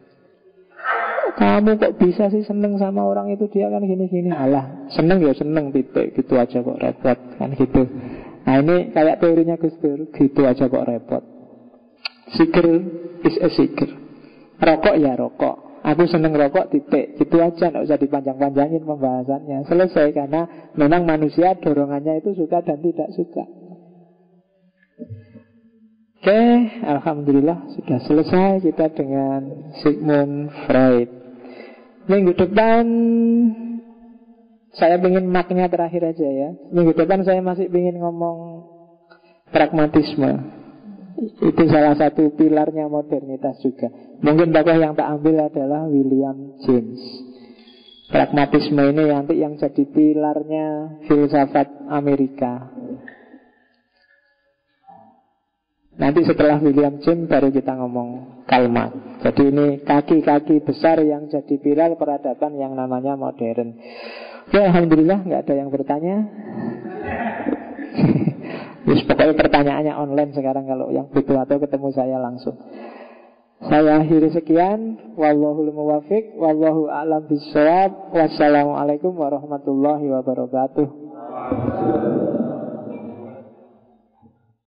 A: Kamu kok bisa sih seneng sama orang itu, dia kan gini-gini. Alah, seneng ya seneng titik, gitu aja kok repot, kan gitu. Nah ini kayak teorinya Gus Dur, gitu aja kok repot. Seeker is a seeker. Rokok ya rokok, aku seneng rokok titik, gitu aja, nggak usah dipanjang-panjangin pembahasannya. Selesai, karena memang manusia dorongannya itu suka dan tidak suka. Oke, alhamdulillah sudah selesai kita dengan Sigmund Freud. Minggu depan saya ingin maknya terakhir aja ya. Minggu depan saya masih ingin ngomong pragmatisme. Itu salah satu pilarnya modernitas juga. Mungkin tokoh yang tak ambil adalah William James. Pragmatisme ini nanti yang jadi pilarnya filsafat Amerika. Nanti setelah William James baru kita ngomong Karl Marx. Jadi ini kaki-kaki besar yang jadi pilar peradaban yang namanya modern. Ya alhamdulillah nggak ada yang bertanya. Yes, pokoknya pertanyaannya online sekarang kalau yang butuh, atau ketemu saya langsung. Saya akhiri sekian. Wallahul muwaffiq, wallahu a'lam bishawab. Wassalamualaikum warahmatullahi wabarakatuh.